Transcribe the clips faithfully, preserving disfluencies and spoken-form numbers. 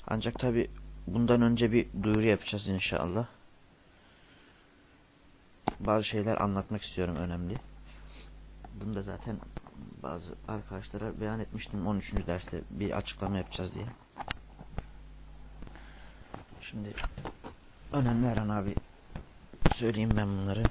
Ancak tabi bundan önce bir duyuru yapacağız inşallah. Bazı şeyler anlatmak istiyorum, önemli. Bunu da zaten bazı arkadaşlara beyan etmiştim on üçüncü derste bir açıklama yapacağız diye. Şimdi önemli Erhan abi, söyleyeyim ben bunları.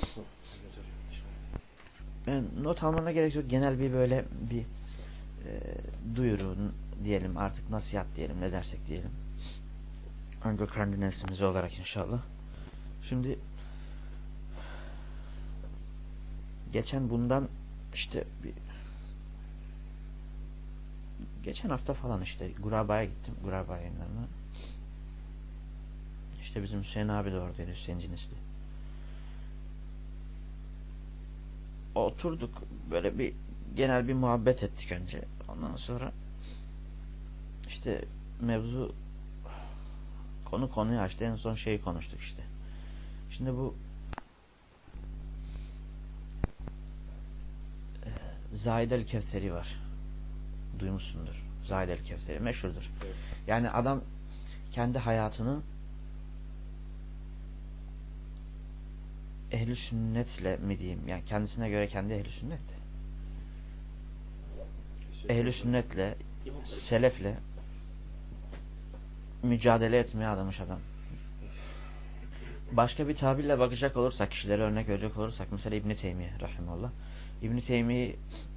Ben not almana gerek yok. Genel bir böyle bir e, duyuru diyelim, artık nasihat diyelim, ne dersek diyelim. Önce kendi neslimize olarak inşallah. Şimdi geçen bundan işte bir geçen hafta falan işte Guraba'ya gittim. Guraba yayınlarına. İşte bizim Hüseyin abi de oradaydı. Hüseyin Cinisli. Oturduk böyle bir genel bir muhabbet ettik önce. Ondan sonra işte mevzu konu konuyu açtı. En son şeyi konuştuk işte. Şimdi bu Zahid el-Kevseri var. Duymuşsundur. Zahid el-Kevseri meşhurdur. Evet. Yani adam kendi hayatını ehl-i sünnetle mi diyeyim? Yani kendisine göre kendi ehl-i sünnet de. Ehl-i sünnetle, selefle mücadele etmeye adamış adam. Başka bir tabirle bakacak olursak, kişilere örnek verecek olursak, mesela İbn-i Teymiye rahimahullah. İbn-i Teymiye'yi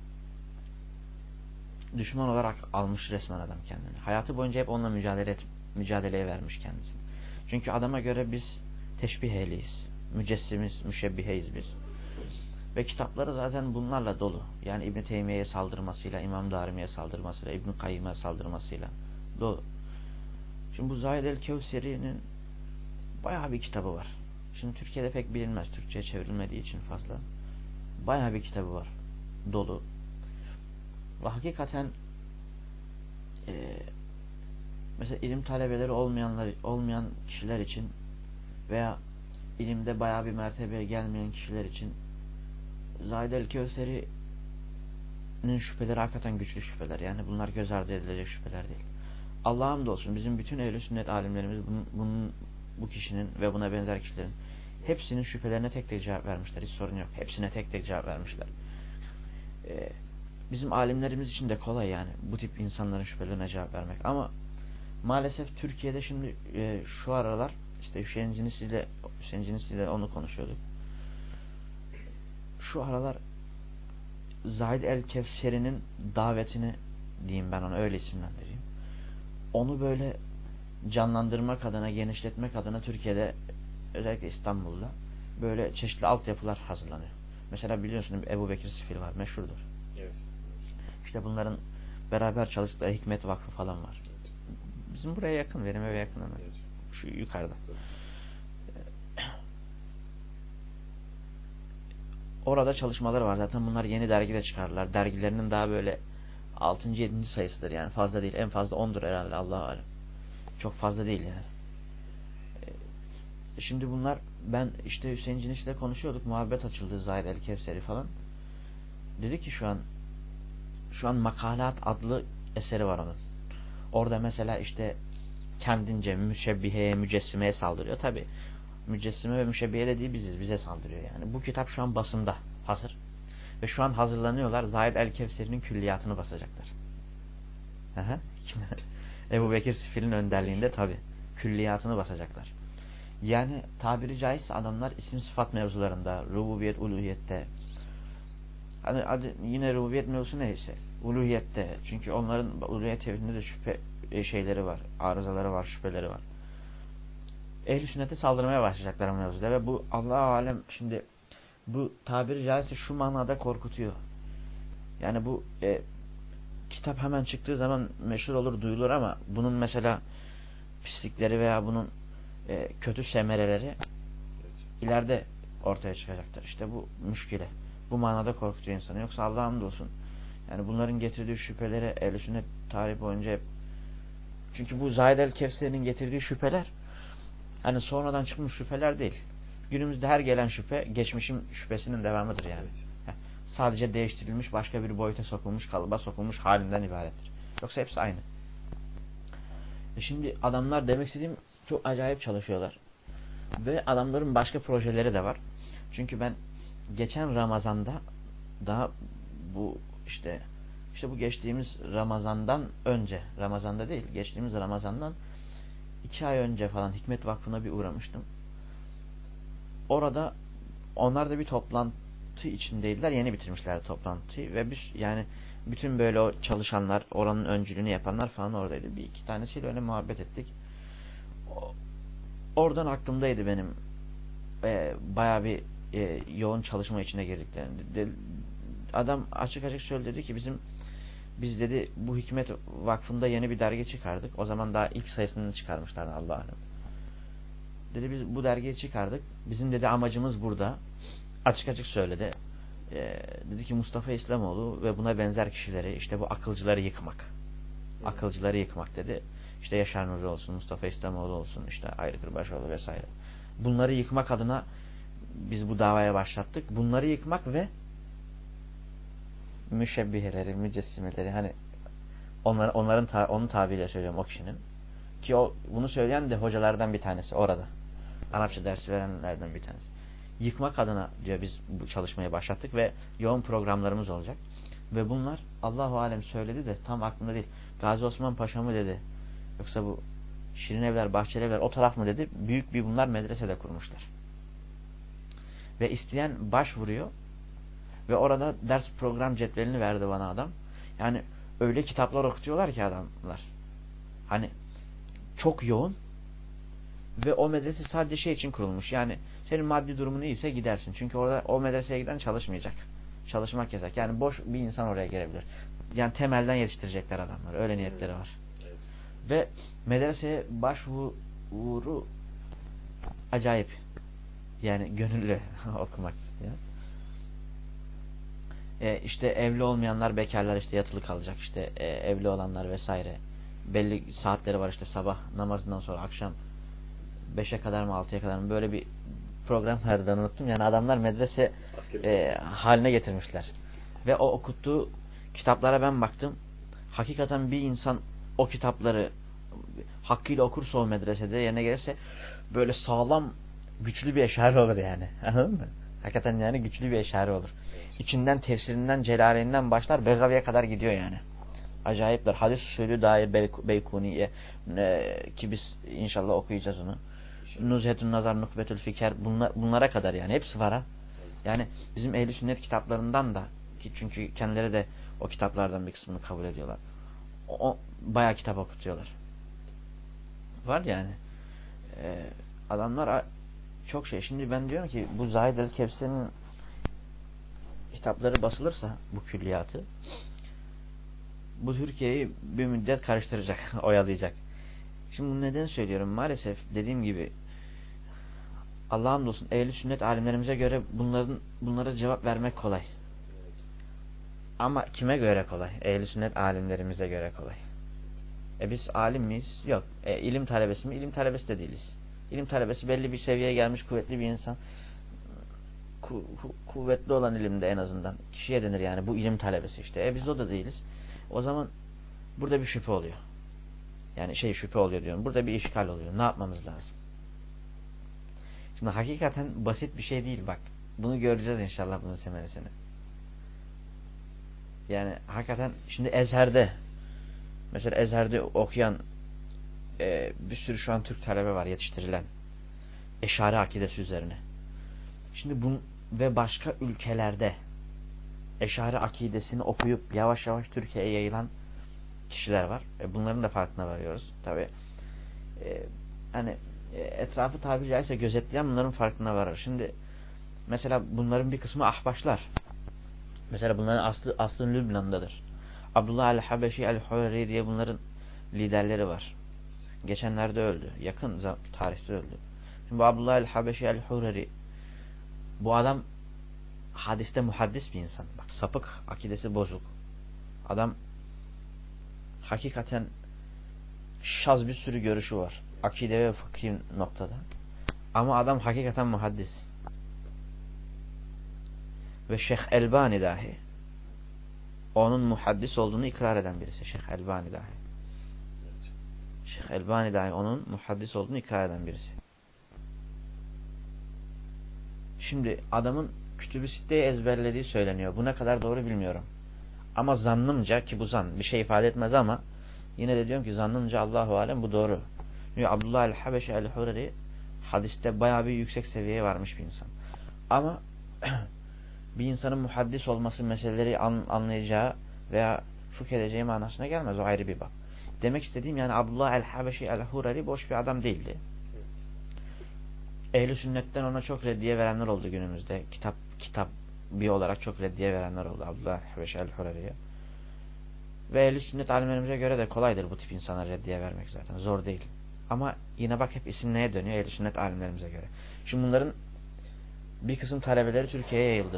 düşman olarak almış resmen adam kendini. Hayatı boyunca hep onunla mücadele et, mücadeleye vermiş kendisini. Çünkü adama göre biz teşbih ehliyiz. Mücessimiz, müşebbiheyiz biz. Ve kitapları zaten bunlarla dolu. Yani İbn-i Teymiye'ye saldırmasıyla, İmam Darimi'ye saldırmasıyla, İbn-i Kayyım'a saldırmasıyla dolu. Şimdi bu Zahid el-Kevseri'nin bayağı bir kitabı var. Şimdi Türkiye'de pek bilinmez. Türkçe'ye çevrilmediği için fazla. Bayağı bir kitabı var. Dolu. Ve hakikaten e, mesela ilim talebeleri olmayanlar, olmayan kişiler için veya ilimde bayağı bir mertebeye gelmeyen kişiler için Zahid el-Kevseri'nin şüpheleri hakikaten güçlü şüpheler. Yani bunlar göz ardı edilecek şüpheler değil. Allah'a hamdolsun bizim bütün ehl-i sünnet alimlerimiz bunun, bunun, bu kişinin ve buna benzer kişilerin hepsinin şüphelerine tek tek cevap vermişler. Hiç sorun yok. Hepsine tek tek cevap vermişler. Ee, bizim alimlerimiz için de kolay yani bu tip insanların şüphelerine cevap vermek. Ama maalesef Türkiye'de şimdi e, şu aralar işte Hüseyin Cinisli ile Hüseyin Cinisli ile onu konuşuyorduk. Şu aralar Zahid el-Kevseri'nin davetini diyeyim, ben onu öyle isimlendireyim. Onu böyle canlandırmak adına, genişletmek adına Türkiye'de, özellikle İstanbul'da böyle çeşitli altyapılar hazırlanıyor. Mesela biliyorsunuz Ebu Bekir Sifil var, meşhurdur. Evet. İşte bunların beraber çalıştıkları Hikmet Vakfı falan var. Evet. Bizim buraya yakın, benim eve yakın hemen. Evet. Şu yukarıda. Evet. Orada çalışmaları var. Zaten bunlar yeni dergide çıkardılar. Dergilerinin daha böyle altıncı yedinci sayısıdır yani. Fazla değil. En fazla ondur herhalde. Allahu alem. Çok fazla değil yani. E şimdi bunlar, ben işte Hüseyin Cinis'le konuşuyorduk. Muhabbet açıldı. Zahid el-Kevseri falan. Dedi ki şu an şu an Makalat adlı eseri var onun. Orada mesela işte kendince müşebbiheye, mücessimeye saldırıyor. Tabi mücessime ve müşebbihe dediği biziz. Bize saldırıyor yani. Bu kitap şu an basında. Hazır. Ve şu an hazırlanıyorlar. Zahid el-Kevseri'nin külliyatını basacaklar. Aha. Ebu Bekir Sifil'in önderliğinde tabi. Külliyatını basacaklar. Yani tabiri caizse adamlar isim sıfat mevzularında, rububiyet, uluhiyette, hani adı, yine rububiyet mevzusu neyse, uluhiyette, çünkü onların uluhiyet tevhidinde de şüphe şeyleri var, arızaları var, şüpheleri var. Ehl-i sünnete saldırmaya başlayacaklar mevzuda ve bu Allah-u alem şimdi bu tabiri caizse şu manada korkutuyor. Yani bu e, kitap hemen çıktığı zaman meşhur olur, duyulur ama bunun mesela pislikleri veya bunun e, kötü semereleri evet. ileride ortaya çıkacaktır. İşte bu müşkile. Bu manada korkutuyor insanı. Yoksa Allah'a hamdolsun. Yani bunların getirdiği şüphelere ehl-i sünnet tarih boyunca hep, çünkü bu Zahid el-Kevseri'nin getirdiği şüpheler hani sonradan çıkmış şüpheler değil. Günümüzde her gelen şüphe geçmişin şüphesinin devamıdır yani. Evet. Sadece değiştirilmiş, başka bir boyuta sokulmuş, kalıba sokulmuş halinden ibarettir. Yoksa hepsi aynı. E şimdi adamlar demek istediğim çok acayip çalışıyorlar. Ve adamların başka projeleri de var. Çünkü ben geçen Ramazan'da daha bu işte işte bu geçtiğimiz Ramazan'dan önce, Ramazan'da değil, geçtiğimiz Ramazan'dan iki ay önce falan Hikmet Vakfı'na bir uğramıştım. Orada onlar da bir toplantı içindeydiler. Yeni bitirmişlerdi toplantıyı ve biz yani bütün böyle o çalışanlar, oranın öncülüğünü yapanlar falan oradaydı. Bir iki tanesiyle öyle muhabbet ettik. Oradan aklımdaydı benim e, bayağı bir e, yoğun çalışma içine girdiklerini. De, adam açık açık söyledi ki bizim biz dedi bu Hikmet Vakfı'nda yeni bir dergi çıkardık. O zaman daha ilk sayısını çıkarmışlardı Allah'a alem. Dedi biz bu dergiyi çıkardık. Bizim dedi amacımız burada. Açık açık söyledi. Ee, dedi ki Mustafa İslamoğlu ve buna benzer kişileri işte bu akılcıları yıkmak. Evet. Akılcıları yıkmak dedi. İşte Yaşar Nuri olsun, Mustafa İslamoğlu olsun, işte Ayrı Kırbaşoğlu vesaire. Bunları yıkmak adına biz bu davaya başlattık. Bunları yıkmak ve müşebbiheleri, mücessimeleri hani onlar, onların ta, onun tabiriyle söylüyorum o kişinin. Ki o bunu söyleyen de hocalardan bir tanesi orada. Arapça dersi verenlerden bir tanesi. Yıkmak adına diyor biz bu çalışmayı başlattık ve yoğun programlarımız olacak. Ve bunlar Allahu alem söyledi de tam aklımda değil. Gazi Osman Paşa mı dedi? Yoksa bu Şirin Evler, Bahçeli Evler o taraf mı dedi? Büyük bir bunlar medresede kurmuşlar. Ve isteyen başvuruyor. Ve orada ders program cetvelini verdi bana adam. Yani öyle kitaplar okutuyorlar ki adamlar. Hani çok yoğun ve o medrese sadece şey için kurulmuş. Yani senin maddi durumun iyiyse gidersin. Çünkü orada o medreseye giden çalışmayacak. Çalışmak yasak. Yani boş bir insan oraya gelebilir. Yani temelden yetiştirecekler adamlar. Öyle niyetleri var. Evet. Ve medreseye başvuru acayip. Yani gönüllü okumak isteyen. E işte evli olmayanlar, bekarlar işte yatılı kalacak. İşte e, evli olanlar vesaire. Belli saatleri var işte sabah namazından sonra akşam beşe kadar mı altıya kadar mı böyle bir program vardı ben unuttum. Yani adamlar medrese e, haline getirmişler. Ve o okuttuğu kitaplara ben baktım. Hakikaten bir insan o kitapları hakkıyla okursa o medresede yerine gelirse böyle sağlam güçlü bir eşari olur yani. Anladın mı? Hakikaten yani güçlü bir eşari olur. İçinden tefsirinden, Celaleyn'den başlar Begavi'ye kadar gidiyor yani. Acayipler. Hadis usulü dair Beykuni'ye e, ki biz inşallah okuyacağız onu. Nuzhetun Nazar, Nuhbetül Fikir bunlar, bunlara kadar yani hepsi var ha. Yani bizim Ehl-i Sünnet kitaplarından da ki çünkü kendileri de o kitaplardan bir kısmını kabul ediyorlar. O, o bayağı kitap okutuyorlar. Var yani. Ee, adamlar çok şey. Şimdi ben diyorum ki bu Zahid el-Kevser'in kitapları basılırsa bu külliyatı bu Türkiye'yi bir müddet karıştıracak, oyalayacak. Şimdi bunu neden söylüyorum? Maalesef dediğim gibi Allah'a hamdolsun ehl-i sünnet alimlerimize göre bunların bunlara cevap vermek kolay. Ama kime göre kolay? Ehl-i sünnet alimlerimize göre kolay. E biz alim miyiz? Yok. E, ilim talebesi mi? İlim talebesi de değiliz. İlim talebesi belli bir seviyeye gelmiş kuvvetli bir insan. Ku, ku, kuvvetli olan ilimde en azından. Kişiye denir yani bu ilim talebesi işte. E biz o da değiliz. O zaman burada bir şüphe oluyor. Yani şey şüphe oluyor diyorum. Burada bir işgal oluyor. Ne yapmamız lazım? Şimdi hakikaten basit bir şey değil bak. Bunu göreceğiz inşallah bunun semeresini. Yani hakikaten şimdi Ezher'de mesela Ezher'de okuyan e, bir sürü şu an Türk talebe var yetiştirilen. Eşari akidesi üzerine. Şimdi bu ve başka ülkelerde Eşari akidesini okuyup yavaş yavaş Türkiye'ye yayılan kişiler var. E, bunların da farkına varıyoruz. Tabii e, hani e, etrafı tabiri caizse gözetleyen bunların farkına varır. Şimdi mesela bunların bir kısmı ahbaşlar. Mesela bunların aslı aslı Lübnan'dadır. Abdullah el-Habeşi el-Hurri diye bunların liderleri var. Geçenlerde öldü. Yakın tarihte öldü. Şimdi bu Abdullah el-Habeşi el-Hurri bu adam hadiste muhaddis bir insan. Bak sapık, akidesi bozuk. Adam hakikaten şaz bir sürü görüşü var. Akide ve fıkhi noktada. Ama adam hakikaten muhaddis. Ve Şeyh Elbani dahi onun muhaddis olduğunu ikrar eden birisi. Şeyh Elbani dahi. Şeyh Elbani dahi onun muhaddis olduğunu ikrar eden birisi. Şimdi adamın Kütüb-i Sitte'yi ezberlediği söyleniyor. Bu ne kadar doğru bilmiyorum. Ama zannımca, ki bu zan bir şey ifade etmez ama yine de diyorum ki zannımca Allahu alem bu doğru. Çünkü Abdullah el-Habeşi el-Hureri hadiste bayağı bir yüksek seviyeye varmış bir insan. Ama bir insanın muhaddis olması meseleleri an, anlayacağı veya fıkh edeceği manasına gelmez. O ayrı bir bak. Demek istediğim yani Abdullah el-Habeşi el-Hureri boş bir adam değildi. Ehl-i sünnetten ona çok reddiye verenler oldu günümüzde. Kitap kitap bir olarak çok reddiye verenler oldu Abdullah el-Habeşi el-Hureri'ye. Ve ehl-i sünnet alimlerimize göre de kolaydır bu tip insana reddiye vermek zaten. Zor değil. Ama yine bak hep isim neye dönüyor? Ehl-i sünnet alimlerimize göre. Şimdi bunların bir kısım talebeleri Türkiye'ye yayıldı.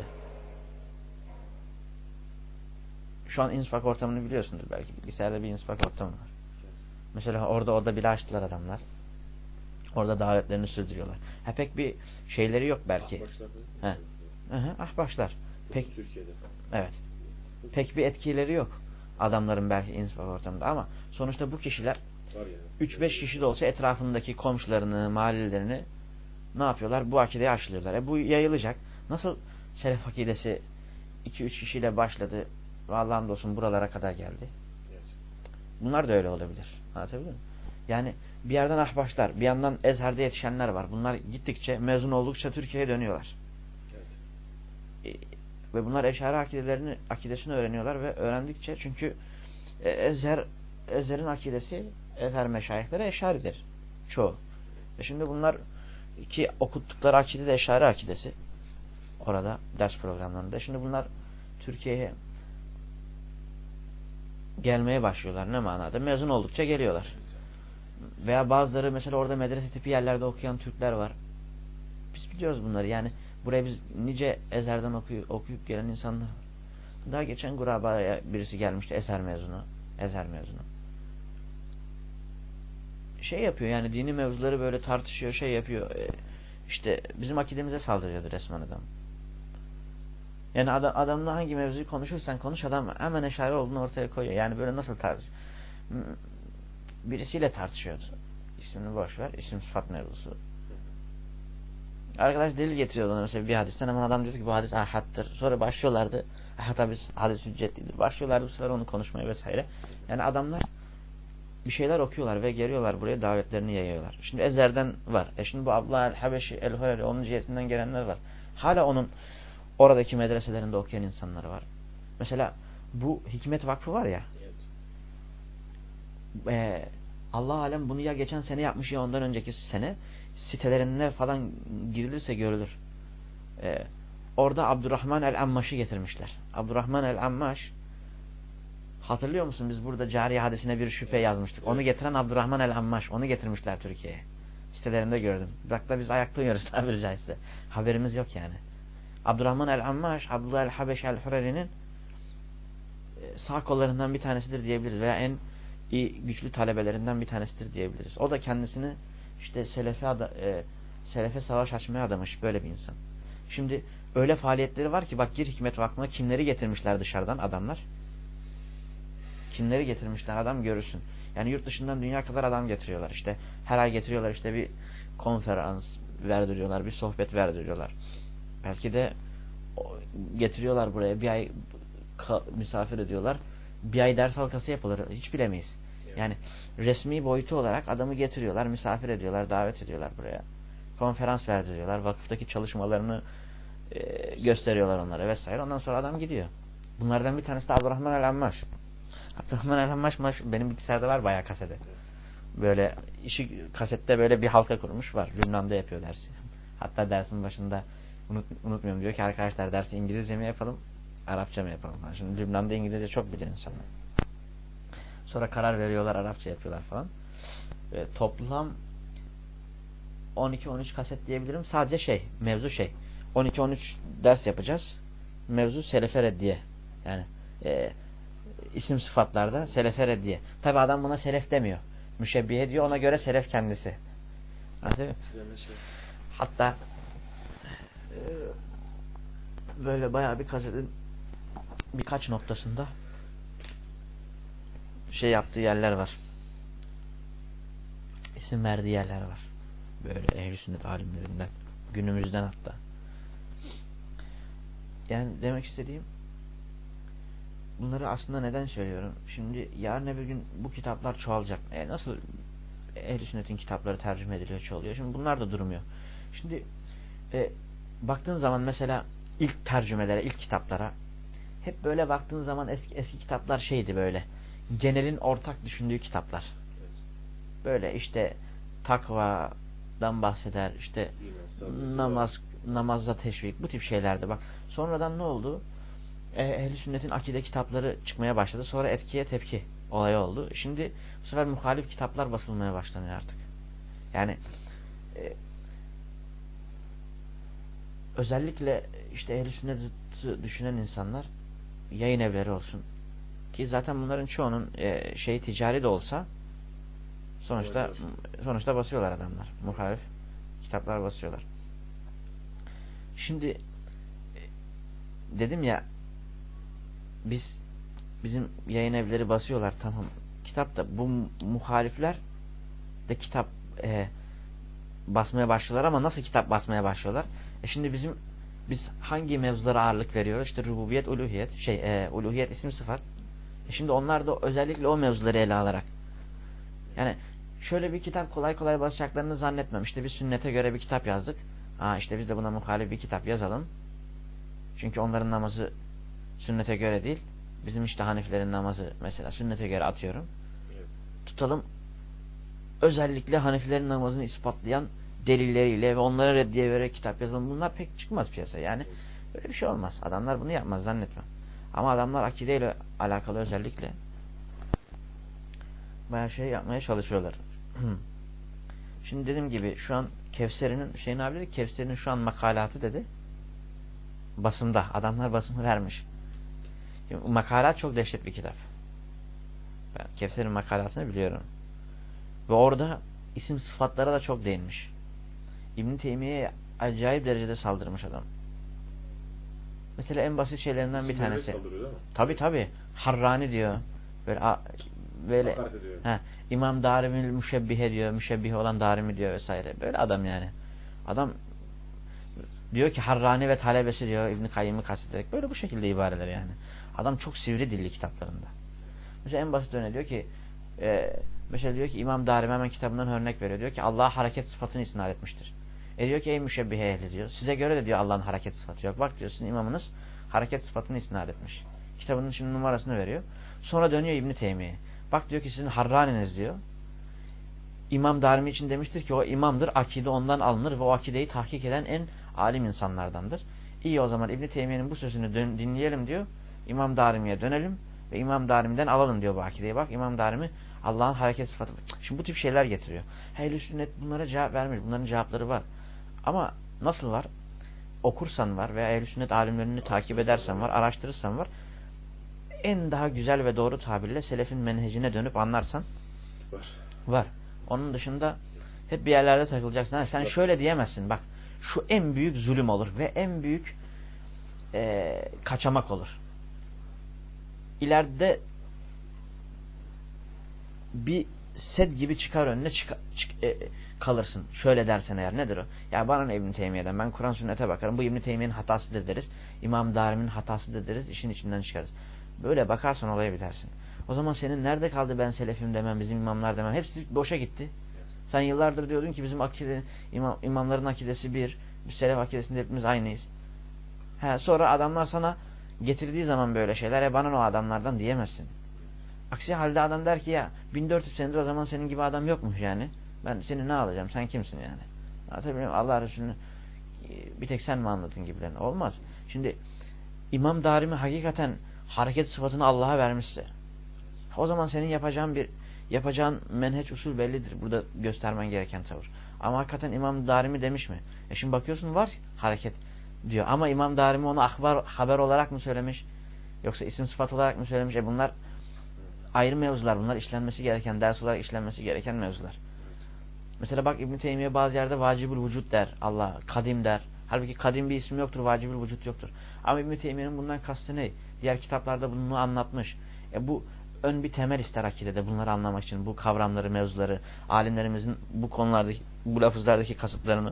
Şu an inspak ortamını biliyorsundur belki. Bilgisayarda bir inspak ortamı var. Mesela orada orada bile açtılar adamlar. Orada davetlerini sürdürüyorlar. Ha pek bir şeyleri yok belki. Ahbaşlar. Hı hı, ahbaşlar. Pek Türkiye'de falan. Evet. Pek bir etkileri yok adamların belki inspak ortamında ama sonuçta bu kişiler üç beş kişi de olsa etrafındaki komşularını, mahallelerini ne yapıyorlar? Bu akideyi aşılıyorlar. E bu yayılacak. Nasıl selef akidesi iki üç kişiyle başladı ve Allah'ım olsun buralara kadar geldi. Bunlar da öyle olabilir. Anlatabiliyor muyum? Yani bir yerden ahbaşlar, bir yandan Ezher'de yetişenler var. Bunlar gittikçe, mezun oldukça Türkiye'ye dönüyorlar. Evet. E, ve bunlar Eşari akidelerini, akidesini öğreniyorlar ve öğrendikçe çünkü e, Ezher, Ezher'in akidesi, Ezher meşayihleri Eşari'dir. Çoğu. E şimdi bunlar ki okuttukları akide de Eşari akidesi. Orada ders programlarında. Şimdi bunlar Türkiye'ye gelmeye başlıyorlar. Ne manada? Mezun oldukça geliyorlar. Veya bazıları mesela orada medrese tipi yerlerde okuyan Türkler var. Biz biliyoruz bunları. Yani buraya biz nice Ezher'den okuyup, okuyup gelen insanlar var. Daha geçen Guraba'ya birisi gelmişti. Ezher mezunu. Ezher mezunu. Şey yapıyor yani dini mevzuları böyle tartışıyor, şey yapıyor. E, işte bizim akidemize saldırıyordu resmen adam. Yani adam, adamla hangi mevzuyu konuşursan konuş adam hemen eşari olduğunu ortaya koyuyor. Yani böyle nasıl tartış? Birisiyle tartışıyordu. İsmini boş ver. İsim sıfat mevzusu. Arkadaş delil getiriyordu ona mesela bir hadisten. Hemen adam diyordu ki bu hadis ahattır. Sonra başlıyorlardı. Ahad hadis, hadis hüccetlidir. Başlıyorlardı bu sefer onu konuşmaya vesaire. Yani adamlar bir şeyler okuyorlar ve geliyorlar buraya davetlerini yayıyorlar. Şimdi Ezher'den var. E şimdi bu Abdullah el-Habeşi el-Hureri onun cihetinden gelenler var. Hala onun oradaki medreselerinde okuyan insanlar var. Mesela bu Hikmet Vakfı var ya. Evet. E, Allah alem bunu ya geçen sene yapmış ya ondan önceki sene sitelerine falan girilirse görülür. E, orada Abdurrahman el-Ammaş'ı getirmişler. Abdurrahman el-Ammaş hatırlıyor musun? Biz burada cari hadisine bir şüphe yazmıştık. Evet. Onu getiren Abdurrahman el-Ammaş. Onu getirmişler Türkiye'ye. Sitelerinde gördüm. Bak da biz ayakta uyuyoruz tabiri caizse. Haberimiz yok yani. Abdurrahman el-Ammaş, Abdullah el-Habeş el-Hureri'nin sağ kollarından bir tanesidir diyebiliriz. Veya en iyi, güçlü talebelerinden bir tanesidir diyebiliriz. O da kendisini işte Selefe, e, Selefe savaş açmaya adamış böyle bir insan. Şimdi öyle faaliyetleri var ki bak gir Hikmet Vakfı'na kimleri getirmişler dışarıdan adamlar. Kimleri getirmişler adam görürsün. Yani yurt dışından dünya kadar adam getiriyorlar. İşte her ay getiriyorlar işte bir konferans verdiriyorlar, bir sohbet verdiriyorlar. Belki de getiriyorlar buraya bir ay misafir ediyorlar. Bir ay ders halkası yapılır. Hiç bilemeyiz. Yani resmi boyutu olarak adamı getiriyorlar, misafir ediyorlar, davet ediyorlar buraya. Konferans verdiriyorlar. Vakıftaki çalışmalarını e, gösteriyorlar onlara vesaire. Ondan sonra adam gidiyor. Bunlardan bir tanesi de Abdurrahman el-Ammaş. Abdurrahman el-Ammaş benim bilgisayarda var bayağı kasede. Böyle işi kasette böyle bir halka kurmuş var. Lübnan'da yapıyor dersi. Hatta dersin başında unut, unutmuyorum diyor ki arkadaşlar dersi İngilizce mi yapalım, Arapça mı yapalım? Şimdi Lübnan'da İngilizce çok bilir insanlar. Sonra karar veriyorlar Arapça yapıyorlar falan. Ve toplam on iki on üç kaset diyebilirim. Sadece şey, mevzu şey. on iki on üç ders yapacağız. Mevzu Selefe reddiye. Yani e, isim sıfatlarda Selefe reddiye. Tabi adam buna selef demiyor. Müşebbihe diyor. Ona göre selef kendisi. Anladın mı? Hatta e, böyle bayağı bir kasetin birkaç noktasında şey yaptığı yerler var. isim verdiği yerler var. Böyle ehl-i sünnet alimlerinden. Günümüzden hatta. Yani demek istediğim, bunları aslında neden söylüyorum? Şimdi yarın öbür gün bu kitaplar çoğalacak. E nasıl ehl-i sünnetin kitapları tercüme ediliyor, çoğalıyor. Şimdi bunlar da durmuyor. Şimdi e, baktığın zaman mesela ilk tercümelere, ilk kitaplara hep böyle baktığın zaman eski eski kitaplar şeydi böyle. Genelin ortak düşündüğü kitaplar. Böyle işte takvadan bahseder, işte namaz, namazda teşvik, bu tip şeylerdi. Bak sonradan ne oldu? Ehl-i sünnetin akide kitapları çıkmaya başladı. Sonra etkiye tepki olayı oldu. Şimdi bu sefer muhalif kitaplar basılmaya başlanıyor artık. Yani e, özellikle işte ehl-i sünneti düşünen insanlar, yayın evleri olsun ki zaten bunların çoğunun e, şey ticari de olsa sonuçta sonuçta basıyorlar adamlar. Muhalif kitaplar basıyorlar. Şimdi dedim ya, biz bizim yayın evleri basıyorlar, tamam. Kitap da bu muhalifler de kitap e, basmaya başlıyorlar ama nasıl kitap basmaya başlıyorlar? E şimdi bizim biz hangi mevzulara ağırlık veriyoruz? İşte rububiyet, uluhiyet, şey e, uluhiyet, isim, sıfat. E şimdi onlar da özellikle o mevzuları ele alarak. Yani şöyle bir kitap kolay kolay basacaklarını zannetmem. İşte biz sünnete göre bir kitap yazdık. Aa işte biz de buna muhalif bir kitap yazalım. Çünkü onların namazı sünnete göre değil. Bizim işte Hanefilerin namazı mesela sünnete göre atıyorum. Evet. Tutalım. Özellikle Hanefilerin namazını ispatlayan delilleriyle ve onlara reddiye vererek kitap yazalım. Bunlar pek çıkmaz piyasaya. Yani böyle bir şey olmaz. Adamlar bunu yapmaz zannetmem. Ama adamlar akideyle alakalı özellikle bayağı şey yapmaya çalışıyorlar. Şimdi dediğim gibi şu an Kevser'in şeyin abi dedi, Kevser'in şu an makalatı dedi. Basımda. Adamlar basımı vermiş. Şimdi, makalat çok dehşet bir kitap. Ben Kevser'in makalatını biliyorum. Ve orada isim sıfatlara da çok değinmiş. İbn-i Teymiye'ye acayip derecede saldırmış adam. Mesela en basit şeylerinden İsimleri bir tanesi. Tabi tabi. Harrani diyor. Böyle böyle he, İmam Darimi'l müşebbihe diyor. Müşebbihe olan Darimi diyor vesaire. Böyle adam yani. Adam diyor ki Harrani ve talebesi diyor İbn-i Kayyim'i kastederek. Böyle bu şekilde ibareler yani. Adam çok sivri dilli kitaplarında. Mesela en basit örneği diyor ki e, mesela diyor ki İmam Darimi hemen kitabından örnek veriyor. Diyor ki Allah hareket sıfatını isnat etmiştir. E diyor ki ey müşebbihe ehli diyor. Size göre de diyor Allah'ın hareket sıfatı yok. Bak diyor sizin imamınız hareket sıfatını isnat etmiş. Kitabının şimdi numarasını veriyor. Sonra dönüyor İbn-i Teymiye. Bak diyor ki sizin harraniniz diyor. İmam Darimi için demiştir ki o imamdır. Akide ondan alınır ve o akideyi tahkik eden en alim insanlardandır. İyi o zaman İbn-i Teymiye'nin bu sözünü dinleyelim diyor. İmam Darimi'ye dönelim ve İmam Darimi'den alalım diyor bu akideyi. Bak İmam Darimi Allah'ın hareket sıfatı. Şimdi bu tip şeyler getiriyor. Ehl-i sünnet bunlara cevap vermiş. Bunların cevapları var. Ama nasıl var? Okursan var veya ehl-i sünnet alimlerini takip edersen var, araştırırsan var. En daha güzel ve doğru tabirle selefin menhecine dönüp anlarsan var. Var. Onun dışında hep bir yerlerde takılacaksın. Ha, sen şöyle diyemezsin. Bak şu en büyük zulüm olur ve en büyük e, kaçamak olur. İleride bir set gibi çıkar önüne çık, çık, e, kalırsın. Şöyle dersen eğer nedir o? Ya bana ne İbn-i Teymiye'den? Ben Kur'an sünnete bakarım. Bu İbn-i Teymiye'nin hatasıdır deriz. İmam Darimi'nin hatasıdır deriz. İşin içinden çıkarız. Böyle bakarsan olaya bitersin. O zaman senin nerede kaldı ben selefim demem, bizim imamlar demem. Hepsi boşa gitti. Sen yıllardır diyordun ki bizim akide, imam, imamların akidesi bir, bir selef akidesinde hepimiz aynıyız. He, sonra adamlar sana getirdiği zaman böyle şeyler, e bana o adamlardan diyemezsin. Aksi halde adam der ki ya bin dört yüz senedir o zaman senin gibi adam yokmuş yani. Ben seni ne alacağım? Sen kimsin yani? Anlatabiliyor muyum? Allah Resulü'nü bir tek sen mi anladın gibilerini? Olmaz. Şimdi İmam Darimi hakikaten hareket sıfatını Allah'a vermişse o zaman senin yapacağın bir yapacağın menheç usul bellidir. Burada göstermen gereken tavır. Ama hakikaten İmam Darimi demiş mi? E şimdi bakıyorsun var hareket diyor. Ama İmam Darimi onu akbar, haber olarak mı söylemiş? Yoksa isim sıfat olarak mı söylemiş? E bunlar ayrı mevzular. Bunlar işlenmesi gereken, ders olarak işlenmesi gereken mevzular. Mesela bak İbn-i Teymiye bazı yerde vacibül vücut der. Allah kadim der. Halbuki kadim bir isim yoktur. Vacibül vücut yoktur. Ama İbn-i Teymiye'nin bundan kastı ne? Diğer kitaplarda bunu anlatmış. E bu ön bir temel ister akidede bunları anlamak için. Bu kavramları, mevzuları, alimlerimizin bu konulardaki, bu lafızlardaki kasıtlarını.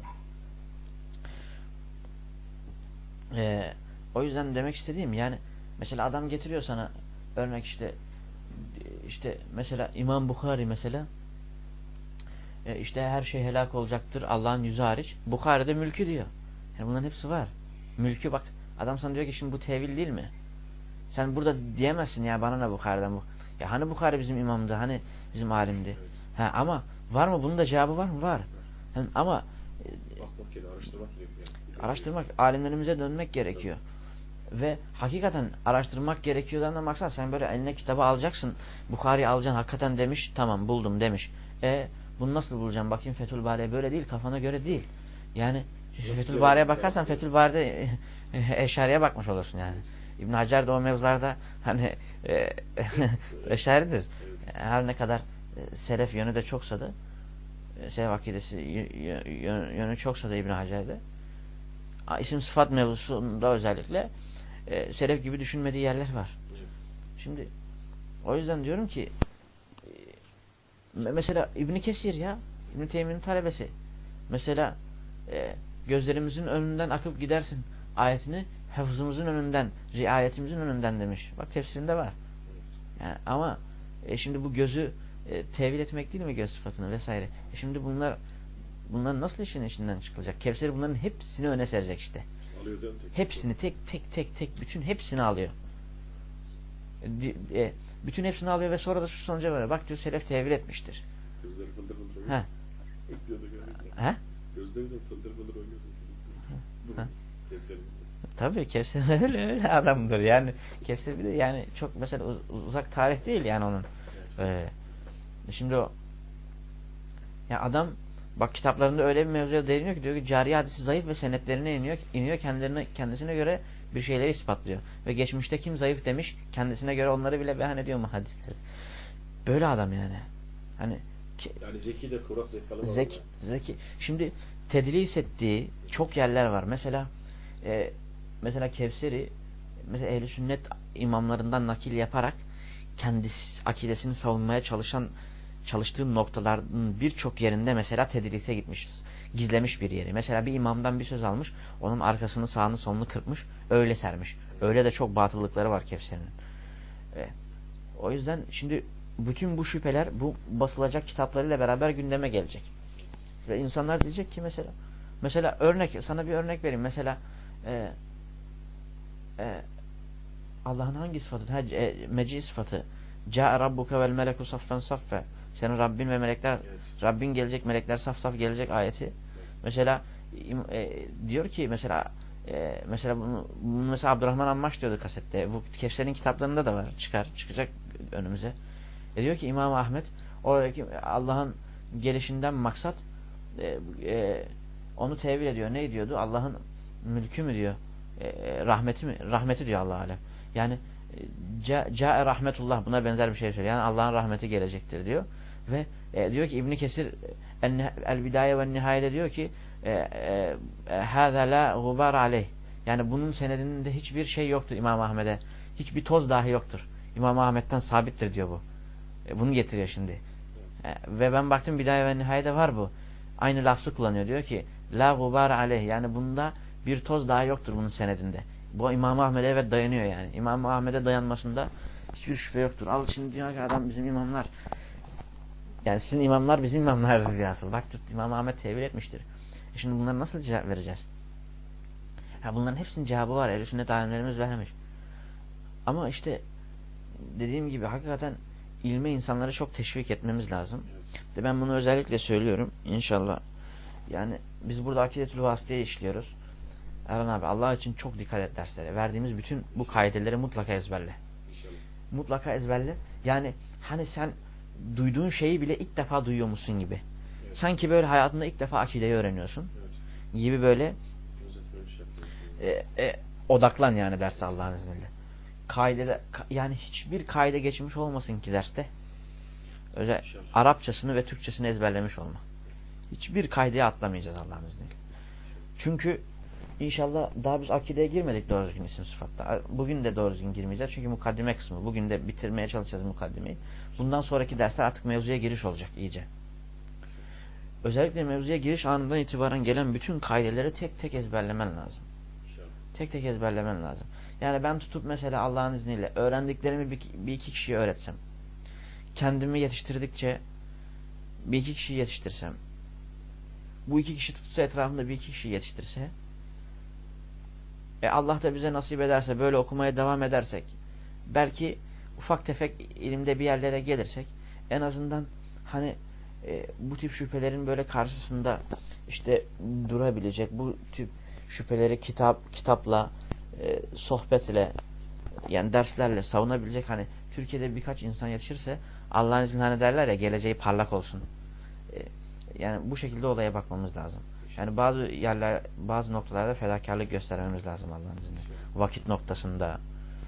Ee, o yüzden demek istediğim yani mesela adam getiriyor sana örnek işte işte mesela İmam Bukhari mesela e, işte her şey helak olacaktır Allah'ın yüzü hariç. Bukhari'de mülkü diyor. Yani bunların hepsi var. Mülkü bak adam sana diyor ki şimdi bu tevil değil mi? Sen burada diyemezsin ya bana ne Bukhari'den bu. Ya hani Bukhari bizim imamdı hani bizim alimdi. Ha, ama var mı bunun da cevabı var mı? Var. Yani ama bakmak gerekiyor, araştırmak gerekiyor. Araştırmak, alimlerimize dönmek gerekiyor. Ve hakikaten araştırmak gerekiyordan da maksat sen böyle eline kitabı alacaksın. Bukhari alacaksın hakikaten demiş tamam buldum demiş. E bunu nasıl bulacağım bakayım Fethül Bari'ye böyle değil kafana göre değil. Yani Fethül Bari'ye bakarsan Fethül Bari'de Eşari'ye bakmış olursun yani. İbn Hacer de o mevzularda hani e, Eşari'dir. Evet. Her ne kadar e, selef yönü de çoksa da e, selef akidesi yönü çoksa da İbn Hacer'de isim sıfat mevzusunda özellikle e, selef gibi düşünmediği yerler var. Evet. Şimdi o yüzden diyorum ki e, mesela İbn Kesir ya İbn Teymiye'nin talebesi mesela e, gözlerimizin önünden akıp gidersin ayetini hafızımızın önünden, riayetimizin önünden demiş. Bak tefsirinde var. Yani ama e, şimdi bu gözü e, tevil etmek değil mi göz sıfatını vesaire. E, şimdi bunlar bunlar nasıl işin içinden çıkılacak? Kevser bunların hepsini öne serecek işte. Alıyor, hepsini tek tek tek tek bütün hepsini alıyor. E, e, bütün hepsini alıyor ve sonra da şu sonuca varıyor. Bak diyor selef tevil etmiştir. Gözleri fıldır fıldır oynuyorsun. He. He? Gözleri de fıldır fıldır oynuyorsun. Kevser. Tabii Kevser öyle öyle adamdır yani. Kevser bir de yani çok mesela uzak tarih değil yani onun. Ee, şimdi o ya adam bak kitaplarında öyle bir mevzuya değiniyor ki diyor ki cari hadisi zayıf ve senetlerine iniyor, iniyor kendilerine kendisine göre bir şeyleri ispatlıyor. Ve geçmişte kim zayıf demiş kendisine göre onları bile beyan ediyor mu hadisleri. Böyle adam yani. Hani yani zeki de kurak zekalı zeki, zeki. Şimdi tedlis ettiği çok yerler var. Mesela e, mesela Kevser'i mesela ehl-i sünnet imamlarından nakil yaparak kendisi akidesini savunmaya çalışan çalıştığım noktaların birçok yerinde mesela tedlise gitmişiz. Gizlemiş bir yeri. Mesela bir imamdan bir söz almış, onun arkasını sağını solunu kırpmış, öyle sermiş. Öyle de çok batıllıkları var Kevser'in. E, o yüzden şimdi bütün bu şüpheler bu basılacak kitaplarıyla beraber gündeme gelecek. Ve insanlar diyecek ki mesela mesela örnek sana bir örnek vereyim. Mesela e, e, Allah'ın hangi sıfatı? Ha, e, meci sıfatı. Câe rabbuke vel meleku saffen saffe. Senin Rabbin ve melekler evet. Rabbin gelecek, melekler saf saf gelecek ayeti. Evet. Mesela e, diyor ki mesela e, mesela bunu, bunu mesela Abdurrahman Ammaş diyordu kasette. Bu Kevser'in kitaplarında da var. Çıkar, çıkacak önümüze. E diyor ki İmam Ahmet oradaki Allah'ın gelişinden maksat e, e, onu tevil ediyor. Ne diyordu? Allah'ın mülkü mü diyor? E, rahmeti mi? Rahmeti diyor Allah alem. Yani Câe rahmetullah buna benzer bir şey söylüyor. Yani Allah'ın rahmeti gelecektir diyor. Ve e, diyor ki İbn Kesir El Bidaye ve Nihaye'de diyor ki hâzâ lâ gubâr aleyh. Yani bunun senedinde hiçbir şey yoktur İmam Ahmet'e. Hiçbir toz dahi yoktur. İmam Ahmet'ten sabittir diyor bu. E, bunu getiriyor şimdi. E, ve ben baktım Bidaye ve Nihaye'de var bu. Aynı lafzı kullanıyor. Diyor ki la gubâr aleyh. Yani bunda bir toz dahi yoktur bunun senedinde. Bu İmam Ahmet'e evet dayanıyor yani. İmam Ahmet'e dayanmasında hiçbir şüphe yoktur. Al şimdi diyor ki adam bizim imamlar. Yani sizin imamlar bizim imamlardır diyor asıl. Bak tut İmam Ahmet tevil etmiştir. E şimdi bunları nasıl cevap vereceğiz? Ha bunların hepsinin cevabı var. Ehl-i sünnet alimlerimiz vermiş. Ama işte dediğim gibi hakikaten ilme insanları çok teşvik etmemiz lazım. Evet. De ben bunu özellikle söylüyorum. İnşallah. Yani biz burada akidetül vasıtayı işliyoruz. Erhan abi Allah için çok dikkat et derslere. Verdiğimiz bütün bu kaideleri mutlaka ezberle. İnşallah. Mutlaka ezberle. Yani hani sen duyduğun şeyi bile ilk defa duyuyormuşsun gibi. Evet. Sanki böyle hayatında ilk defa akideyi öğreniyorsun. Evet. Gibi böyle e, e, odaklan yani derse Allah'ın izniyle. Kaidede, yani hiçbir kaide geçmiş olmasın ki derste. Özel Arapçasını ve Türkçesini ezberlemiş olma. Hiçbir kaideyi atlamayacağız Allah'ın izniyle. Çünkü İnşallah daha biz akideye girmedik doğru düzgün isim sıfatta. Bugün de doğru düzgün girmeyeceğiz. Çünkü mukaddime kısmı. Bugün de bitirmeye çalışacağız mukaddimeyi. Bundan sonraki dersler artık mevzuya giriş olacak iyice. Özellikle mevzuya giriş anından itibaren gelen bütün kaideleri tek tek ezberlemen lazım. Tek tek ezberlemen lazım. Yani ben tutup mesela Allah'ın izniyle öğrendiklerimi bir, bir iki kişiye öğretsem, kendimi yetiştirdikçe bir iki kişiyi yetiştirsem, bu iki kişi tutsa etrafında bir iki kişi yetiştirse, e Allah da bize nasip ederse böyle okumaya devam edersek, belki ufak tefek ilimde bir yerlere gelirsek, en azından hani e, bu tip şüphelerin böyle karşısında işte durabilecek, bu tip şüpheleri kitap kitapla, e, sohbetle, yani derslerle savunabilecek, hani Türkiye'de birkaç insan yetişirse Allah'ın izniyle hani derler ya, geleceği parlak olsun. E, yani bu şekilde olaya bakmamız lazım. Yani bazı yerler, bazı noktalarda fedakarlık göstermemiz lazım Allah'ın izniyle. Vakit noktasında.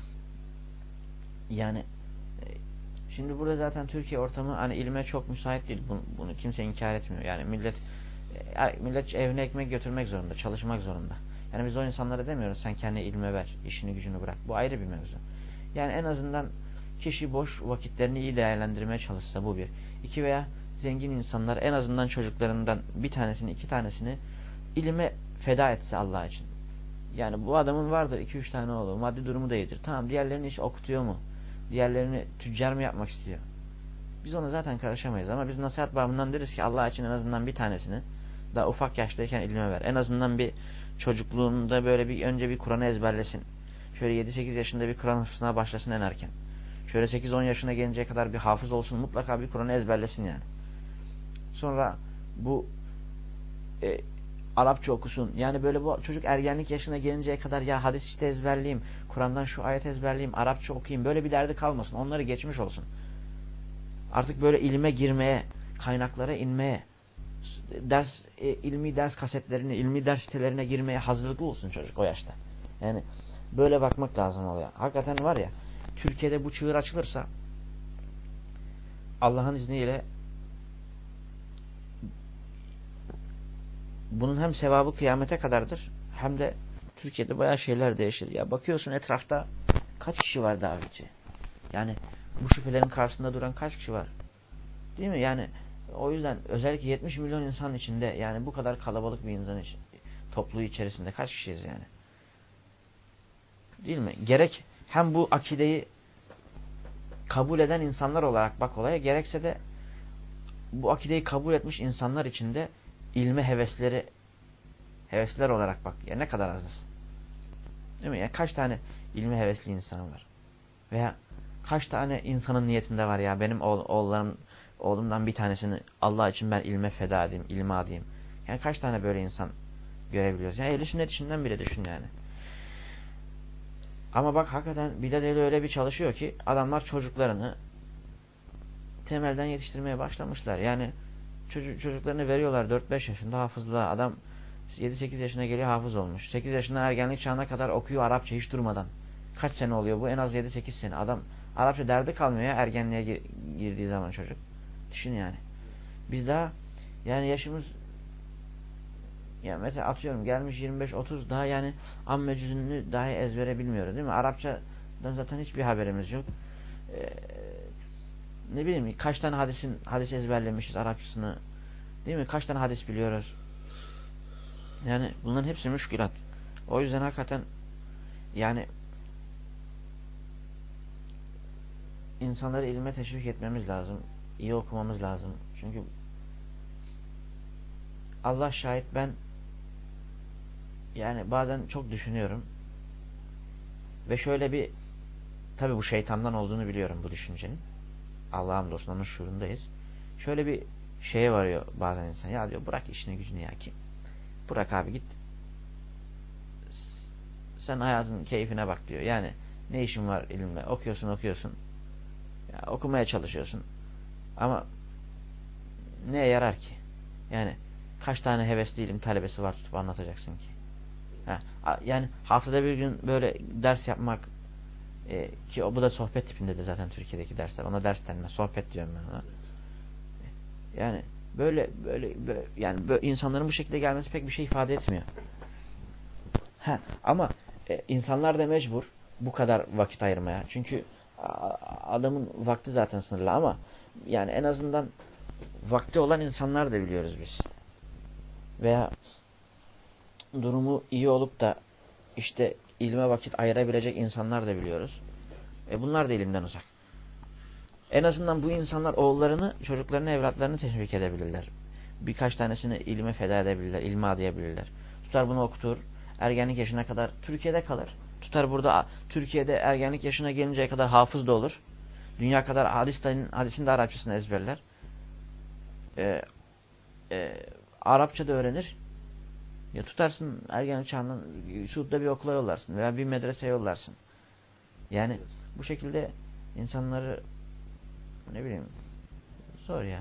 Yani şimdi burada zaten Türkiye ortamı hani ilme çok müsait değil. Bunu, bunu kimse inkar etmiyor. Yani millet millet evine ekmek götürmek zorunda, çalışmak zorunda. Yani biz o insanlara demiyoruz sen kendi ilme ver, işini gücünü bırak. Bu ayrı bir mevzu. Yani en azından kişi boş vakitlerini iyi değerlendirmeye çalışsa, bu bir. İki, veya zengin insanlar en azından çocuklarından bir tanesini, iki tanesini ilime feda etse Allah için. Yani bu adamın vardır iki üç tane oğlu, maddi durumu da iyidir. Tamam, diğerlerini iş okutuyor mu? Diğerlerini tüccar mı yapmak istiyor? Biz ona zaten karışamayız ama biz nasihat babından deriz ki Allah için en azından bir tanesini daha ufak yaştayken ilime ver. En azından bir çocukluğunda böyle bir önce bir Kur'an'ı ezberlesin. Şöyle yedi sekiz yaşında bir Kur'an hıfzına başlasın en erken. Şöyle sekiz on yaşına gelinceye kadar bir hafız olsun, mutlaka bir Kur'an'ı ezberlesin yani. Sonra bu e, Arapça okusun. Yani böyle bu çocuk ergenlik yaşına gelinceye kadar ya hadis işte ezberleyeyim, Kur'an'dan şu ayet ezberleyeyim, Arapça okuyayım, böyle bir derdi kalmasın. Onları geçmiş olsun. Artık böyle ilme girmeye, kaynaklara inmeye, ders e, ilmi ders kasetlerine, ilmi ders sitelerine girmeye hazırlıklı olsun çocuk o yaşta. Yani böyle bakmak lazım olaya. Hakikaten var ya, Türkiye'de bu çığır açılırsa Allah'ın izniyle bunun hem sevabı kıyamete kadardır, hem de Türkiye'de bayağı şeyler değişir. Ya bakıyorsun etrafta kaç kişi var davetçi? Yani bu şüphelerin karşısında duran kaç kişi var? Değil mi? Yani o yüzden özellikle yetmiş milyon insan içinde, yani bu kadar kalabalık bir insan için, topluluğu içerisinde kaç kişiyiz yani? Değil mi? Gerek hem bu akideyi kabul eden insanlar olarak bak olaya, gerekse de bu akideyi kabul etmiş insanlar içinde ilme hevesleri hevesler olarak bak. Ya ne kadar azız. Değil mi? Ya kaç tane ilme hevesli insan var? Veya kaç tane insanın niyetinde var ya benim oğul, oğullarım oğlumdan bir tanesini Allah için ben ilme feda edeyim, ilme adayım. Yani kaç tane böyle insan görebiliyoruz? Ya ehl-i sünnet işinden bile düşün yani. Ama bak hakikaten bidat ehli öyle bir çalışıyor ki adamlar çocuklarını temelden yetiştirmeye başlamışlar. Yani çocuk, çocuklarını veriyorlar dört beş yaşında hafızlığa. Adam yedi sekiz yaşına geliyor, hafız olmuş. sekiz yaşına ergenlik çağına kadar okuyor Arapça hiç durmadan. Kaç sene oluyor bu? En az yedi sekiz sene. Adam Arapça derdi kalmıyor ya ergenliğe gir, girdiği zaman çocuk. Düşün yani. Biz daha yani yaşımız ya mesela atıyorum gelmiş yirmi beş otuz, daha yani amme cüzünü dahi ezbere bilmiyoruz değil mi? Arapçadan zaten hiçbir haberimiz yok. Ee, ne bileyim kaç tane hadisin hadis ezberlemişiz Arapçasını. Değil mi? Kaç tane hadis biliyoruz? Yani bunların hepsi müşkülat. O yüzden hakikaten yani insanları ilme teşvik etmemiz lazım. İyi okumamız lazım. Çünkü Allah şahit ben yani bazen çok düşünüyorum. Ve şöyle bir, tabi bu şeytandan olduğunu biliyorum bu düşüncenin. Allah'a hamdolsun onun şuurundayız. Şöyle bir şeye varıyor bazen insan. Ya diyor bırak işini gücünü ya ki. Bırak abi git. Sen hayatın keyfine bak diyor. Yani ne işin var ilimle? Okuyorsun okuyorsun. Ya, okumaya çalışıyorsun. Ama neye yarar ki? Yani kaç tane hevesli ilim talebesi var tutup anlatacaksın ki? Ha, yani haftada bir gün böyle ders yapmak e, ki o bu da sohbet tipinde de zaten Türkiye'deki dersler. Ona ders denmez. Sohbet diyorum ben ona. Yani böyle böyle, böyle yani böyle insanların bu şekilde gelmesi pek bir şey ifade etmiyor. He, ama e, insanlar da mecbur bu kadar vakit ayırmaya. Çünkü a, adamın vakti zaten sınırlı ama yani en azından vakti olan insanlar da biliyoruz biz. Veya durumu iyi olup da işte ilme vakit ayırabilecek insanlar da biliyoruz. E bunlar da ilimden uzak. En azından bu insanlar oğullarını, çocuklarını, evlatlarını teşvik edebilirler. Birkaç tanesini ilme feda edebilirler, ilme adayabilirler. Tutar bunu okutur, ergenlik yaşına kadar Türkiye'de kalır. Tutar burada Türkiye'de ergenlik yaşına gelinceye kadar hafız da olur. Dünya kadar hadislerin, hadisin de Arapçasını ezberler. Ee, e, Arapça da öğrenir. Ya tutarsın ergenlik çağından Suud'da bir okula yollarsın veya bir medreseye yollarsın. Yani bu şekilde insanları ne bileyim zor ya.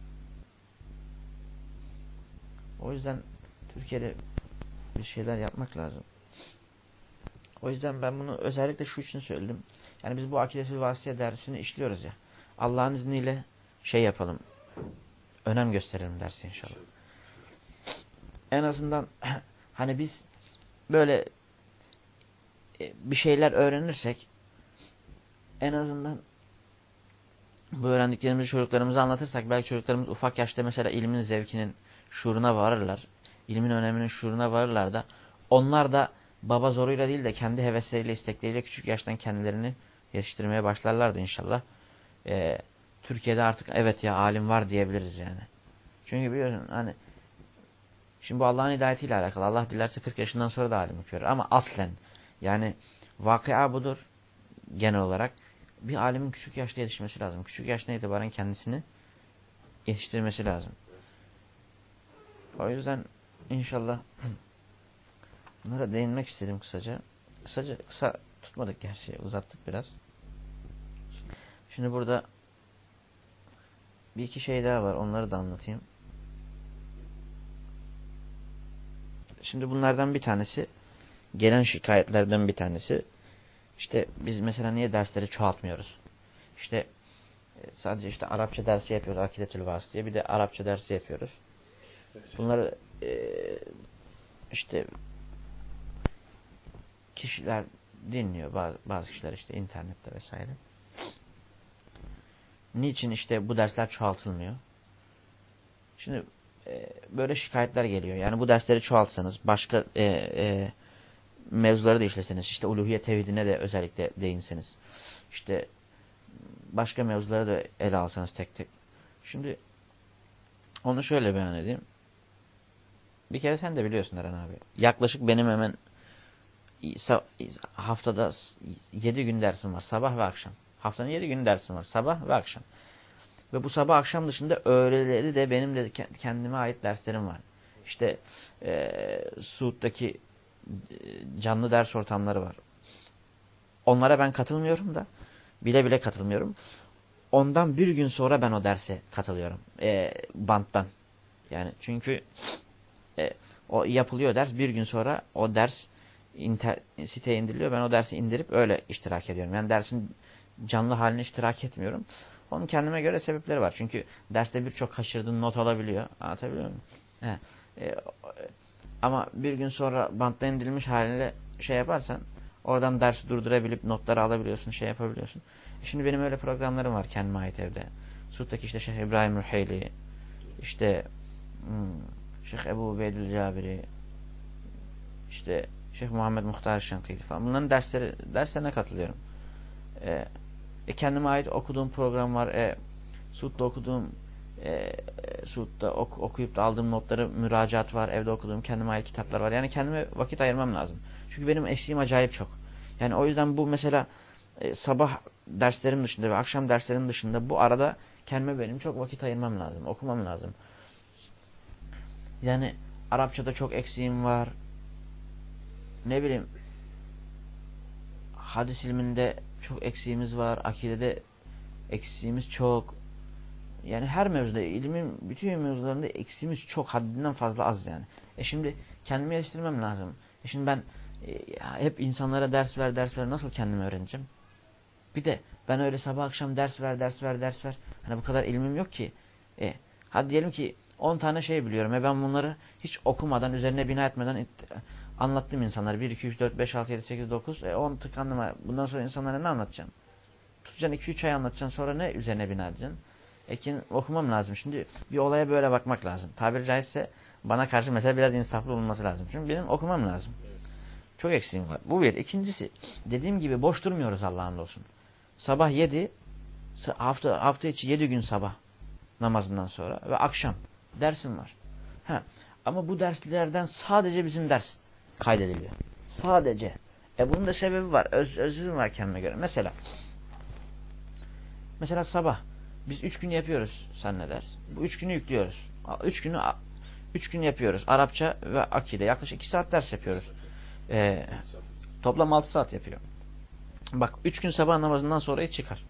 O yüzden Türkiye'de bir şeyler yapmak lazım. O yüzden ben bunu özellikle şu için söyledim. Yani biz bu Akide-ül Vasiye dersini işliyoruz ya. Allah'ın izniyle şey yapalım. Önem gösterelim dersi inşallah. En azından hani biz böyle bir şeyler öğrenirsek en azından bu öğrendiklerimizi çocuklarımıza anlatırsak belki çocuklarımız ufak yaşta mesela ilmin zevkinin şuuruna varırlar. İlmin öneminin şuuruna varırlar da onlar da baba zoruyla değil de kendi hevesleriyle, istekleriyle küçük yaştan kendilerini yetiştirmeye başlarlardı inşallah. Ee, Türkiye'de artık evet ya alim var diyebiliriz yani. Çünkü biliyorsun hani şimdi bu Allah'ın hidayetiyle alakalı. Allah dilerse kırk yaşından sonra da alim yapıyor. Ama aslen yani vakıa budur genel olarak. Bir alimin küçük yaşta yetişmesi lazım. Küçük yaştan itibaren kendisini yetiştirmesi lazım. O yüzden inşallah bunlara değinmek istedim kısaca. Kısaca kısa tutmadık gerçi. Uzattık biraz. Şimdi burada bir iki şey daha var. Onları da anlatayım. Şimdi bunlardan bir tanesi gelen şikayetlerden bir tanesi. İşte biz mesela niye dersleri çoğaltmıyoruz? İşte sadece işte Arapça dersi yapıyoruz. Akide-ül Vasıtiye. Bir de Arapça dersi yapıyoruz. Bunları e, işte kişiler dinliyor. Bazı, bazı kişiler işte internette vesaire. Niçin işte bu dersler çoğaltılmıyor? Şimdi e, böyle şikayetler geliyor. Yani bu dersleri çoğaltsanız, başka e, e, mevzuları da işleseniz, işte uluhiyet tevhidine de özellikle değinseniz, işte başka mevzuları da ele alsanız tek tek. Şimdi onu şöyle beyan edeyim. Bir kere sen de biliyorsun Eren abi. Yaklaşık benim hemen haftada yedi gün dersim var. Sabah ve akşam. Haftanın yedi gün dersim var. Sabah ve akşam. Ve bu sabah akşam dışında öğleleri de benim de kendime ait derslerim var. İşte e, Suud'daki canlı ders ortamları var. Onlara ben katılmıyorum da. Bile bile katılmıyorum. Ondan bir gün sonra ben o derse katılıyorum. E, banttan. Yani çünkü e, o yapılıyor ders. Bir gün sonra o ders inter, siteye indiriliyor. Ben o dersi indirip öyle iştirak ediyorum. Yani dersin canlı haline iştirak etmiyorum. Onun kendime göre sebepleri var. Çünkü derste birçok kaçırdığın not alabiliyor. Anlatabiliyor muyum? He. E, ama bir gün sonra banttan indirilmiş haliyle şey yaparsan oradan dersi durdurabilip notları alabiliyorsun, şey yapabiliyorsun. E şimdi benim öyle programlarım var kendime ait evde. Suud'daki işte Şeyh İbrahim Ruheyli, işte hmm, Şeyh Ebu Ubeydül Cabiri, işte Şeyh Muhammed Muhtar Şenkiti falan. Bunların dersleri, derslerine katılıyorum. E, e, kendime ait okuduğum program var. E, Suud'da okuduğum e, Suud'da ok, okuyup da aldığım notları müracaat var. Evde okuduğum kendime ait kitaplar var. Yani kendime vakit ayırmam lazım. Çünkü benim eksiğim acayip çok. Yani o yüzden bu mesela e, sabah derslerim dışında ve akşam derslerim dışında bu arada kendime benim çok vakit ayırmam lazım. Okumam lazım. Yani Arapçada çok eksiğim var. Ne bileyim hadis ilminde çok eksiğimiz var. Akidede eksiğimiz çok. Yani her mevzuda, ilmin bütün mevzularında eksiğimiz çok. Haddinden fazla az yani. E şimdi kendimi yetiştirmem lazım. E şimdi ben e, hep insanlara ders ver, ders ver. Nasıl kendimi öğreneceğim? Bir de ben öyle sabah akşam ders ver, ders ver, ders ver. Hani bu kadar ilmim yok ki. E, hadi diyelim ki on tane şey biliyorum. E ben bunları hiç okumadan, üzerine bina etmeden Anlattım insanlara. bir, iki, üç, dört, beş, altı, yedi, sekiz, dokuz. E on tıkandım. Bundan sonra insanlara ne anlatacaksın? Tutacaksın iki üç ay anlatacaksın. Sonra ne üzerine bina edeceksin? Ekin okumam lazım. Şimdi bir olaya böyle bakmak lazım. Tabiri caizse bana karşı mesela biraz insaflı olması lazım. Çünkü benim okumam lazım. Çok eksiğim var. Bu bir. İkincisi, dediğim gibi boş durmuyoruz Allah'ın olsun. Sabah yedi, hafta, hafta içi yedi gün sabah namazından sonra ve akşam dersim var. Ha. Ama bu derslerden sadece bizim ders kaydediliyor. Sadece. E bunun da sebebi var. Öz, özürüm var kendime göre. Mesela mesela sabah biz üç gün yapıyoruz seninle ders. Bu üç günü yüklüyoruz. Üç günü üç gün yapıyoruz. Arapça ve akide. Yaklaşık iki saat ders yapıyoruz. Ee, toplam altı saat yapıyor. Bak üç gün sabah namazından sonra çıkar.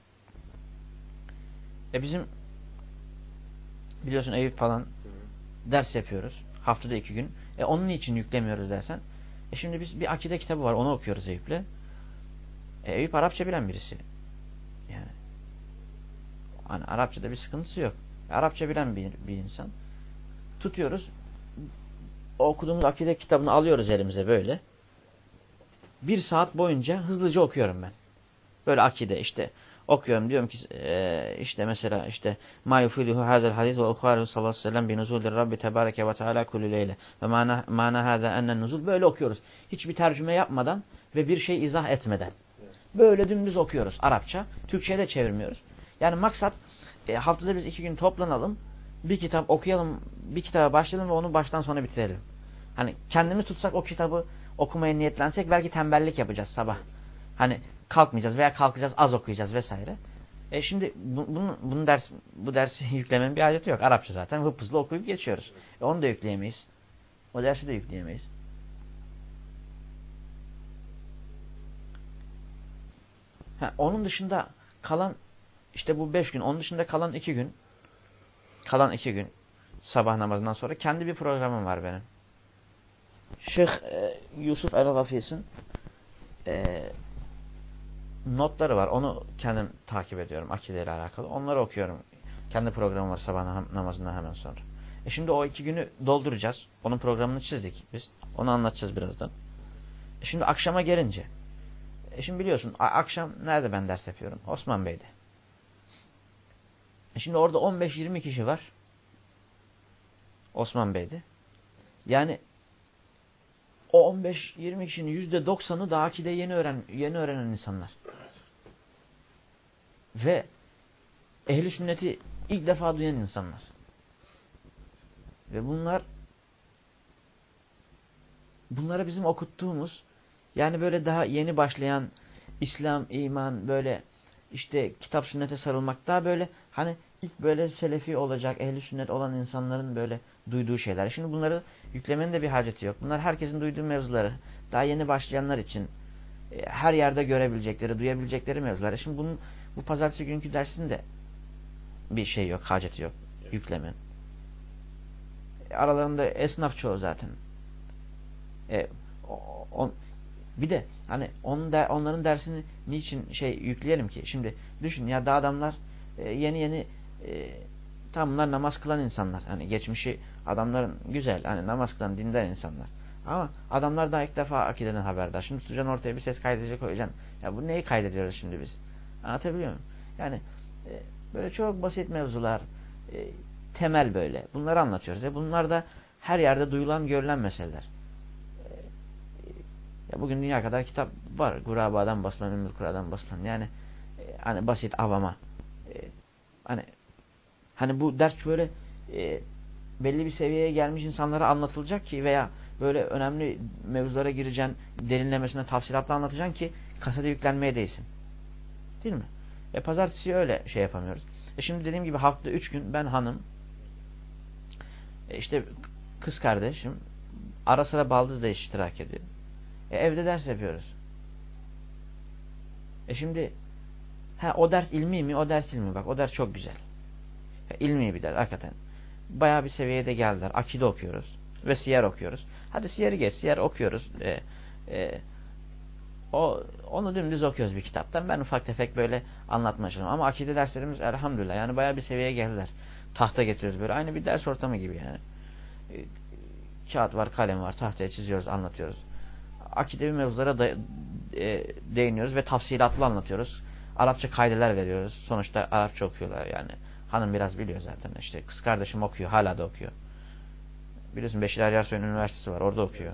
E bizim biliyorsun Eyüp falan ders yapıyoruz. Haftada iki gün. E onun için yüklemiyoruz dersen. E şimdi biz bir akide kitabı var. Onu okuyoruz Eyüp'le. E Eyüp Arapça bilen birisi. Yani hani Arapçada bir sıkıntısı yok. E, Arapça bilen bir, bir insan. Tutuyoruz. O okuduğumuz akide kitabını alıyoruz elimize böyle. Bir saat boyunca hızlıca okuyorum ben. Böyle akide işte okuyorum, diyorum ki e, işte mesela işte ma yufiduhu hazel hadis ve ukharu sallallahu aleyhi ve sellem bi nuzulur rabbi tebareke ve teala kullu leyle ve mana mana hada enen nuzul, böyle okuyoruz. Hiçbir tercüme yapmadan ve bir şey izah etmeden. Böyle dümdüz okuyoruz Arapça. Türkçe'ye de çevirmiyoruz. Yani maksat e, haftada biz iki gün toplanalım, bir kitap okuyalım, bir kitaba başlayalım ve onu baştan sona bitirelim. Hani kendimiz tutsak o kitabı okumaya niyetlensek belki tembellik yapacağız sabah. Hani kalkmayacağız veya kalkacağız, az okuyacağız vesaire. E şimdi bu, bunu, bunu ders, bu dersi yüklemenin bir haceti yok. Arapça zaten hıp hızlı okuyup geçiyoruz. E onu da yükleyemeyiz. O dersi de yükleyemeyiz. Ha, onun dışında kalan işte bu beş gün, onun dışında kalan iki gün, kalan iki gün sabah namazından sonra kendi bir programım var benim. Şeyh e, Yusuf El-Gafis'in e, notları var. Onu kendim takip ediyorum akideyle alakalı. Onları okuyorum. Kendi programım var sabah namazından hemen sonra. E şimdi o iki günü dolduracağız. Onun programını çizdik biz. Onu anlatacağız birazdan. E şimdi akşama gelince. E şimdi biliyorsun akşam nerede ben ders yapıyorum? Osman Bey'de. E şimdi orada on beş yirmi kişi var. Osman Bey'de. Yani o on beş yirmi kişinin yüzde doksanı da akide yeni öğren yeni öğrenen insanlar. Ve ehli sünneti ilk defa duyan insanlar. Ve bunlar bunlara bizim okuttuğumuz, yani böyle daha yeni başlayan İslam, iman, böyle işte kitap sünnete sarılmak, daha böyle hani ilk böyle selefi olacak, ehli sünnet olan insanların böyle duyduğu şeyler. Şimdi bunları yüklemenin de bir haceti yok. Bunlar herkesin duyduğu mevzuları. Daha yeni başlayanlar için e, her yerde görebilecekleri, duyabilecekleri mevzular. Şimdi bunun bu pazartesi günkü dersinde bir şey yok, haceti yok yüklemenin. E, aralarında esnaf çoğu zaten. E, o, on, bir de hani onun der, onların dersini niçin şey yükleyelim ki? Şimdi düşün ya, da adamlar e, yeni yeni e, tam bunlar namaz kılan insanlar. Hani geçmişi adamların güzel, hani namaz kılan dindar insanlar. Ama adamlar daha ilk defa akideden haberdar. Şimdi tutacaksın ortaya bir ses kaydedici koyacaksın. Ya bu neyi kaydediyoruz şimdi biz? Anlatabiliyor muyum? Yani e, böyle çok basit mevzular, e, temel böyle. Bunları anlatıyoruz. E, bunlar da her yerde duyulan, görülen meseleler. Ya bugün dünya kadar kitap var. Gurabadan basılan, Ümmül Kura'dan basılan. Yani e, hani basit avama. E, hani hani bu ders böyle e, belli bir seviyeye gelmiş insanlara anlatılacak ki, veya böyle önemli mevzulara gireceksin, derinlemesine tafsilatla anlatacaksın ki kasete yüklenmeye değsin. Değil mi? E pazartesi öyle şey yapamıyoruz. E şimdi dediğim gibi haftada üç gün ben, hanım, e işte kız kardeşim, ara sıra baldız da iştirak ediyor. E evde ders yapıyoruz. E şimdi ha, o ders ilmi mi? O ders ilmi. Bak o ders çok güzel. Ya, ilmi bir ders hakikaten. Bayağı bir seviyede geldiler. Akide okuyoruz. Ve siyer okuyoruz. Hadi siyeri geç. Siyer okuyoruz. E, e, o onu dümdüz okuyoruz bir kitaptan. Ben ufak tefek böyle anlatmaya çalışıyorum. Ama akide derslerimiz elhamdülillah yani bayağı bir seviyeye geldiler. Tahta getiriyoruz böyle. Aynı bir ders ortamı gibi yani. E, kağıt var, kalem var. Tahtaya çiziyoruz, anlatıyoruz. akidevi mevzulara da, e, değiniyoruz ve tafsilatlı anlatıyoruz. Arapça kaideler veriyoruz. Sonuçta Arapça okuyorlar yani. Hanım biraz biliyor zaten. İşte kız kardeşim okuyor. Hala da okuyor. Biliyorsun Beşir Ersoy Üniversitesi var. Orada okuyor.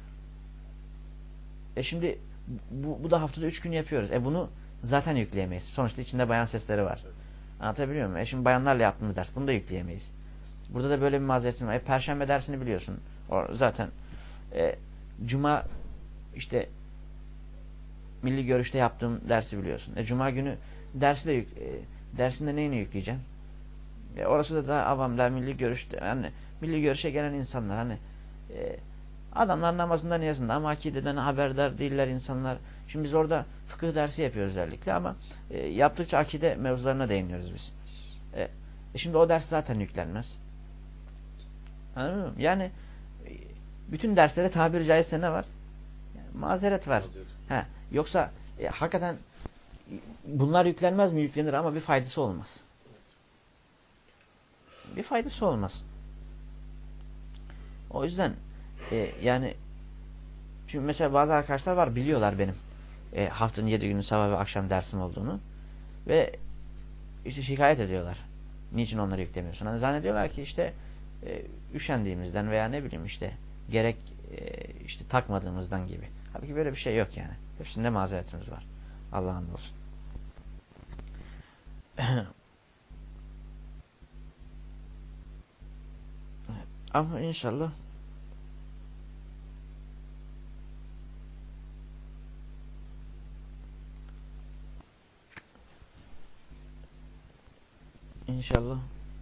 E şimdi bu, bu da haftada üç gün yapıyoruz. E bunu zaten yükleyemeyiz. Sonuçta içinde bayan sesleri var. Anlatabiliyor muyum? E şimdi bayanlarla yaptığımız ders. Bunu da yükleyemeyiz. Burada da böyle bir mazeretim var. E Perşembe dersini biliyorsun. O zaten e, Cuma işte milli görüşte yaptığım dersi biliyorsun. E Cuma günü dersi de yük, e, dersinde neyini yükleyeceğim? E, orası da daha avamlar milli görüşte. Yani milli görüşe gelen insanlar hani e, adamlar namazında niyazında ama akideden haberdar değiller insanlar. Şimdi biz orada fıkıh dersi yapıyoruz özellikle ama e, yaptıkça akide mevzularına değiniyoruz biz. E, e şimdi o ders zaten yüklenmez. Anladın mı? Yani e, bütün derslere tabiri caizse ne var? Yani, mazeret var. Mazeret. He, yoksa e, hakikaten bunlar yüklenmez mi? Yüklenir ama bir faydası olmaz. Evet. Bir faydası olmaz. O yüzden e, yani çünkü mesela bazı arkadaşlar var biliyorlar benim e, haftanın yedi günü sabah ve akşam dersim olduğunu ve işte şikayet ediyorlar. Niçin onları yüklemiyorsun? Hani zannediyorlar ki işte e, üşendiğimizden veya ne bileyim işte gerek e, işte takmadığımızdan gibi. Halbuki böyle bir şey yok yani. Hepsinde mazeretimiz var. Allah'ın olsun. Ama inşallah İnşallah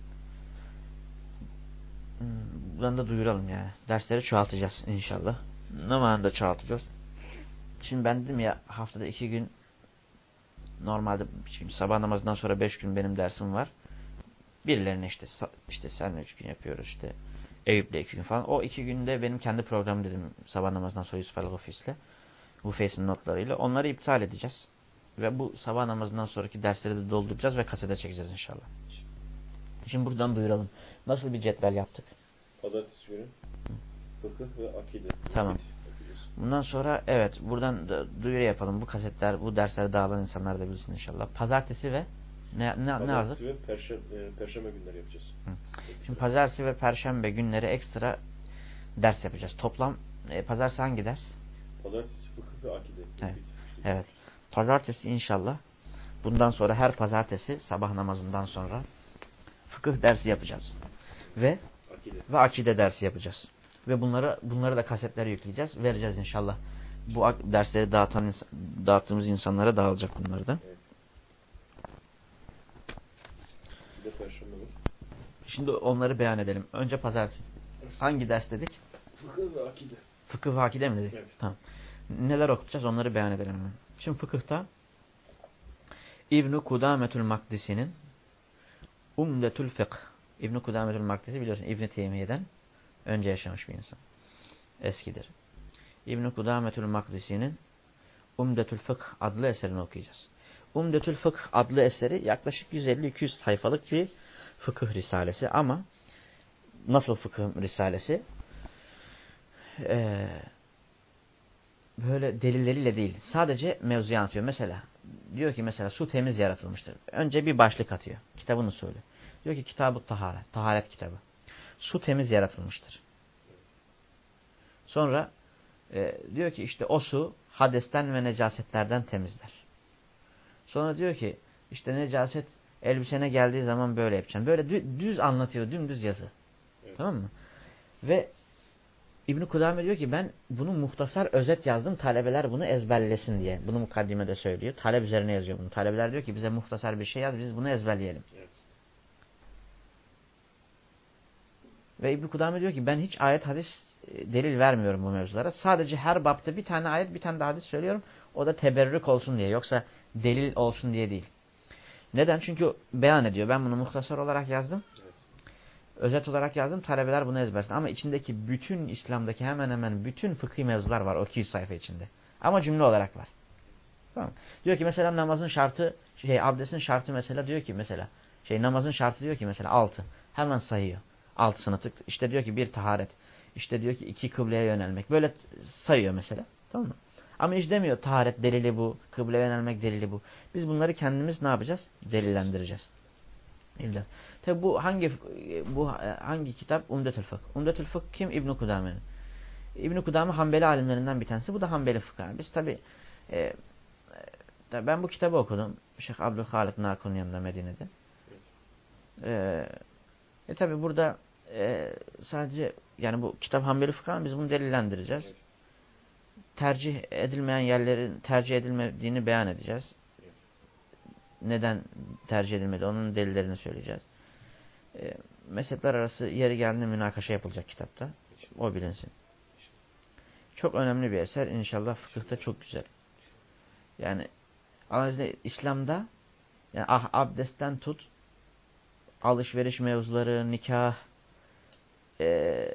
buradan da duyuralım yani. Dersleri çoğaltacağız inşallah. Ne manada çoğaltacağız? Şimdi ben dedim ya haftada iki gün normalde şimdi sabah namazından sonra beş gün benim dersim var. Birilerine işte işte senle üç gün yapıyoruz işte. Eyüp'le iki gün falan. O iki günde benim kendi programım dedim sabah namazından sonra Yusuf el-Gufis'le. Gufis'in notlarıyla. Onları iptal edeceğiz. Ve bu sabah namazından sonraki dersleri de dolduracağız ve kasete çekeceğiz inşallah. Şimdi buradan duyuralım. Nasıl bir cetvel yaptık? Pazartesi günü fıkıh ve akide. Tamam. Bundan sonra evet buradan da duyuru yapalım. Bu kasetler, bu dersleri dağılan insanlar da bilsin inşallah. Pazartesi ve ne ne Pazartesi ne yazdık? ve perşembe, e, perşembe günleri yapacağız. Hı. Şimdi pazartesi ve perşembe günleri ekstra ders yapacağız. Toplam e, pazartesi hangi ders? Pazartesi fıkıh ve akide. Evet. Evet. Pazartesi inşallah. Bundan sonra her pazartesi sabah namazından sonra fıkıh dersi yapacağız. Ve akide. ve akide dersi yapacağız. Ve bunları bunları da kasetlere yükleyeceğiz. Vereceğiz inşallah. Bu dersleri dağıtan dağıttığımız insanlara dağılacak bunları da. Evet. Bir de perşembe var. Şimdi onları beyan edelim. Önce pazartesi. Hangi ders dedik? Fıkıh ve akide. Fıkıh ve akide mi dedik? Evet. Tamam. Neler okutacağız onları beyan edelim. Şimdi fıkıhta İbn-i Kudametül Makdisi'nin Umdetül Fıkh. İbn-i Kudametül Makdisi biliyorsun İbn-i Teymiye'den önce yaşamış bir insan. Eskidir. İbn-i Kudametül Makdisi'nin Umdetül Fıkh adlı eserini okuyacağız. Umdetül Fıkh adlı eseri yaklaşık yüz elli iki yüz sayfalık bir fıkıh risalesi ama nasıl fıkıh risalesi? Ee, böyle delilleriyle değil. Sadece mevzuyu anlatıyor. Mesela diyor ki mesela su temiz yaratılmıştır. Önce bir başlık atıyor. Kitabın usulü. Diyor ki Kitab-ı Taharet. Taharet kitabı. Su temiz yaratılmıştır. Sonra e, diyor ki işte o su hadesten ve necasetlerden temizler. Sonra diyor ki işte necaset elbisene geldiği zaman böyle yapacaksın. Böyle dü düz anlatıyor. Dümdüz yazı. Evet. Tamam mı? Ve İbn-i Kudame diyor ki ben bunu muhtasar özet yazdım. Talebeler bunu ezberlesin diye. Bunu mukaddimede söylüyor. Talep üzerine yazıyor bunu. Talebeler diyor ki bize muhtasar bir şey yaz. Biz bunu ezberleyelim. Evet. Ve İbn-i Kudame diyor ki ben hiç ayet hadis delil vermiyorum bu mevzulara. Sadece her bapta bir tane ayet bir tane de hadis söylüyorum. O da teberrük olsun diye. Yoksa delil olsun diye değil. Neden? Çünkü beyan ediyor. Ben bunu muhtasar olarak yazdım. Evet. Özet olarak yazdım. Talebeler bunu ezbersin. Ama içindeki bütün İslam'daki hemen hemen bütün fıkhi mevzular var o iki yüz sayfa içinde. Ama cümle olarak var. Tamam. Diyor ki mesela namazın şartı, şey abdestin şartı mesela diyor ki mesela şey namazın şartı diyor ki mesela altı. Hemen sayıyor. Altısını tık. İşte diyor ki bir taharet. İşte diyor ki iki kıbleye yönelmek. Böyle sayıyor mesela. Tamam mı? Ama hiç demiyor taharet delili bu, kıbleye yönelmek delili bu. Biz bunları kendimiz ne yapacağız? Delillendireceğiz. İlla. Tabi bu hangi bu hangi kitap? Umdetül Fıkh. Umdetül Fıkh kim? İbn Kudame'nin. İbn Kudame Hanbeli alimlerinden bir tanesi. Bu da Hanbeli fıkıh. Biz tabi e, e, ben bu kitabı okudum. Şeyh Abdülhalik Nakul'un yanında Medine'de. E, e tabi burada e, sadece yani bu kitap Hanbeli fıkıh, biz bunu delillendireceğiz. Tercih edilmeyen yerlerin tercih edilmediğini beyan edeceğiz. Neden tercih edilmedi? Onun delillerini söyleyeceğiz. E, mezhepler arası yeri geldiğinde münakaşa yapılacak kitapta. O bilinsin. Çok önemli bir eser. İnşallah fıkıhta çok güzel. Yani İslam'da yani ah, abdestten tut, alışveriş mevzuları, nikah, e,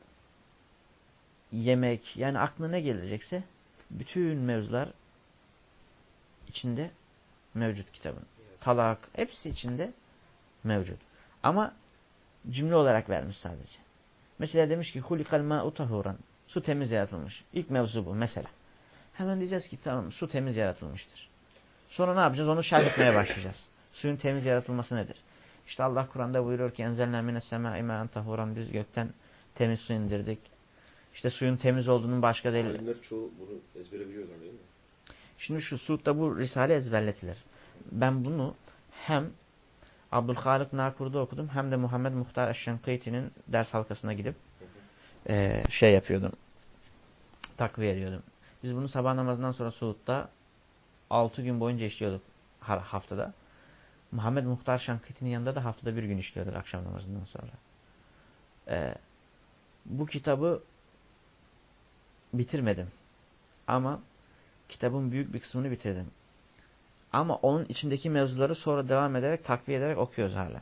yemek, yani aklına ne gelecekse bütün mevzular içinde mevcut kitabın. Talak, hepsi içinde mevcut. Ama cümle olarak vermiş sadece. Mesela demiş ki hulikal ma'u tahuran. Su temiz yaratılmış. İlk mevzu bu mesela. Hemen diyeceğiz ki tamam, su temiz yaratılmıştır. Sonra ne yapacağız? Onu şerh etmeye başlayacağız. Suyun temiz yaratılması nedir? İşte Allah Kur'an'da buyuruyor ki enzelna mines semâ'i mâen tahuran, biz gökten temiz su indirdik. İşte suyun temiz olduğunun başka delili. Alimler çoğu bunu ezbere biliyorlar değil mi? Şimdi şu Suud'da bu risale ezberletilir. Ben bunu hem Abdülhalik Nakur'da okudum hem de Muhammed Muhtar Eşşenkıyti'nin ders halkasına gidip e, şey yapıyordum. Takviye ediyordum. Biz bunu sabah namazından sonra Suud'da altı gün boyunca işliyorduk haftada. Muhammed Muhtar Şankiti'nin yanında da haftada bir gün işliyorduk akşam namazından sonra. Ee, bu kitabı bitirmedim. Ama kitabın büyük bir kısmını bitirdim. Ama onun içindeki mevzuları sonra devam ederek, takviye ederek okuyoruz hala.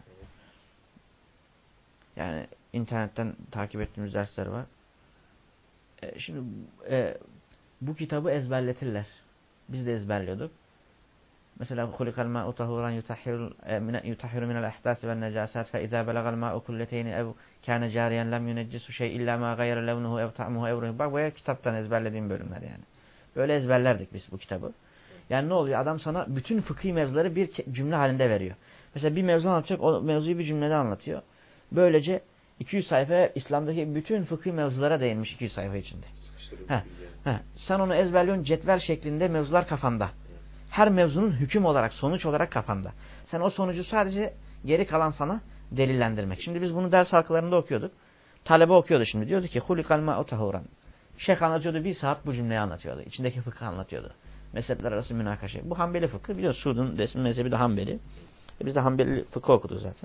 Yani internetten takip ettiğimiz dersler var. Ee, şimdi e, bu kitabı ezberletirler. Biz de ezberliyorduk. Mesela hulikal ma'u tahuran yutahhiru minel ahdasi ven necasat fe izâ belagal ma'u kulleteyni ev kâne cariyen lem yuneccisu şey illa ma gayre levnuhu ev ta'muhu ev ruhu. Bak bu kitaptan ezberlediğim bölümler yani. Böyle ezberlerdik biz bu kitabı. Yani ne oluyor? Adam sana bütün fıkhi mevzuları bir cümle halinde veriyor. Mesela bir mevzu anlatacak, o mevzuyu bir cümlede anlatıyor. Böylece iki yüz sayfa İslam'daki bütün fıkhi mevzulara değinmiş iki yüz sayfa içinde. Heh, heh. Sen onu ezberliyorsun, cetvel şeklinde mevzular kafanda. Her mevzunun hüküm olarak, sonuç olarak kafanda. Sen o sonucu sadece geri kalan sana delillendirmek. Şimdi biz bunu ders halkalarında okuyorduk. Talebe okuyordu şimdi. Diyordu ki hulikal ma'u tahuran. Şeyh anlatıyordu, bir saat bu cümleyi anlatıyordu. İçindeki fıkhı anlatıyordu. Mezhepler arası münakaşa. Bu Hanbeli fıkhı. Biliyorsun Suud'un resmi mezhebi de Hanbeli. E biz de Hanbeli fıkhı okuduk zaten.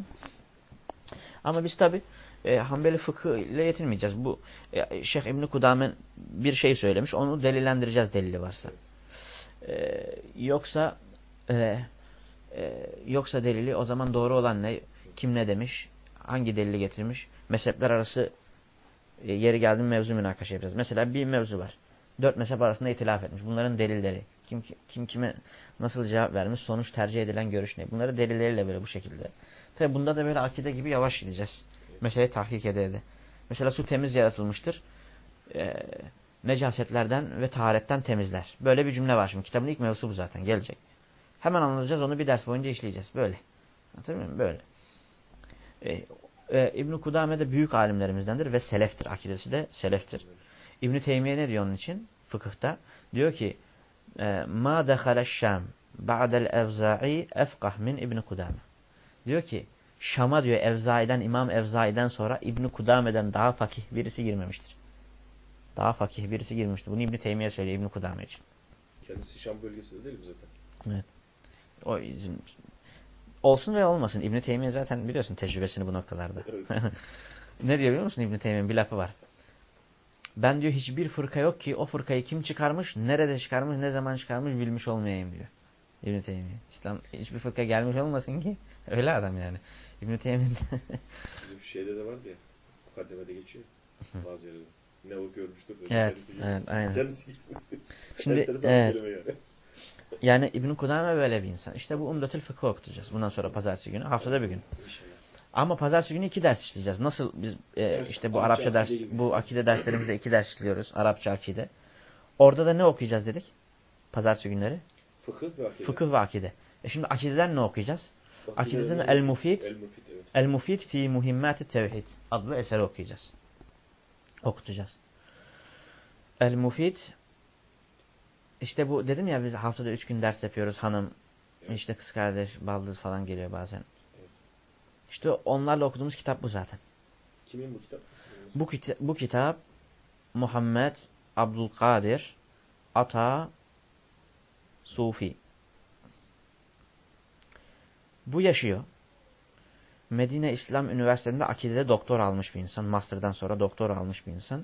Ama biz tabi e, Hanbeli fıkhı ile yetinmeyeceğiz. Bu e, Şeyh İbn Kudame bir şey söylemiş. Onu delillendireceğiz delili varsa. E, yoksa e, e, yoksa delili o zaman doğru olan ne? Kim ne demiş? Hangi delili getirmiş? Mezhepler arası e, yeri geldi mi mevzu münakaşa yapacağız. Mesela bir mevzu var. Dört mezhep arasında itilaf etmiş. Bunların delilleri. Kim kim kime nasıl cevap vermiş? Sonuç tercih edilen görüş ne? Bunları delilleriyle böyle bu şekilde. Tabi bunda da böyle akide gibi yavaş gideceğiz. Meseleyi tahkik ede ede. Mesela su temiz yaratılmıştır. E, necasetlerden ve taharetten temizler. Böyle bir cümle var şimdi. Kitabın ilk mevzusu bu zaten. Gelecek. Hemen anlatacağız. Onu bir ders boyunca işleyeceğiz. Böyle. Anlatabiliyor muyum? Böyle. E, e, İbn-i Kudame de büyük alimlerimizdendir ve seleftir. Akidesi de seleftir. İbn-i Teymiye ne diyor onun için? Fıkıhta. Diyor ki ma dehaleş Şam ba'del Evza'i efkah min İbn-i Kudame. Diyor ki Şam'a diyor Evzai'den, İmam Evzai'den sonra İbn-i Kudame'den daha fakih birisi girmemiştir. Daha fakih birisi girmiştir. Bunu İbn-i Teymiye söylüyor İbn-i Kudame için. Kendisi Şam bölgesinde değil mi zaten? Evet. O izin olsun ve olmasın. İbn-i Teymiye zaten biliyorsun tecrübesini bu noktalarda. Evet. Ne diyor biliyor musun İbn-i Teymiye'nin bir lafı var. Ben diyor hiçbir fırka yok ki o fırkayı kim çıkarmış, nerede çıkarmış, ne zaman çıkarmış bilmiş olmayayım diyor. İbn-i Teymiye. İslam hiçbir fırka gelmiş olmasın ki öyle adam yani. İbn-i Teymiye. Bizim şeyde de vardı ya. Mukaddemede geçiyor. Bazı yerlerde. Ne o görmüştür. Evet, evet, aynen. Kendisi Şimdi evet. Yani. Yani İbn-i Kudame böyle bir insan. İşte bu Umdetül Fıkhı okutacağız. Bundan sonra pazartesi günü. Haftada bir gün. İnşallah. Ama pazartesi günü iki ders işleyeceğiz. Nasıl biz e, işte bu Arapça, Arapça ders, bu akide derslerimizde iki ders işliyoruz. Arapça akide. Orada da ne okuyacağız dedik? Pazartesi günleri. Fıkıh ve akide. Fıkıh ve akide. E şimdi akideden ne okuyacağız? Akideden El El-Mufid. El-Mufid, evet. El-Mufid fi Muhimmat-ı Tevhid adlı eseri okuyacağız. Okutacağız. El-Mufid, işte bu dedim ya, biz haftada üç gün ders yapıyoruz. Hanım, evet. işte kız kardeş, baldız falan geliyor bazen. Evet. İşte onlarla okuduğumuz kitap bu zaten. Kimin bu kitap? Bu, kita bu kitap Muhammed Abdülkadir Ata Sufi. Bu yaşıyor. Medine İslam Üniversitesi'nde akidede doktor almış bir insan. Master'dan sonra doktor almış bir insan.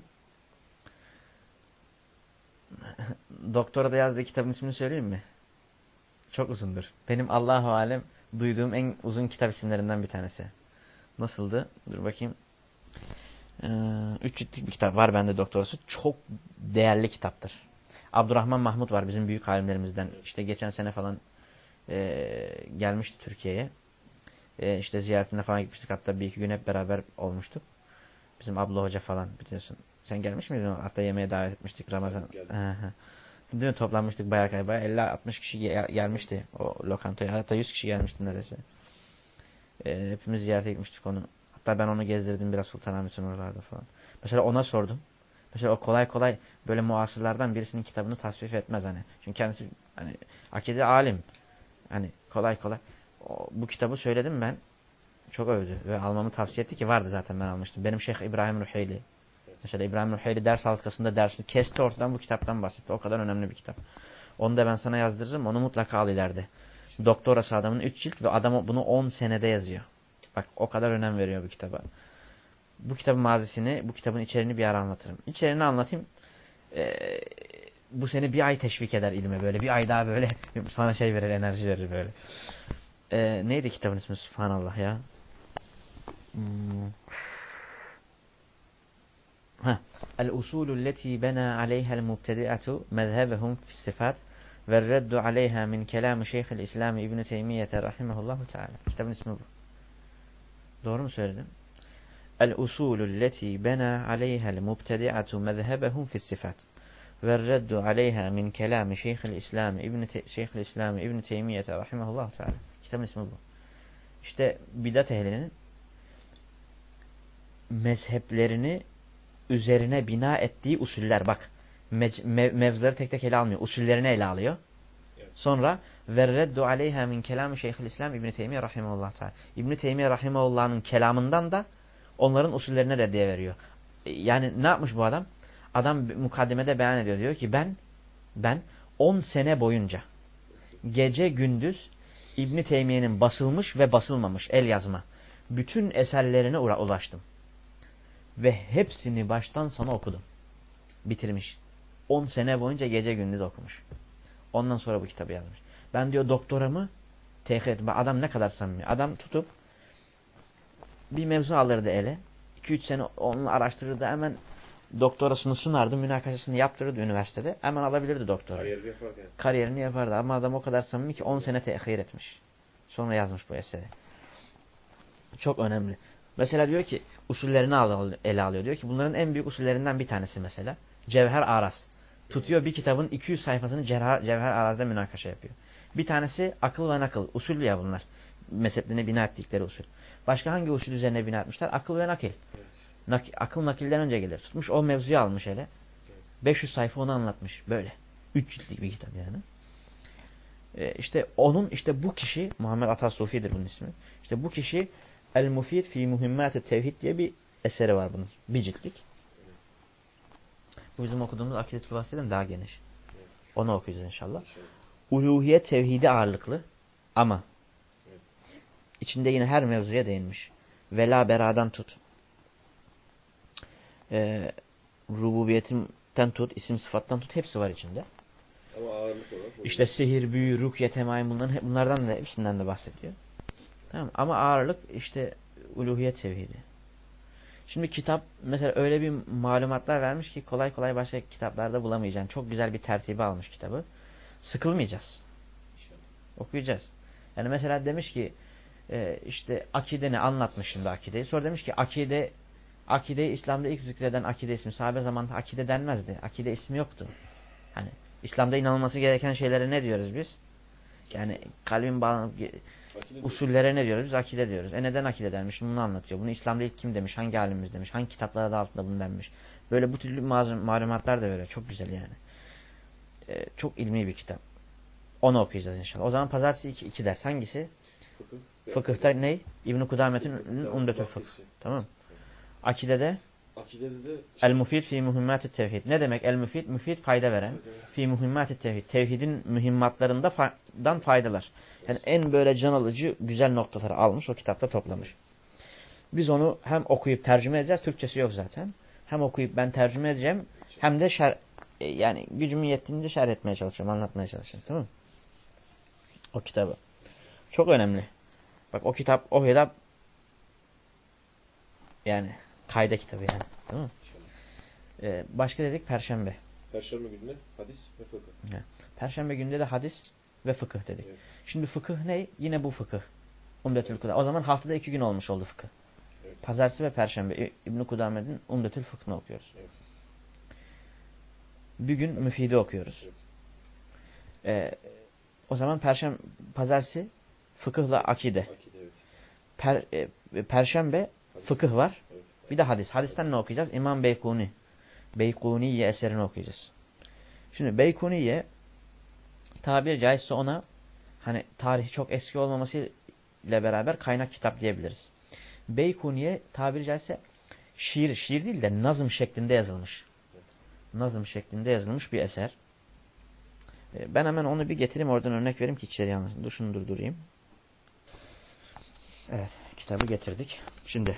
Doktora da yazdığı kitabın ismini söyleyeyim mi? Çok uzundur. Benim Allahu alem duyduğum en uzun kitap isimlerinden bir tanesi. Nasıldı? Dur bakayım. Ee, üç ciltlik bir kitap var bende, doktorası. Çok değerli kitaptır. Abdurrahman Mahmud var bizim büyük alimlerimizden. İşte geçen sene falan e, gelmişti Türkiye'ye. E, işte ziyaretine falan gitmiştik. Hatta bir iki gün hep beraber olmuştuk. Bizim abla hoca falan biliyorsun. Sen gelmiş miydin? Hatta yemeğe davet etmiştik Ramazan. Değil mi? Toplanmıştık bayağı galiba. elli altmış kişi gelmişti o lokantaya. Hatta yüz kişi gelmişti neredeyse. E, hepimiz ziyarete gitmiştik onu. Hatta ben onu gezdirdim biraz Sultanahmet'in oralarda falan. Mesela ona sordum. Mesela o kolay kolay böyle muasırlardan birisinin kitabını tasvip etmez hani. Çünkü kendisi hani akide alim. Hani kolay kolay. O, bu kitabı söyledim ben. Çok övdü ve almamı tavsiye etti ki vardı zaten, ben almıştım. Benim Şeyh İbrahim Ruheyli. Mesela İbrahim Ruheyli ders halkasında dersini kesti, ortadan bu kitaptan bahsetti. O kadar önemli bir kitap. Onu da ben sana yazdırırım. Onu mutlaka al ileride. Doktorası adamın üç cilt ve adam bunu on senede yazıyor. Bak o kadar önem veriyor bu kitaba. Bu kitabın mazisini, bu kitabın içeriğini bir ara anlatırım. İçeriğini anlatayım. Ee, bu seni bir ay teşvik eder ilme böyle. Bir ay daha böyle sana şey verir, enerji verir böyle. Ee, neydi kitabın ismi? Subhanallah ya. Hmm. El-usulü leti bena aleyhel mubtedi'atu mezhebehum fi's-sifat ve reddu aleyha min kelamı Şeyh'il İslam İbn-i Teymiyye rahimehullahu teala. Kitabın ismi bu. Doğru mu söyledim? El-usulü leti bena aleyhel mubtedi'atu mezhebehum fi's-sifat ve reddu aleyha min kelamı Şeyh'il İslam İbn-i Şeyh'il İslam İbn-i Teymiyye rahimehullahu teala. Kitabın ismi bu. İşte bidat ehlinin mezheplerini üzerine bina ettiği usuller, bak mev mevzuları tek tek ele almıyor. Usullerini ele alıyor. Evet. Sonra ve reddu aleyha min kelamı Şeyh'ül İslam İbn Teymiyye rahimehullah teala. İbn Teymiyye rahimehullah'ın kelamından da onların usullerine reddiye veriyor. Yani ne yapmış bu adam? Adam mukaddimede beyan ediyor. Diyor ki ben ben on sene boyunca gece gündüz İbn Teymiyye'nin basılmış ve basılmamış el yazma bütün eserlerine ulaştım. Ve hepsini baştan sona okudum. Bitirmiş. on sene boyunca gece gündüz okumuş. Ondan sonra bu kitabı yazmış. Ben diyor doktoramı tehir ettim. Adam ne kadar samimi. Adam tutup bir mevzu alırdı ele. iki üç sene onu araştırırdı. Hemen doktorasını sunardı. Münakaşasını yaptırırdı üniversitede. Hemen alabilirdi doktora. Kariyerini yapardı. Yani. Kariyerini yapardı. Ama adam o kadar samimi ki on sene tehir etmiş. Sonra yazmış bu eseri. Çok önemli. Mesela diyor ki usullerini ele alıyor. Diyor ki bunların en büyük usullerinden bir tanesi mesela Cevher Araz. Tutuyor bir kitabın iki yüz sayfasını Cevher Araz'da münakaşa yapıyor. Bir tanesi akıl ve nakıl. Usul ya bunlar. Mezheplerine bina ettikleri usul. Başka hangi usul üzerine bina etmişler? Akıl ve nakil. Evet. Nak akıl nakilden önce gelir. Tutmuş o mevzuyu almış hele. beş yüz sayfa onu anlatmış. Böyle. üç ciltlik bir kitap yani. Ee, işte onun işte bu kişi Muhammed Ata Sufi'dir bunun ismi. İşte bu kişi El-Mufid fi Muhimmat-ı Tevhid diye bir eseri var bunun. Bir ciltlik. Bu bizim okuduğumuz Akide-i Vası'dan daha geniş. Onu okuyacağız inşallah. Uluhiyet tevhidi ağırlıklı ama içinde yine her mevzuya değinmiş. Vela beradan tut. Ee, rububiyetten tut, isim sıfattan tut, hepsi var içinde. Ama ağırlık olarak. İşte sihir, büyü, rukye, temayim bunların bunlardan da hepsinden de bahsediyor. Tamam, ama ağırlık işte uluhiyet tevhidi. Şimdi kitap mesela öyle bir malumatlar vermiş ki kolay kolay başka kitaplarda bulamayacaksın. Çok güzel bir tertibi almış kitabı. Sıkılmayacağız. İnşallah. Okuyacağız. Yani mesela demiş ki e, işte akideni anlatmış şimdi akideyi. Sonra demiş ki akide akideyi İslam'da ilk zikreden akide ismi. Sahabe zamanında akide denmezdi. Akide ismi yoktu. Hani İslam'da inanılması gereken şeylere ne diyoruz biz? Yani kalbin bağlı usullere ne diyoruz? Biz akide diyoruz. E neden akide denmiş? Bunu anlatıyor. Bunu İslam'da ilk kim demiş? Hangi alimimiz demiş? Hangi kitaplara da altında bunu denmiş? Böyle bu türlü malumatlar da böyle. Çok güzel yani. Ee, çok ilmi bir kitap. Onu okuyacağız inşallah. O zaman pazartesi iki, iki ders. Hangisi? Fıkıh. Fıkıhta ne? İbn-i Kudamet'in Umdetül Fıkh. Tamam. Akidede Akidede de El-Mufid fi muhimmat-ı tevhid. Ne demek el-Mufid? Müfid fayda veren. Fi muhimmat-ı tevhid. Tevhidin mühimmatlarından faydalar. Yani en böyle can alıcı güzel noktaları almış, o kitapta toplamış. Biz onu hem okuyup tercüme edeceğiz. Türkçesi yok zaten. Hem okuyup ben tercüme edeceğim. Hem de şer, yani gücümün yettiğince şerh etmeye çalışıyorum. Anlatmaya çalışıyorum. Tamam mı? O kitabı. Çok önemli. Bak o kitap, o kitap yani kaide kitabı yani. Tamam mı? Ee, başka dedik Perşembe. Perşembe günü hadis ve fıkıh. Evet. Perşembe günde de hadis ve fıkıh dedik. Evet. Şimdi fıkıh ne? Yine bu fıkıh. Umdetül Kudamet. O zaman haftada iki gün olmuş oldu fıkıh. Evet. Pazartesi ve Perşembe İbn-i Kudamet'in Umdetül Fıkh'ını okuyoruz. Evet. Bir gün Müfid'i okuyoruz. Evet. Ee, o zaman Perşembe, Pazartesi fıkıhla akide. Akide evet. Per, e, Perşembe hadis. Fıkıh var. Evet. Bir de hadis. Hadisten ne okuyacağız? İmam Beykuni. Beykuniye eserini okuyacağız. Şimdi Beykuniye tabiri caizse ona hani tarihi çok eski olmaması ile beraber kaynak kitap diyebiliriz. Beykuniye tabiri caizse şiir, şiir değil de nazım şeklinde yazılmış. Nazım şeklinde yazılmış bir eser. Ben hemen onu bir getireyim, oradan örnek vereyim ki içeri yanlış. Dur şunu durdurayım. Evet, kitabı getirdik. Şimdi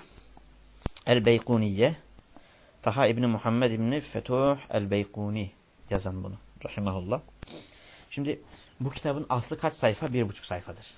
El-Beykuniye Taha İbni Muhammed İbni Fetuh El-Beykuni yazan bunu. Rahimahullah. Şimdi bu kitabın aslı kaç sayfa? Bir buçuk sayfadır.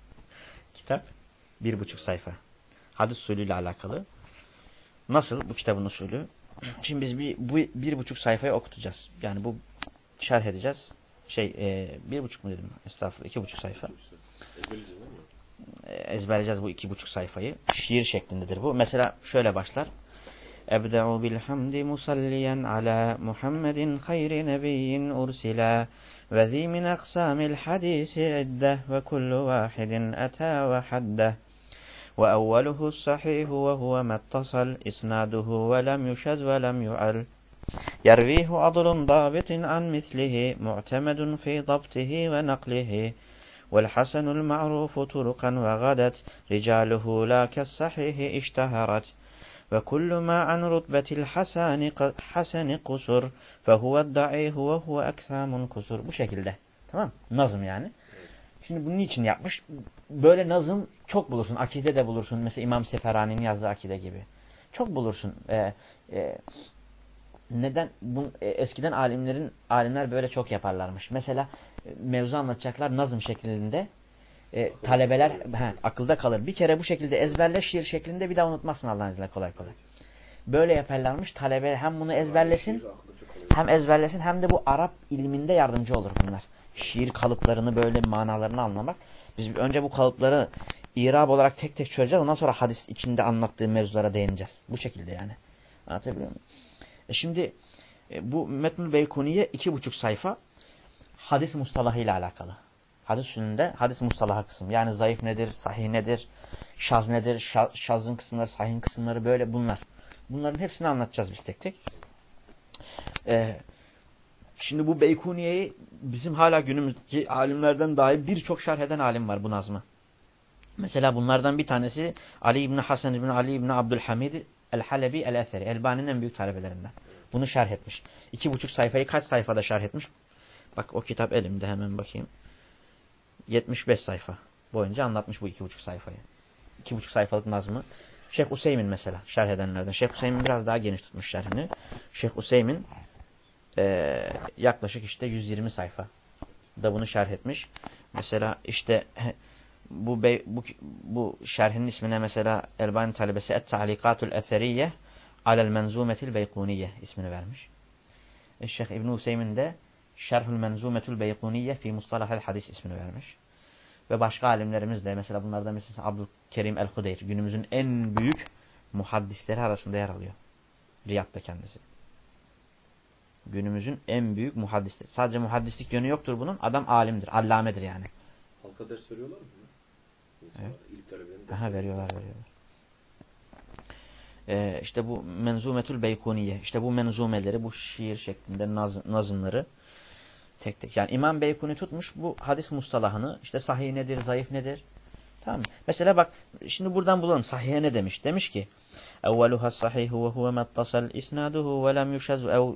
Kitap bir buçuk sayfa. Hadis usulüyle alakalı. Nasıl bu kitabın usulü? Şimdi biz bir, bu bir buçuk sayfayı okutacağız. Yani bu şerh edeceğiz. Şey e, bir buçuk mu dedim? Estağfurullah. iki buçuk sayfa. Ezberleyeceğiz değil mi? E, ezberleyeceğiz bu iki buçuk sayfayı. Şiir şeklindedir bu. Mesela şöyle başlar. Ebde'u bilhamdi musalliyen ala Muhammedin hayri nebiyyin ursila ve zi min aksamil hadisi iddeh ve kullu vahidin ata ve haddeh ve evveluhu sahihu ve huve mettasal isnaduhu ve lem yuşez ve lem yu'al yervihu adlun dabitin an mislihi mu'temedun fi dabtihi ve naklihi vel hasenul ma'rufu turukan ve gadet ricaluhu la kessahihi işteharat ve kullu ma an rutbetil hasani haseni kusur fehuve da'ihu ve huve eksamun kusur. Bu şekilde. Tamam? Nazım yani. Şimdi bunun için yapmış. Böyle nazım çok bulursun. Akide de bulursun. Mesela İmam Seferani'nin yazdığı akide gibi. Çok bulursun. Ee, e, neden? Bu, e, eskiden alimlerin alimler böyle çok yaparlarmış. Mesela e, mevzu anlatacaklar nazım şeklinde. E, talebeler he, akılda kalır. Bir kere bu şekilde ezberle şiir şeklinde bir daha unutmazsın Allah'ın izniyle kolay kolay. Böyle yaparlarmış. Talebe hem bunu ezberlesin hem ezberlesin hem de bu Arap ilminde yardımcı olur bunlar. Şiir kalıplarını böyle manalarını anlamak. Biz önce bu kalıpları İrab olarak tek tek çözeceğiz. Ondan sonra hadis içinde anlattığı mevzulara değineceğiz. Bu şekilde yani. Anlatabiliyor muyum? E şimdi e, bu Metnül Beykuniye iki buçuk sayfa hadis mustalahıyla alakalı. Hadis usulünde hadis mustalaha kısım. Yani zayıf nedir, sahih nedir, şaz nedir, şaz, şazın kısımları, sahihin kısımları böyle bunlar. Bunların hepsini anlatacağız biz tek tek. Ee, şimdi bu Beykuniye'yi bizim hala günümüzdeki alimlerden dahi birçok şerh eden alim var bu nazmı. Mesela bunlardan bir tanesi Ali İbni Hasan İbni Ali İbni Abdülhamid El-Halebi El-Eseri. Elbani'nin en büyük talebelerinden. Bunu şerh etmiş. İki buçuk sayfayı kaç sayfada şerh etmiş? Bak o kitap elimde, hemen bakayım. yetmiş beş sayfa boyunca anlatmış bu iki buçuk sayfayı. iki buçuk sayfalık nazmı. Şeyh Useymin mesela şerh edenlerden. Şeyh Useymin biraz daha geniş tutmuş şerhini. Şeyh Useymin e, yaklaşık işte yüz yirmi sayfa da bunu şerh etmiş. Mesela işte bu bu, bu şerhinin ismine mesela Elbani talebesi Et-Ta'likatul Eseriyye alel Menzumetil Beykuniye ismini vermiş. E, Şeyh İbn Useymin de Şerhül Menzumetul Beykuniye fi Mustalahel Hadis ismini vermiş. Ve başka alimlerimiz de mesela bunlardan mesela Abdülkerim El-Hudeyr günümüzün en büyük muhaddisleri arasında yer alıyor. Riyad'da kendisi. Günümüzün en büyük muhaddisidir. Sadece muhaddislik yönü yoktur bunun. Adam alimdir, allamedir yani. Halka ders veriyorlar mı? İnsanlar, Evet. İlk talebelerine ders Aha, veriyorlar, veriyorlar. Ee, işte bu Menzumetül Beykuniye. İşte bu menzumeleri, bu şiir şeklinde naz, nazımları tek tek. Yani İmam Beykuni tutmuş bu hadis mustalahını. İşte sahih nedir, zayıf nedir? Tamam mı? Mesela bak şimdi buradan bulalım. Sahihe ne demiş? Demiş ki evveluha sahihu ve huve mettasal isnaduhu ve lem yuşez ev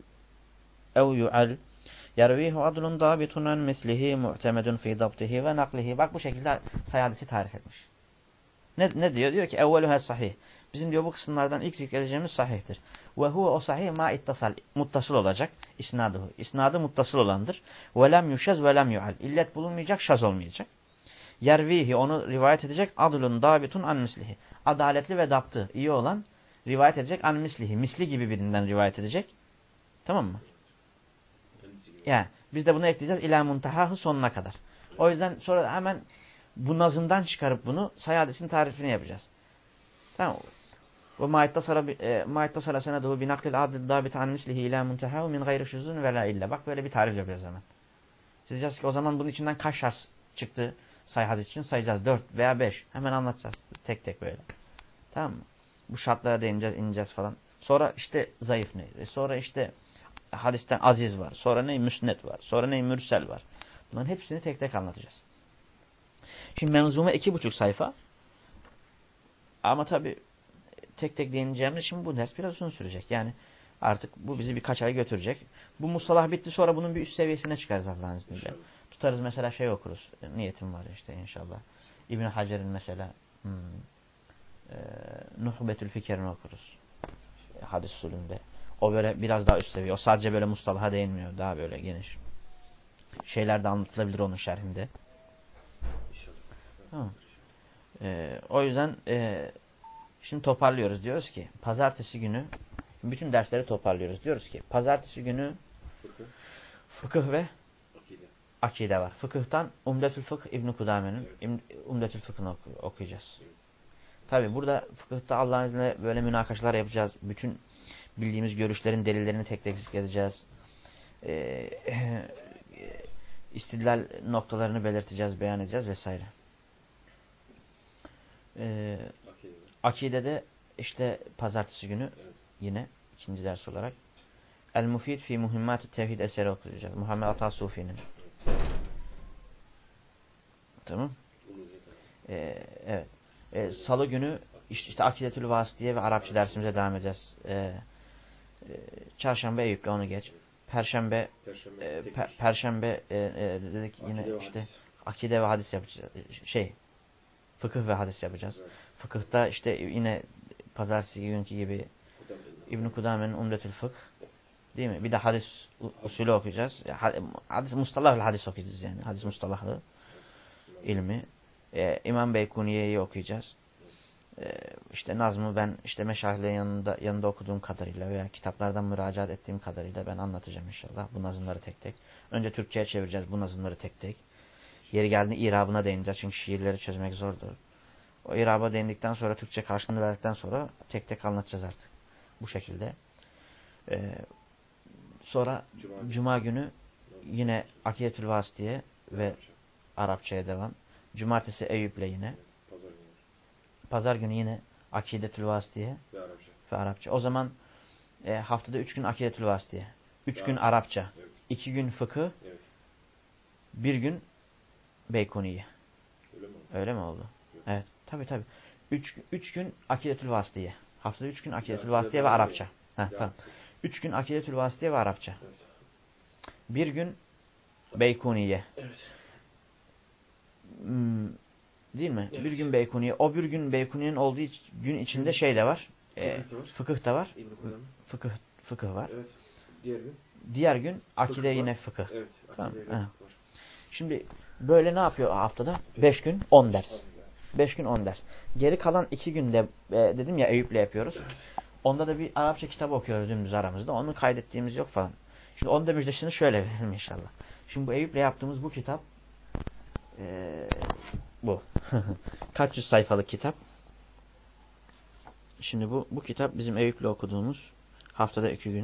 ev yu'al yervihu adlun dabitun an mislihi mu'temedun fi dabtihi ve naklihi. Bak bu şekilde sahih hadisi tarif etmiş. Ne, ne diyor? Diyor ki evveluha sahih. Bizim diyor bu kısımlardan ilk zikredeceğimiz sahihtir. Ve huve o sahih ma ittasal. Muttasıl olacak. İsnaduhu. İsnadı muttasıl olandır. Ve lem yuşez ve lem yu'al. İllet bulunmayacak, şaz olmayacak. Yervihi onu rivayet edecek adlun dabitun an mislihi. Adaletli ve daptı iyi olan rivayet edecek an mislihi. Misli gibi birinden rivayet edecek. Tamam mı? Yani biz de bunu ekleyeceğiz ila muntahahu sonuna kadar. O yüzden sonra hemen bu nazımdan çıkarıp bunu sahih hadisin tarifini yapacağız. Tamam. Ve ma'ittasara seneduhu bi naklil adl dabit an mislihi ila muntahahu min gayri şuzun ve la illa. Bak böyle bir tarif yapacağız hemen. Siz diyeceğiz ki o zaman bunun içinden kaç şahs çıktı sahih hadis için sayacağız. Dört veya beş. Hemen anlatacağız. Tek tek böyle. Tamam mı? Bu şartlara değineceğiz, ineceğiz falan. Sonra işte zayıf ne? Sonra işte hadisten aziz var. Sonra ne? Müsned var. Sonra ne? Mürsel var. Bunların hepsini tek tek anlatacağız. Şimdi menzume iki buçuk sayfa. Ama tabii tek tek değineceğimiz şimdi bu ders biraz uzun sürecek. Yani artık bu bizi birkaç ay götürecek. Bu mustalah bitti sonra bunun bir üst seviyesine çıkarız Allah'ın izniyle. İnşallah. Tutarız mesela şey okuruz. Niyetim var işte inşallah. İbn Hacer'in mesela hmm, e, Nuhbetül Fikir'ini okuruz. E, hadis usulünde. O böyle biraz daha üst seviye. O sadece böyle mustalaha değinmiyor. Daha böyle geniş. Şeyler de anlatılabilir onun şerhinde. İnşallah. E, o yüzden e, şimdi toparlıyoruz. Diyoruz ki pazartesi günü bütün dersleri toparlıyoruz. Diyoruz ki pazartesi günü fıkıh, fıkıh ve akide. akide var. Fıkıhtan Umdetül Fıkh İbn-i Kudame'nin evet. Umdetül Fıkh'ını oku okuyacağız. Evet. Tabi burada fıkıhta Allah'ın izniyle böyle münakaşalar yapacağız. Bütün bildiğimiz görüşlerin delillerini tek tek zikredeceğiz. Ee, istidlal noktalarını belirteceğiz, beyan edeceğiz vesaire. Ee, akidede işte pazartesi günü evet. Yine ikinci ders olarak El-Mufid fi Muhimmat-ı Tevhid eseri okuyacağız. Muhammed Ata Sufi'nin. Tamam. Ee, evet. Ee, Salı günü işte, işte Akidetül Vasıtiye ve Arapça dersimize devam edeceğiz. Ee, e, Çarşamba Eyüp'le onu geç. Perşembe Perşembe, e, per, Perşembe e, e, dedik yine akide işte hadis. Akide ve hadis yapacağız. Şey fıkıh ve hadis yapacağız. Evet. Fıkıhta işte yine pazartesi günkü gibi İbn Kudame'nin Umdetül Fıkh. Değil mi? Bir de hadis usulü okuyacağız. Hadis mustalahül hadis okuyacağız yani. Hadis mustalahı ilmi. Ee, İmam Beykuniye'yi okuyacağız. Ee, işte Nazm'ı ben işte meşayihlerin yanında yanında okuduğum kadarıyla veya kitaplardan müracaat ettiğim kadarıyla ben anlatacağım inşallah bu nazımları tek tek. Önce Türkçe'ye çevireceğiz bu nazımları tek tek. Yeri geldiğinde irabına değineceğiz çünkü şiirleri çözmek zordur. O iraba değindikten sonra Türkçe karşılığını verdikten sonra tek tek anlatacağız artık. Bu şekilde. Ee, sonra Cuma, Cuma günü yine Akidetül Vasıtiye ve Arapçaya devam. Cumartesi Eyüp'le yine. Pazar günü. Pazar günü yine Akidetül Vasıtiye ve Arapça. Ve Arapça. O zaman e, haftada üç gün Akidetül Vasıtiye. Üç gün Arapça. Arapça. Evet. İki gün fıkıh. Evet. Bir gün Beykuniye. Öyle mi oldu? Öyle mi oldu? Evet. Evet. Tabii tabii. Üç, üç gün Akidetül Vasıtiye. Haftada üç gün Akidetül Vasıtiye ve Arapça. Heh, tamam. Üç gün Akidetül Vasıtiye ve Arapça. Evet. Bir gün Beykuniye. Evet. Hmm, değil mi? Evet. Bir gün Beykuniye. O bir gün Beykuniye'nin olduğu gün içinde şey de var. E, fıkıh da var. Fıkıh da var. Fıkıh, fıkıh var. Evet. Diğer gün? Diğer gün akide fıkıh yine fıkıh. Evet. Tamam. Var. Şimdi böyle ne yapıyor haftada? Beş gün on ders. Beş gün on ders. Geri kalan iki günde e, dedim ya Eyüp'le yapıyoruz. Evet. Onda da bir Arapça kitabı okuyoruz dümdüz aramızda. Onu kaydettiğimiz yok falan. Şimdi onun da müjdesini şöyle verelim inşallah. Şimdi bu Eyüp'le yaptığımız bu kitap Ee, bu. Kaç yüz sayfalık kitap. Şimdi bu bu kitap bizim Eyüp'le okuduğumuz haftada iki gün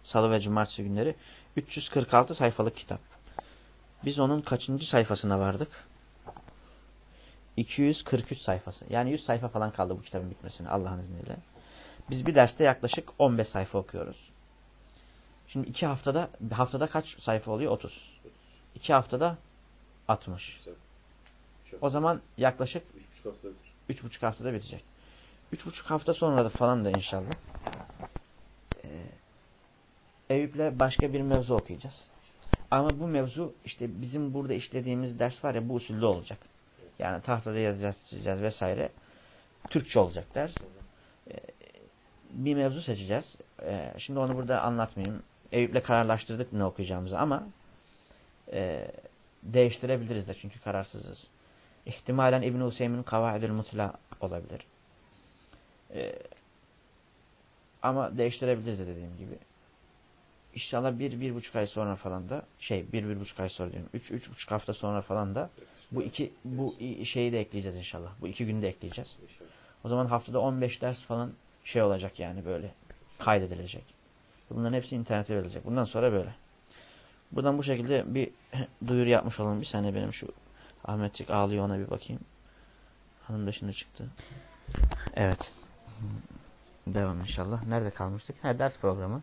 Salı ve cumartesi günleri. üç yüz kırk altı sayfalık kitap. Biz onun kaçıncı sayfasına vardık? iki yüz kırk üç sayfası. Yani yüz sayfa falan kaldı bu kitabın bitmesine Allah'ın izniyle. Biz bir derste yaklaşık on beş sayfa okuyoruz. Şimdi iki haftada, haftada kaç sayfa oluyor? otuz. iki haftada altmış. O zaman yaklaşık üç buçuk haftada bitecek. üç buçuk hafta sonra da falan da inşallah ee, Eyüp'le başka bir mevzu okuyacağız. Ama bu mevzu işte bizim burada işlediğimiz ders var ya, bu usulde olacak. Yani tahtada yazacağız, çizeceğiz vesaire. Türkçe olacak ders. Ee, bir mevzu seçeceğiz. Ee, şimdi onu burada anlatmayayım. Eyüp'le kararlaştırdık ne okuyacağımızı ama e, değiştirebiliriz de çünkü kararsızız. İhtimalen İbn-i Hüseyin'in Kavaidül Musla olabilir. Ee, ama değiştirebiliriz de dediğim gibi. İnşallah bir, bir buçuk ay sonra falan da şey bir, bir buçuk ay sonra diyorum. Üç, üç buçuk hafta sonra falan da bu iki bu şeyi de ekleyeceğiz inşallah. Bu iki günde ekleyeceğiz. O zaman haftada on beş ders falan şey olacak yani böyle kaydedilecek. Bunların hepsi internete verilecek. Bundan sonra böyle. Buradan bu şekilde bir duyuru yapmış olalım. Bir saniye benim şu Ahmetçik ağlıyor, ona bir bakayım. Hanım da şimdi çıktı. Evet. Devam inşallah. Nerede kalmıştık? Ha, ders programı.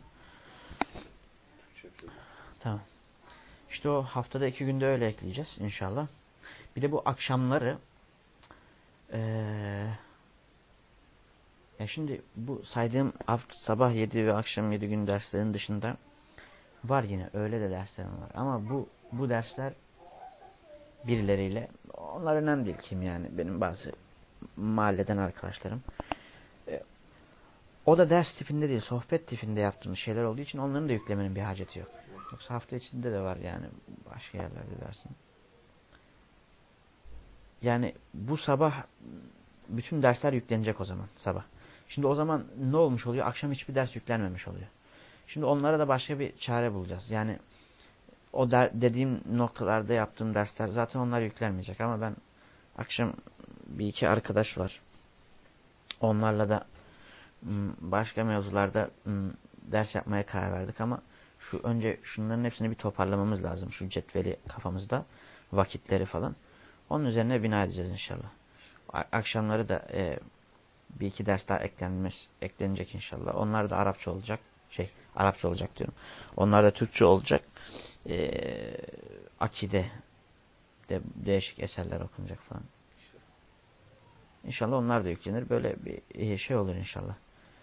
Tamam. İşte o haftada iki günde öyle ekleyeceğiz inşallah. Bir de bu akşamları ee, ya şimdi bu saydığım hafta, sabah yedi ve akşam yedi gün derslerin dışında var yine öyle de derslerim var. Ama bu bu dersler birileriyle, onlar önemli değil kim yani, benim bazı mahalleden arkadaşlarım. E, o da ders tipinde değil, sohbet tipinde yaptığımız şeyler olduğu için onların da yüklemenin bir haceti yok. Yoksa hafta içinde de var yani başka yerlerde dersin. Yani bu sabah bütün dersler yüklenecek o zaman sabah. Şimdi o zaman ne olmuş oluyor? Akşam hiçbir ders yüklenmemiş oluyor. Şimdi onlara da başka bir çare bulacağız. Yani o der, dediğim noktalarda yaptığım dersler zaten onlar yüklenmeyecek ama ben akşam bir iki arkadaş var. Onlarla da başka mevzularda ders yapmaya karar verdik ama şu önce şunların hepsini bir toparlamamız lazım. Şu cetveli kafamızda, vakitleri falan. Onun üzerine bina edeceğiz inşallah. Akşamları da e, bir iki ders daha eklenmiş, eklenecek inşallah. Onlar da Arapça olacak. Şey, Arapça olacak diyorum. Onlar da Türkçe olacak. E, akide de değişik eserler okunacak falan. İnşallah onlar da yüklenir. Böyle bir şey olur inşallah.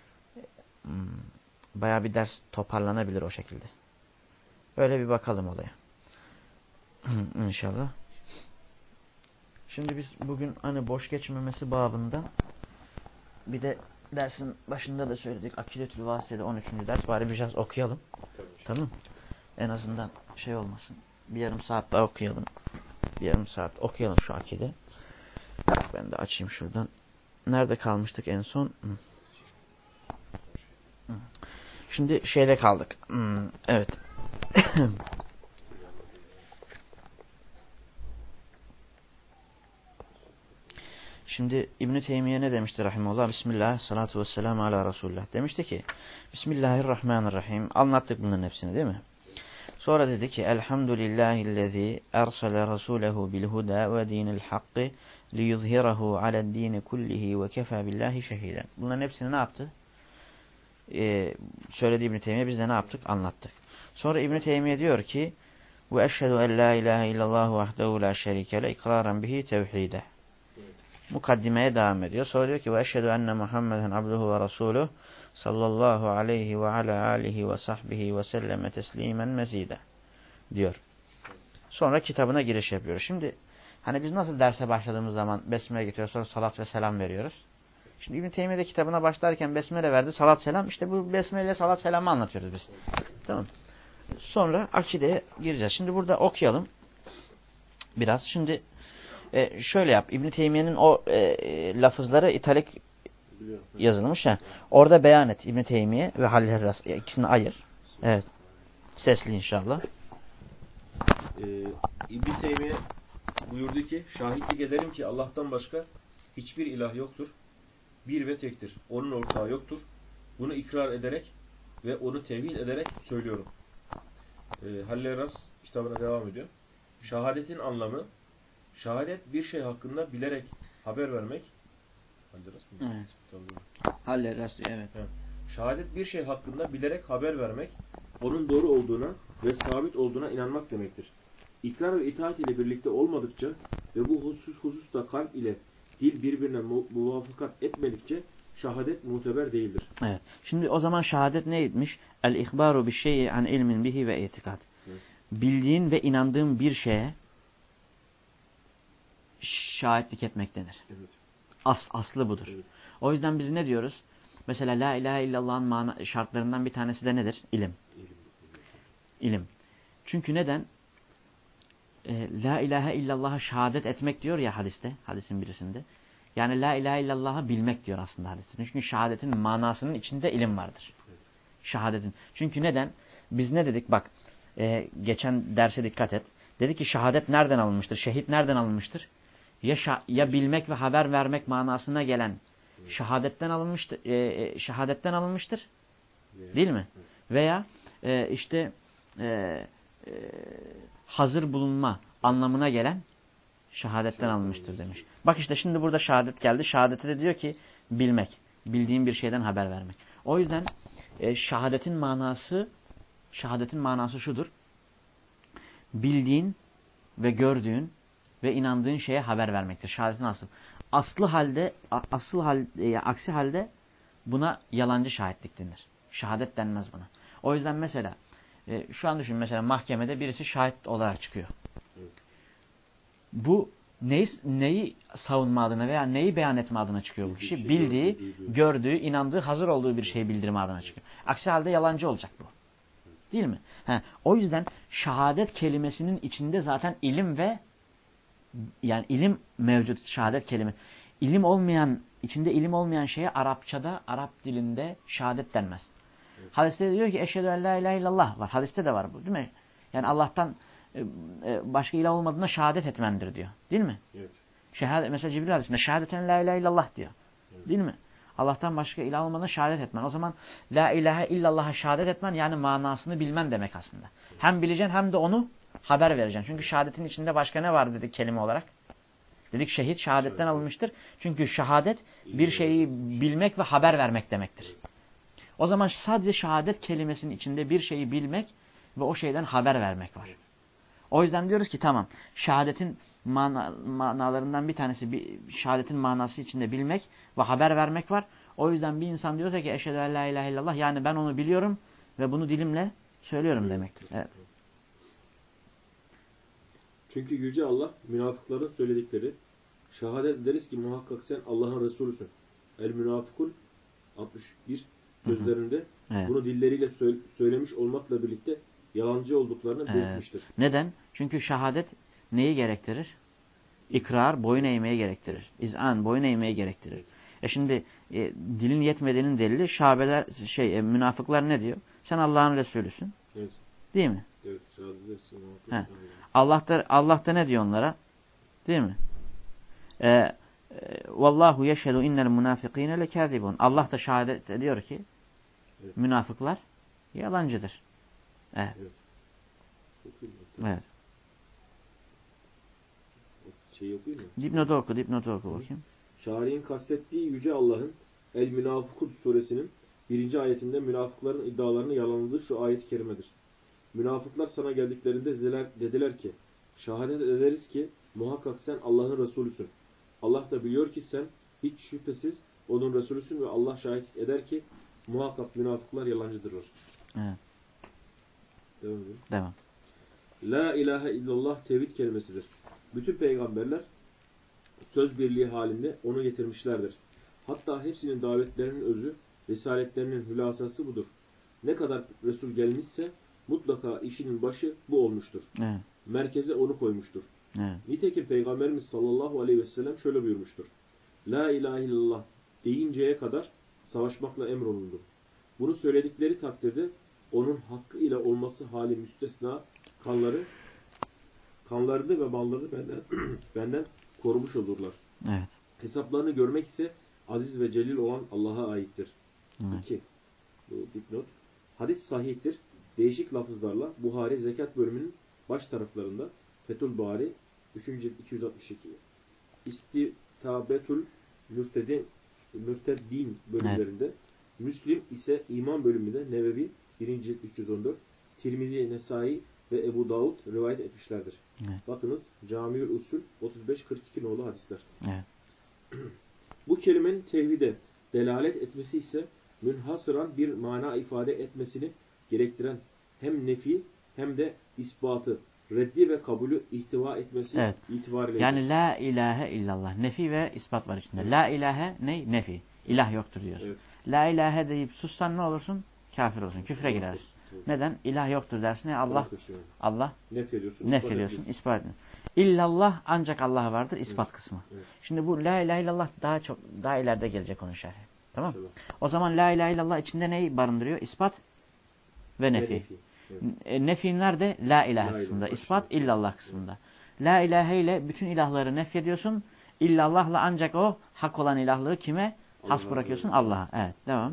Bayağı bir ders toparlanabilir o şekilde. Öyle bir bakalım olaya. İnşallah. Şimdi biz bugün hani boş geçmemesi babından bir de dersin başında da söyledik. Akidetül Vasıta'da on üçüncü ders. Bari biraz okuyalım. Tabii. Tamam. En azından şey olmasın. Bir yarım saat daha okuyalım. Bir yarım saat okuyalım şu akide. Ben de açayım şuradan. Nerede kalmıştık en son? Şimdi şeyde kaldık. Evet. Şimdi İbn-i Teymiye ne demişti rahimahullah? Bismillah, salatu vesselamu ala Resulullah. Demişti ki, Bismillahirrahmanirrahim. Anlattık bunların hepsini değil mi? Sonra dedi ki, Elhamdülillahillezî ersale Rasûlehu bilhuda ve dinil hakkı liyuzhirahu ale'd-dîni kullihi ve kefâ billahi şehîden. Bunların hepsini ne yaptı? Ee, söyledi İbn-i Teymiye, biz de ne yaptık? Anlattık. Sonra İbn-i Teymiye diyor ki, ve eşhedü en la ilahe illallah vahdehu la şerike le ikraran bihi tevhide. Mukaddimeye devam ediyor. Sonra diyor ki ve eşhedü enne Muhammeden abduhu ve rasuluh sallallahu aleyhi ve ala alihi ve sahbihi ve selleme teslimen mezide diyor. Sonra kitabına giriş yapıyor. Şimdi hani biz nasıl derse başladığımız zaman besmele getiriyoruz, sonra salat ve selam veriyoruz. Şimdi İbn-i Teymiye de kitabına başlarken besmele verdi, salat selam. İşte bu besmele ile salat selamı anlatıyoruz biz. Tamam. Sonra akideye gireceğiz. Şimdi burada okuyalım biraz. Şimdi e, şöyle yap. İbn-i Teymiye'nin o e, lafızları italik yazılmış ya. Orada beyan et İbn-i Teymiye ve Halil Herras. İkisini ayır. Evet. Sesli inşallah. Ee, İbn-i Teymiye buyurdu ki, şahitlik ederim ki Allah'tan başka hiçbir ilah yoktur. Bir ve tektir. Onun ortağı yoktur. Bunu ikrar ederek ve onu tevhid ederek söylüyorum. E, Halleras kitabına devam ediyor. Şahadetin anlamı, şahadet bir şey hakkında bilerek haber vermek. Halleras mı? Evet. Tamam. Halleras diyor, evet. Evet. Şahadet bir şey hakkında bilerek haber vermek, onun doğru olduğuna ve sabit olduğuna inanmak demektir. İkrar ve itaat ile birlikte olmadıkça ve bu husus hususta kalp ile dil birbirine mu muvafakat etmedikçe şahadet muteber değildir. Evet. Şimdi o zaman şahadet neymiş? El-ihbaru bi şey'i an ilmin bihi ve itikad. Evet. Bildiğin ve inandığın bir şeye şahitlik etmek denir. Evet. As, aslı budur. Evet. O yüzden biz ne diyoruz? Mesela la ilahe illallah'ın mana, şartlarından bir tanesi de nedir? İlim. İlim. İlim. Çünkü neden? E, la ilahe illallah'a şehadet etmek diyor ya hadiste, hadisin birisinde. Yani la ilahe illallah'ı bilmek diyor aslında hadiste. Çünkü şehadetin manasının içinde ilim vardır. Evet. Şehadetin. Çünkü neden? Biz ne dedik? Bak, e, geçen derse dikkat et. Dedi ki şehadet nereden alınmıştır? Şehit nereden alınmıştır? Ya, ya bilmek ve haber vermek manasına gelen evet. şehadetten alınmıştır. E, şehadetten alınmıştır. Evet. Değil mi? Evet. Veya e, işte e, e, hazır bulunma anlamına gelen şehadetten şehadet alınmıştır demiş. Bak işte şimdi burada şehadet geldi. Şehadete de diyor ki bilmek. Bildiğin bir şeyden haber vermek. O yüzden e, şehadetin manası şehadetin manası şudur. Bildiğin ve gördüğün ve inandığın şeye haber vermektir. Şehadetin aslı. Aslı halde, asıl hal, e, aksi halde buna yalancı şahitlik denir. Şehadet denmez buna. O yüzden mesela e, şu an düşün, mesela mahkemede birisi şahit olarak çıkıyor. Evet. Bu neyi, neyi savunma adına veya neyi beyan etme adına çıkıyor bu kişi? Şey bildiği, gördüğü, gördüğü, inandığı, hazır olduğu bir şeyi bildirme adına çıkıyor. Aksi halde yalancı olacak bu. Değil mi? He, o yüzden şehadet kelimesinin içinde zaten ilim ve yani ilim mevcut, şehadet kelime. İlim olmayan, içinde ilim olmayan şeye Arapçada, Arap dilinde şehadet denmez. Evet. Hadiste diyor ki eşhedü en la ilahe illallah var. Hadiste de var bu, değil mi? Yani Allah'tan e, başka ilah olmadığına şehadet etmendir diyor. Değil mi? Evet. Şehadet, mesela Cibril hadisinde şehadeten la ilahe illallah diyor. Evet. Değil mi? Allah'tan başka ilah olmadığına şehadet etmen. O zaman la ilahe illallah'a şehadet etmen yani manasını bilmen demek aslında. Evet. Hem bileceksin hem de onu haber vereceksin. Çünkü şehadetin içinde başka ne var dedik kelime olarak? Dedik şehit şehadetten şehadet. alınmıştır. Çünkü şehadet bir şeyi bilmek ve haber vermek demektir. Evet. O zaman sadece şehadet kelimesinin içinde bir şeyi bilmek ve o şeyden haber vermek var. Evet. O yüzden diyoruz ki tamam, şehadetin mana, manalarından bir tanesi bir, şehadetin manası içinde bilmek ve haber vermek var. O yüzden bir insan diyorsa ki eşhedü en la ilahe illallah, yani ben onu biliyorum ve bunu dilimle söylüyorum evet. demektir. Evet. Çünkü Yüce Allah münafıkların söyledikleri şehadet ederiz ki muhakkak sen Allah'ın Resulüsün. El-Münafıkun altmış bir sözlerinde hı hı. Evet. bunu dilleriyle sö söylemiş olmakla birlikte yalancı olduklarını evet. belirtmiştir. Neden? Çünkü şehadet neyi gerektirir? İkrar, boyun eğmeyi gerektirir. İz'an, boyun eğmeyi gerektirir. E şimdi e, dilin yetmediğinin delili şabeler, şey, e, münafıklar ne diyor? Sen Allah'ın Resulüsün. Evet. Değil mi? Evet. Allah da, Allah da ne diyor onlara? Değil mi? E, Vallahu yeşhedü innel münafıkîne lekâzibun. Allah da şehadet ediyor ki evet. münafıklar yalancıdır. Evet. Evet. Evet. Şey okuyayım mı? Dipnotu oku, dipnotu oku bakayım. Şari'nin kastettiği Yüce Allah'ın El-Münafıkun suresinin birinci ayetinde münafıkların iddialarını yalanladığı şu ayet-i kerimedir. Münafıklar sana geldiklerinde dediler, dediler ki şehadet ederiz ki muhakkak sen Allah'ın Resulüsün. Allah da biliyor ki sen hiç şüphesiz onun Resulüsün ve Allah şahitlik eder ki muhakkak münafıklar yalancıdırlar. Evet. Devam edelim. Devam. La ilahe illallah tevhid kelimesidir. Bütün peygamberler söz birliği halinde onu getirmişlerdir. Hatta hepsinin davetlerinin özü, risaletlerinin hülasası budur. Ne kadar Resul gelmişse mutlaka işinin başı bu olmuştur. Evet. Merkeze onu koymuştur. Evet. Nitekim Peygamberimiz sallallahu aleyhi ve sellem şöyle buyurmuştur. La ilahe illallah deyinceye kadar savaşmakla emrolundu. Bunu söyledikleri takdirde onun hakkı ile olması hali müstesna kanları kanlarını ve mallarını benden, benden korumuş olurlar. Evet. Hesaplarını görmek ise aziz ve celil olan Allah'a aittir. Evet. İki. Bu dipnot. Hadis sahihtir. Değişik lafızlarla Buhari zekat bölümünün baş taraflarında Fethül Bari üçüncü cilt iki yüz altmış iki İstitabetül Mürtedin, Mürteddin bölümlerinde evet. Müslim ise iman bölümünde Nevevi birinci cilt üç yüz on dört Tirmizi, Nesai ve Ebu Davud rivayet etmişlerdir. Evet. Bakınız Camiül Usul otuz beş kırk iki nolu hadisler. Evet. Bu kelimenin tevhide delalet etmesi ise münhasıran bir mana ifade etmesini gerektiren hem nefi hem de ispatı, reddi ve kabulü ihtiva etmesi evet. itibariyle. Yani la ilahe illallah. Nefi ve ispat var içinde. Evet. La ilahe ne? Nefi. İlah yoktur diyor. Evet. La ilahe deyip sussan ne olursun? Kafir olursun. Küfre girersin. Evet. Neden? İlah yoktur dersin. Allah Allah nef ediyorsun. Nef ediyorsun. İspat ediyorsun. İllallah ancak Allah vardır. İspat evet. kısmı. Evet. Şimdi bu la ilahe illallah daha çok daha ileride gelecek onun şerhi. Tamam? İnşallah. O zaman la ilahe illallah içinde neyi barındırıyor? İspat ve nefi. Ve nefi. Evet. Nefi nerede? La ilahe la kısmında. Ilahe İspat başına. illallah kısmında. Evet. La ilahe ile bütün ilahları nefyediyorsun. İllallah'la ancak o hak olan ilahlığı kime? Allah has bırakıyorsun? Allah'a. Evet. Devam.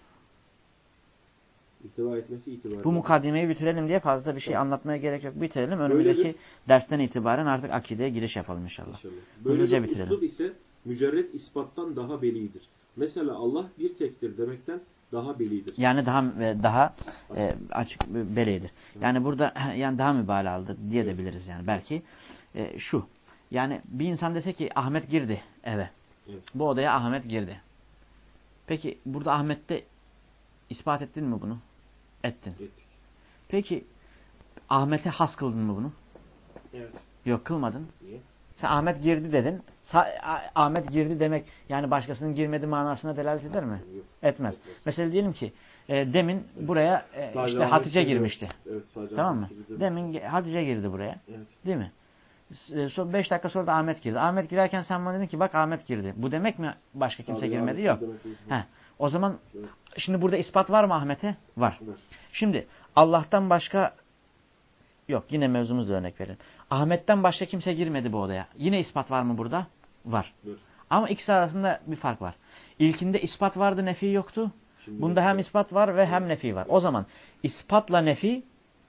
İtibar etmesi itibariyle. Bu mukaddimeyi bitirelim diye fazla bir şey tamam. anlatmaya gerek yok. Bitirelim. Önümüzdeki Böyledir. dersten itibaren artık akideye giriş yapalım inşallah. İnşallah. Böylece bitirelim. Üslub ise mücerret ispattan daha belidir. Mesela Allah bir tektir demekten daha belidir. Yani daha daha e, açık belidir. Yani burada yani daha mübalağalıdır diye evet. de biliriz yani belki. E, şu. Yani bir insan dese ki Ahmet girdi eve. Evet. Bu odaya Ahmet girdi. Peki burada Ahmet'te ispat ettin mi bunu? Ettin. Ettik. Peki Ahmet'e has kıldın mı bunu? Evet. Yok kılmadın. Niye? Sen Ahmet girdi dedin. Sa Ahmet girdi demek yani başkasının girmedi manasına delalet eder mi? Yok. Etmez. Etmez. Mesela diyelim ki e, demin evet. buraya e, işte Ahmet Hatice girmişti. Evet, sadece tamam mı? Demin Hatice girdi buraya. Evet. Değil mi? Son beş dakika sonra da Ahmet girdi. Ahmet girerken sen bana dedin ki bak Ahmet girdi. Bu demek mi başka kimse sadece girmedi? Yok. Heh. O zaman evet. şimdi burada ispat var mı Ahmet'e? Var. var. Şimdi Allah'tan başka yok. Yine mevzumuzda örnek verelim. Ahmet'ten başka kimse girmedi bu odaya. Yine ispat var mı burada? Var. Evet. Ama ikisi arasında bir fark var. İlkinde ispat vardı, nefi yoktu. Şimdi Bunda hem ispat var ve evet. hem nefi var. Evet. O zaman ispatla nefi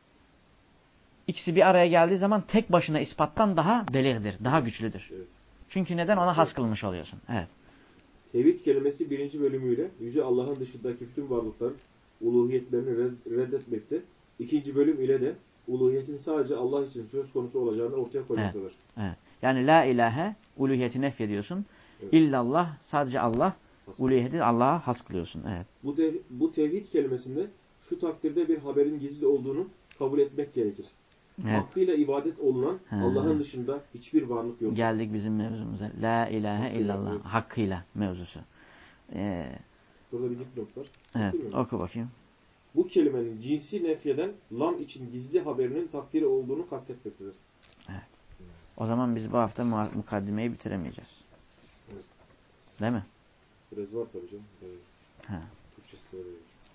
ikisi bir araya geldiği zaman tek başına ispattan daha belirdir, daha güçlüdür. Evet. Çünkü neden? Ona has kılmış oluyorsun. Evet. Tevhid kelimesi birinci bölümüyle Yüce Allah'ın dışındaki bütün varlıkların uluhiyetlerini reddetmekte. İkinci bölüm ile de uluhiyetin sadece Allah için söz konusu olacağını ortaya koymaktadır. Evet. Evet. Yani la ilahe uluhiyeti nefyediyorsun. Evet. İllallah sadece Allah has uluhiyeti Allah'a has kılıyorsun. Evet. Bu, te bu tevhid kelimesinde şu takdirde bir haberin gizli olduğunu kabul etmek gerekir. Evet. Hakkıyla ibadet olunan Allah'ın dışında hiçbir varlık yok. Geldik bizim mevzumuza. La ilahe hakkıyla, illallah. Evet. Hakkıyla mevzusu. Ee, Burada bir dipnot var. Evet. Oku bakayım. Bu kelimenin cinsi nefyeden lam için gizli haberinin takdiri olduğunu kastetmektedir. Evet. O zaman biz bu hafta mukaddimeyi bitiremeyeceğiz. Evet. Değil mi? Biraz var tabii canım. Evet. Ha. Türkçesi de öyle.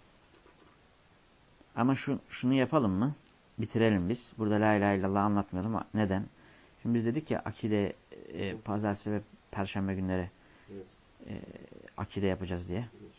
Ama şu, şunu yapalım mı? Bitirelim biz. Burada la ilahe illallah anlatmayalım. Neden? Şimdi biz dedik ya akide e, pazartesi ve perşembe günleri evet. e, akide yapacağız diye. Evet.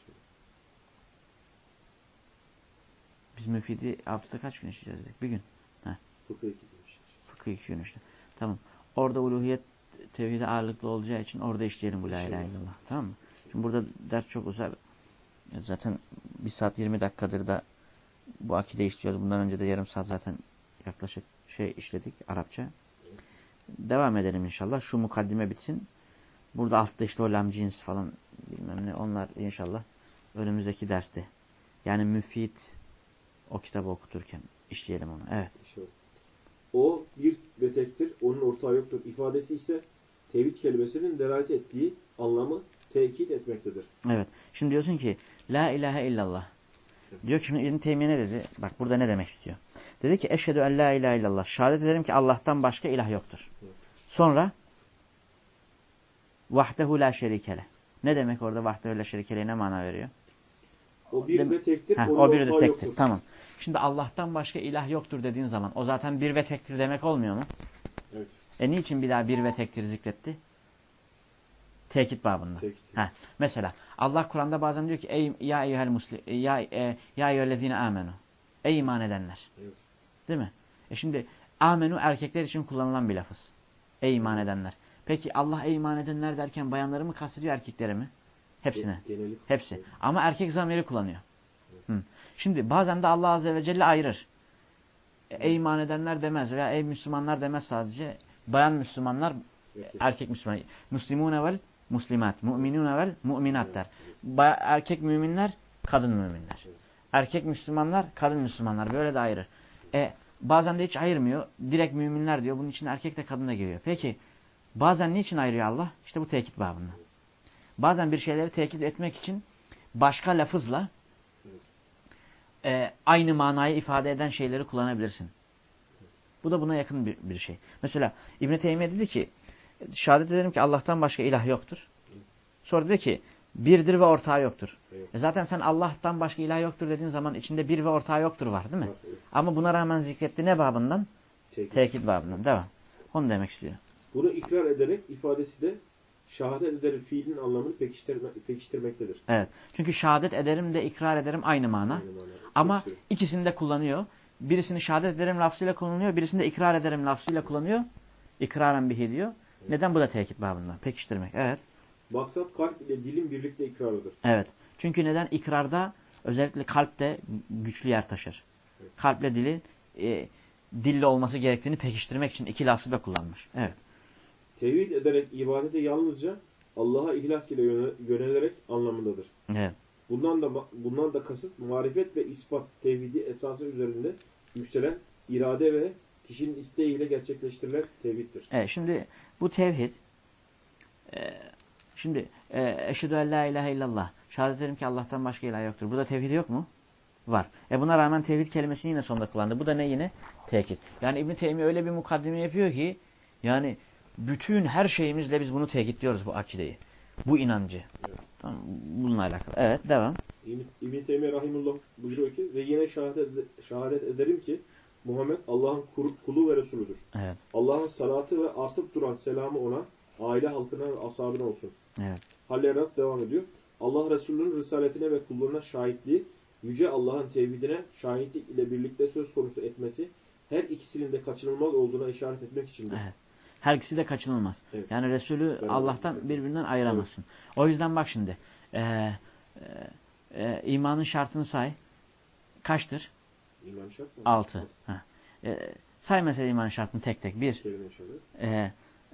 Biz müfidi haftada kaç gün işleyeceğiz dedik? Bir gün. Heh. Fıkıh iki gün işleyeceğiz. Fıkıh iki gün işte. Tamam. Orada uluhiyet tevhidi ağırlıklı olacağı için orada işleyelim bu la ilahe illallah. Tamam mı? Şimdi burada ders çok uzar. Zaten bir saat yirmi dakikadır da bu akide işliyoruz. Bundan önce de yarım saat zaten yaklaşık şey işledik Arapça. Evet. Devam edelim inşallah. Şu mukaddime bitsin. Burada altta işte o lam cins falan bilmem ne onlar inşallah önümüzdeki derste. Yani müfid o kitabı okuturken işleyelim onu. Evet. İnşallah. O bir ve tektir. Onun ortağı yoktur. İfadesi ise tevhid kelimesinin delalet ettiği anlamı tekit etmektedir. Evet. Şimdi diyorsun ki la ilahe illallah. Evet. Diyor ki şimdi İbn Teymiye ne dedi? Bak burada ne demek istiyor? Dedi ki eşhedü en la ilahe illallah. Şehadet ederim ki Allah'tan başka ilah yoktur. Evet. Sonra vahdehu la şerikele. Ne demek orada vahdehu la şerikele ne mana veriyor? O bir ve tektir. Heh, o bir ve tektir. Yoktur. Tamam. Şimdi Allah'tan başka ilah yoktur dediğin zaman o zaten bir ve tektir demek olmuyor mu? Evet. E niçin bir daha bir ve tektir zikretti? Tekit babında. Tekit. Heh. Mesela Allah Kur'an'da bazen diyor ki ey ya eyyuhel muslim ya e, ya eyyühellezine amenu. Ey iman edenler. Evet. Değil mi? E şimdi amenu erkekler için kullanılan bir lafız. Ey iman edenler. Peki Allah ey iman edenler derken bayanları mı kastediyor, erkekleri mi? Hepsine. Geneli. Hepsi. Ama erkek zamiri kullanıyor. Evet. Hı. Şimdi bazen de Allah Azze ve Celle ayırır. Ey iman edenler demez veya ey Müslümanlar demez sadece. Bayan Müslümanlar, erkek, erkek Müslüman. Müslimune vel muslimat, mu'minune vel mu'minat der. Ba erkek müminler, kadın müminler. Erkek Müslümanlar, kadın Müslümanlar. Böyle de ayırır. E, bazen de hiç ayırmıyor. Direkt müminler diyor. Bunun için erkek de kadın da giriyor. Peki bazen niçin ayırıyor Allah? İşte bu tekit babında. Bazen bir şeyleri tekit etmek için başka lafızla e, aynı manayı ifade eden şeyleri kullanabilirsin. Bu da buna yakın bir, bir şey. Mesela İbn-i Teymiye dedi ki, şehadet ederim ki Allah'tan başka ilah yoktur. Sonra dedi ki, birdir ve ortağı yoktur. Evet. E zaten sen Allah'tan başka ilah yoktur dediğin zaman içinde bir ve ortağı yoktur var değil mi? Evet. Ama buna rağmen zikretti ne babından? Tekit, Tekit babından. Devam. Onu demek istiyor. Bunu ikrar ederek ifadesi de şehadet ederim fiilin anlamını pekiştirme, pekiştirmektedir. Evet. Çünkü şehadet ederim de ikrar ederim aynı mana. Aynı mana. Ama Pekiştirim. ikisini de kullanıyor. Birisini şehadet ederim lafzıyla kullanıyor. Birisini de ikrar ederim lafzıyla kullanıyor. İkraren bihi diyor. Evet. Neden? Bu da tekit babından. Pekiştirmek. Evet. Maksat kalp ile dilin birlikte ikrarıdır. Evet. Çünkü neden? İkrarda özellikle kalp de güçlü yer taşır. Evet. Kalple dilin e, dille olması gerektiğini pekiştirmek için iki lafzı da kullanmış. Evet. Tevhid ederek ibadete yalnızca Allah'a ihlas ile yönelerek anlamındadır. Evet. Bundan da bundan da kasıt marifet ve ispat tevhidi esası üzerinde yükselen irade ve kişinin isteğiyle gerçekleştirilen tevhiddir. Evet, şimdi bu tevhid e, şimdi e, eşhedü en la ilahe illallah. Şehadet ederim ki Allah'tan başka ilah yoktur. Burada tevhid yok mu? Var. E buna rağmen tevhid kelimesini yine sonunda kullandı. Bu da ne yine? Tekit. Yani İbn-i Teymiye öyle bir mukaddime yapıyor ki yani bütün her şeyimizle biz bunu tekit diyoruz, bu akideyi. Bu inancı. Evet. Tamam, bununla alakalı. Evet, devam. İbn-i Teymiye rahimullah buyuruyor ki ve yine şehadet, şehadet ederim ki Muhammed Allah'ın kulu ve Resulüdür. Evet. Allah'ın salatı ve artıp duran selamı ona, aile halkına ve ashabına olsun. Evet. Halleras devam ediyor. Allah Resulü'nün risaletine ve kullarına şahitliği, Yüce Allah'ın tevhidine şahitlik ile birlikte söz konusu etmesi, her ikisinin de kaçınılmaz olduğuna işaret etmek içindir. Evet. Her ikisi de kaçınılmaz. Evet. Yani Resulü ben Allah'tan birbirinden ayıramazsın. Evet. O yüzden bak şimdi, e, e, e, imanın şartını say. Kaçtır? İman şart mı? Altı. E, say mesela iman şartını tek tek. Bir. Kelime-i şehadet. E, e,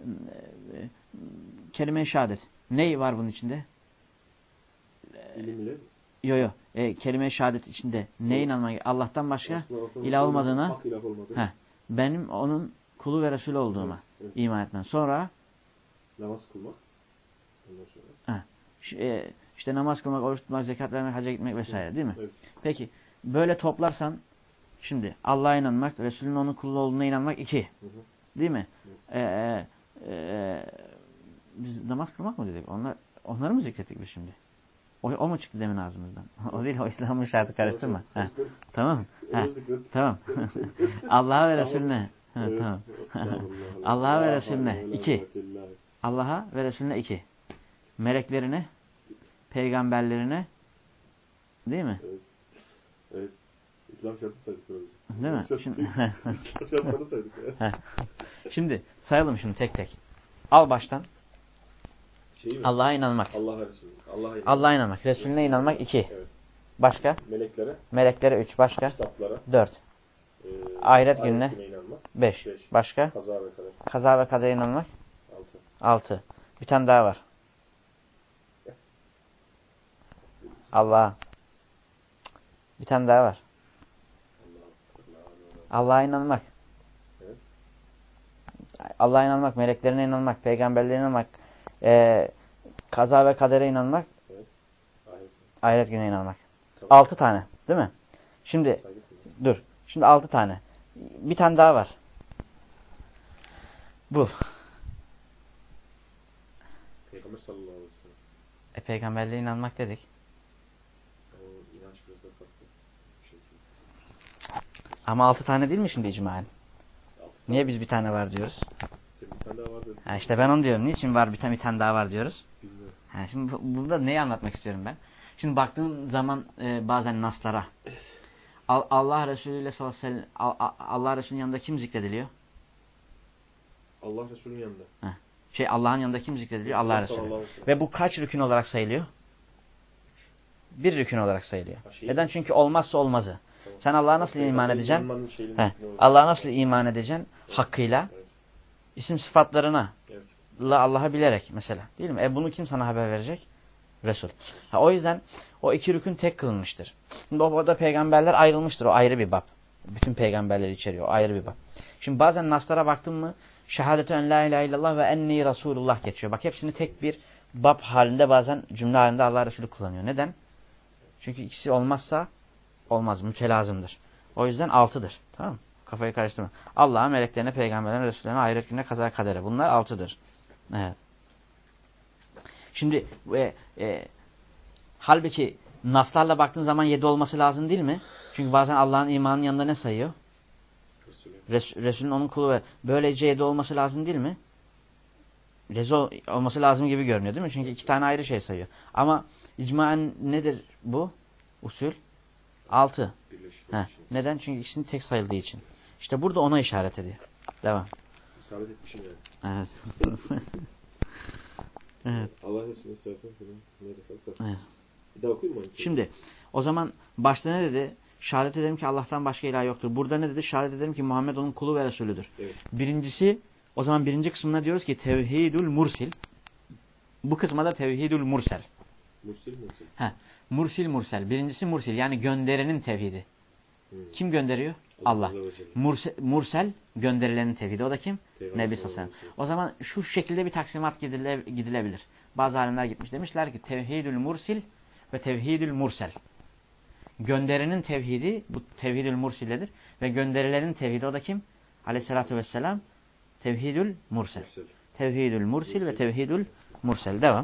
kelime-i şehadet. Ney var bunun içinde? İlim ile. Yok yok. E, kelime-i şehadet içinde neye inanmak? Allah'tan başka ilah olmadığına. Hak ilah olmadığına. Heh, benim onun kulu ve Resulü olduğuma evet, evet. iman etmem. Sonra namaz kılmak. Ondan sonra. Heh, işte namaz kılmak, oruç tutmak, zekat vermek, hacca gitmek vesaire evet, değil mi? Evet. Peki böyle toplarsan şimdi Allah'a inanmak, Resulünün onun kulu olduğuna inanmak iki. Hı hı. Değil mi? Evet. Ee, e, biz namaz kılmak mı dedik? Onlar, onları mı zikrettik biz şimdi? O, o mu çıktı demin ağzımızdan? O değil, o İslam'ın şartı karıştırma. Ha. Tamam. Ha. Tamam. Allah'a ve Resulüne. Ha, evet. Tamam. Allah'a ve Resulüne. İki. Allah'a ve Resulüne iki. Meleklerine, peygamberlerine, değil mi? Evet. Evet. İslam şartı saydık böyle. Değil mi? İslam Şimdi, şartları saydık ya. Şimdi sayalım şimdi tek tek. Al baştan. Şey Allah'a inanmak. Allah'a Resulü. Allah'a inanmak. Allah'a inanmak. Resulüne inanmak iki. Evet. Başka? Meleklere. Meleklere üç. Başka? Kitaplara. Dört. Ee, Ahiret gününe. inanmak. Beş. Beş. Başka? Kaza ve kader. Kaza ve kadere inanmak. Altı. Altı. Bir tane daha var. Allah'a. Bir tane daha var. Allah'a inanmak. Evet. Allah'a inanmak, meleklerine inanmak, peygamberlerine inanmak, e, kaza ve kadere inanmak, evet. Ahiret. Ahiret gününe inanmak. Tamam. Altı tane, değil mi? Şimdi, dur. Şimdi altı tane. Bir tane daha var. Bul. Peygamber sallallahu aleyhi ve sellem. E, peygamberliğe inanmak dedik. O inanç biraz da farklı. Şey. Ama altı tane değil mi şimdi icmaen? Niye biz bir tane var diyoruz? Senin bir tane daha var dedin. Ha işte ben onu diyorum. Niçin var bir tane, bir tane daha var diyoruz? Bilmiyorum. Ha, şimdi burada neyi anlatmak istiyorum ben? Şimdi baktığın zaman e, bazen naslara Allah Resulü ile sallallahu aleyhi ve sellem Allah Resulü'nün yanında kim zikrediliyor? Allah Resulü'nün yanında. Heh. Şey Allah'ın yanında kim zikrediliyor? Allah Resulü. Ve bu kaç rükün olarak sayılıyor? Bir rükün olarak sayılıyor. Şey Neden? Mi? Çünkü olmazsa olmazı. Tamam. Sen Allah'a nasıl Peygamber iman edeceksin? Allah'a nasıl iman edeceksin? Evet. Hakkıyla. Evet. İsim sıfatlarına. Evet. Allah'ı bilerek mesela. Değil mi? E bunu kim sana haber verecek? Resul. Ha, o yüzden o iki rükün tek kılınmıştır. Şimdi orada peygamberler ayrılmıştır. O ayrı bir bab. Bütün peygamberleri içeriyor. O ayrı bir bab. Şimdi bazen naslara baktın mı şehadetü en la ilahe illallah ve enni Resulullah geçiyor. Bak hepsini tek bir bab halinde bazen cümle halinde Allah Resulü kullanıyor. Neden? Çünkü ikisi olmazsa olmaz. Mütelazımdır. O yüzden altıdır. Tamam mı? Kafayı karıştırma. Allah'a, meleklerine, peygamberlerine, Resullerine, ahiret gününe, kaza kadere. Bunlar altıdır. Evet. Şimdi e, e, halbuki naslarla baktığın zaman yedi olması lazım değil mi? Çünkü bazen Allah'ın imanının yanında ne sayıyor? Res, Resulün onun kulu ve böylece yedi olması lazım değil mi? Rezo olması lazım gibi görünüyor değil mi? Çünkü iki tane ayrı şey sayıyor. Ama icmaen nedir bu? Usul? Altı. Heh. Neden? Çünkü ikisinin tek sayıldığı için. İşte burada ona işaret ediyor. Devam. İsabet etmişim yani. Evet. Evet. Allah Resulü'nün sayfası evet. Bir daha okuyayım mı? Şimdi o zaman başta ne dedi? Şehadet ederim ki Allah'tan başka ilah yoktur. Burada ne dedi? Şehadet ederim ki Muhammed onun kulu ve Resulüdür. Evet. Birincisi, o zaman birinci kısmına diyoruz ki tevhidül mursil. Bu kısma da tevhidül mursel. Mursil mursel. He. Mursil mursel. Birincisi mursil yani gönderenin tevhidi. Hmm. Kim gönderiyor? Allah. Allah. Mursel, mursel gönderilenin tevhidi. O da kim? Peygamber Nebi sallallahu aleyhi ve sellem. O zaman şu şekilde bir taksimat gidile, gidilebilir. Bazı alimler gitmiş demişler ki tevhidül mursil ve tevhidül mursel. Gönderenin tevhidi bu tevhidül mursilledir ve gönderilenin tevhidi o da kim? Aleyhissalatü vesselam tevhidül mursel. mursel. Tevhidül mursil mursel. Ve tevhidül mursel. Devam.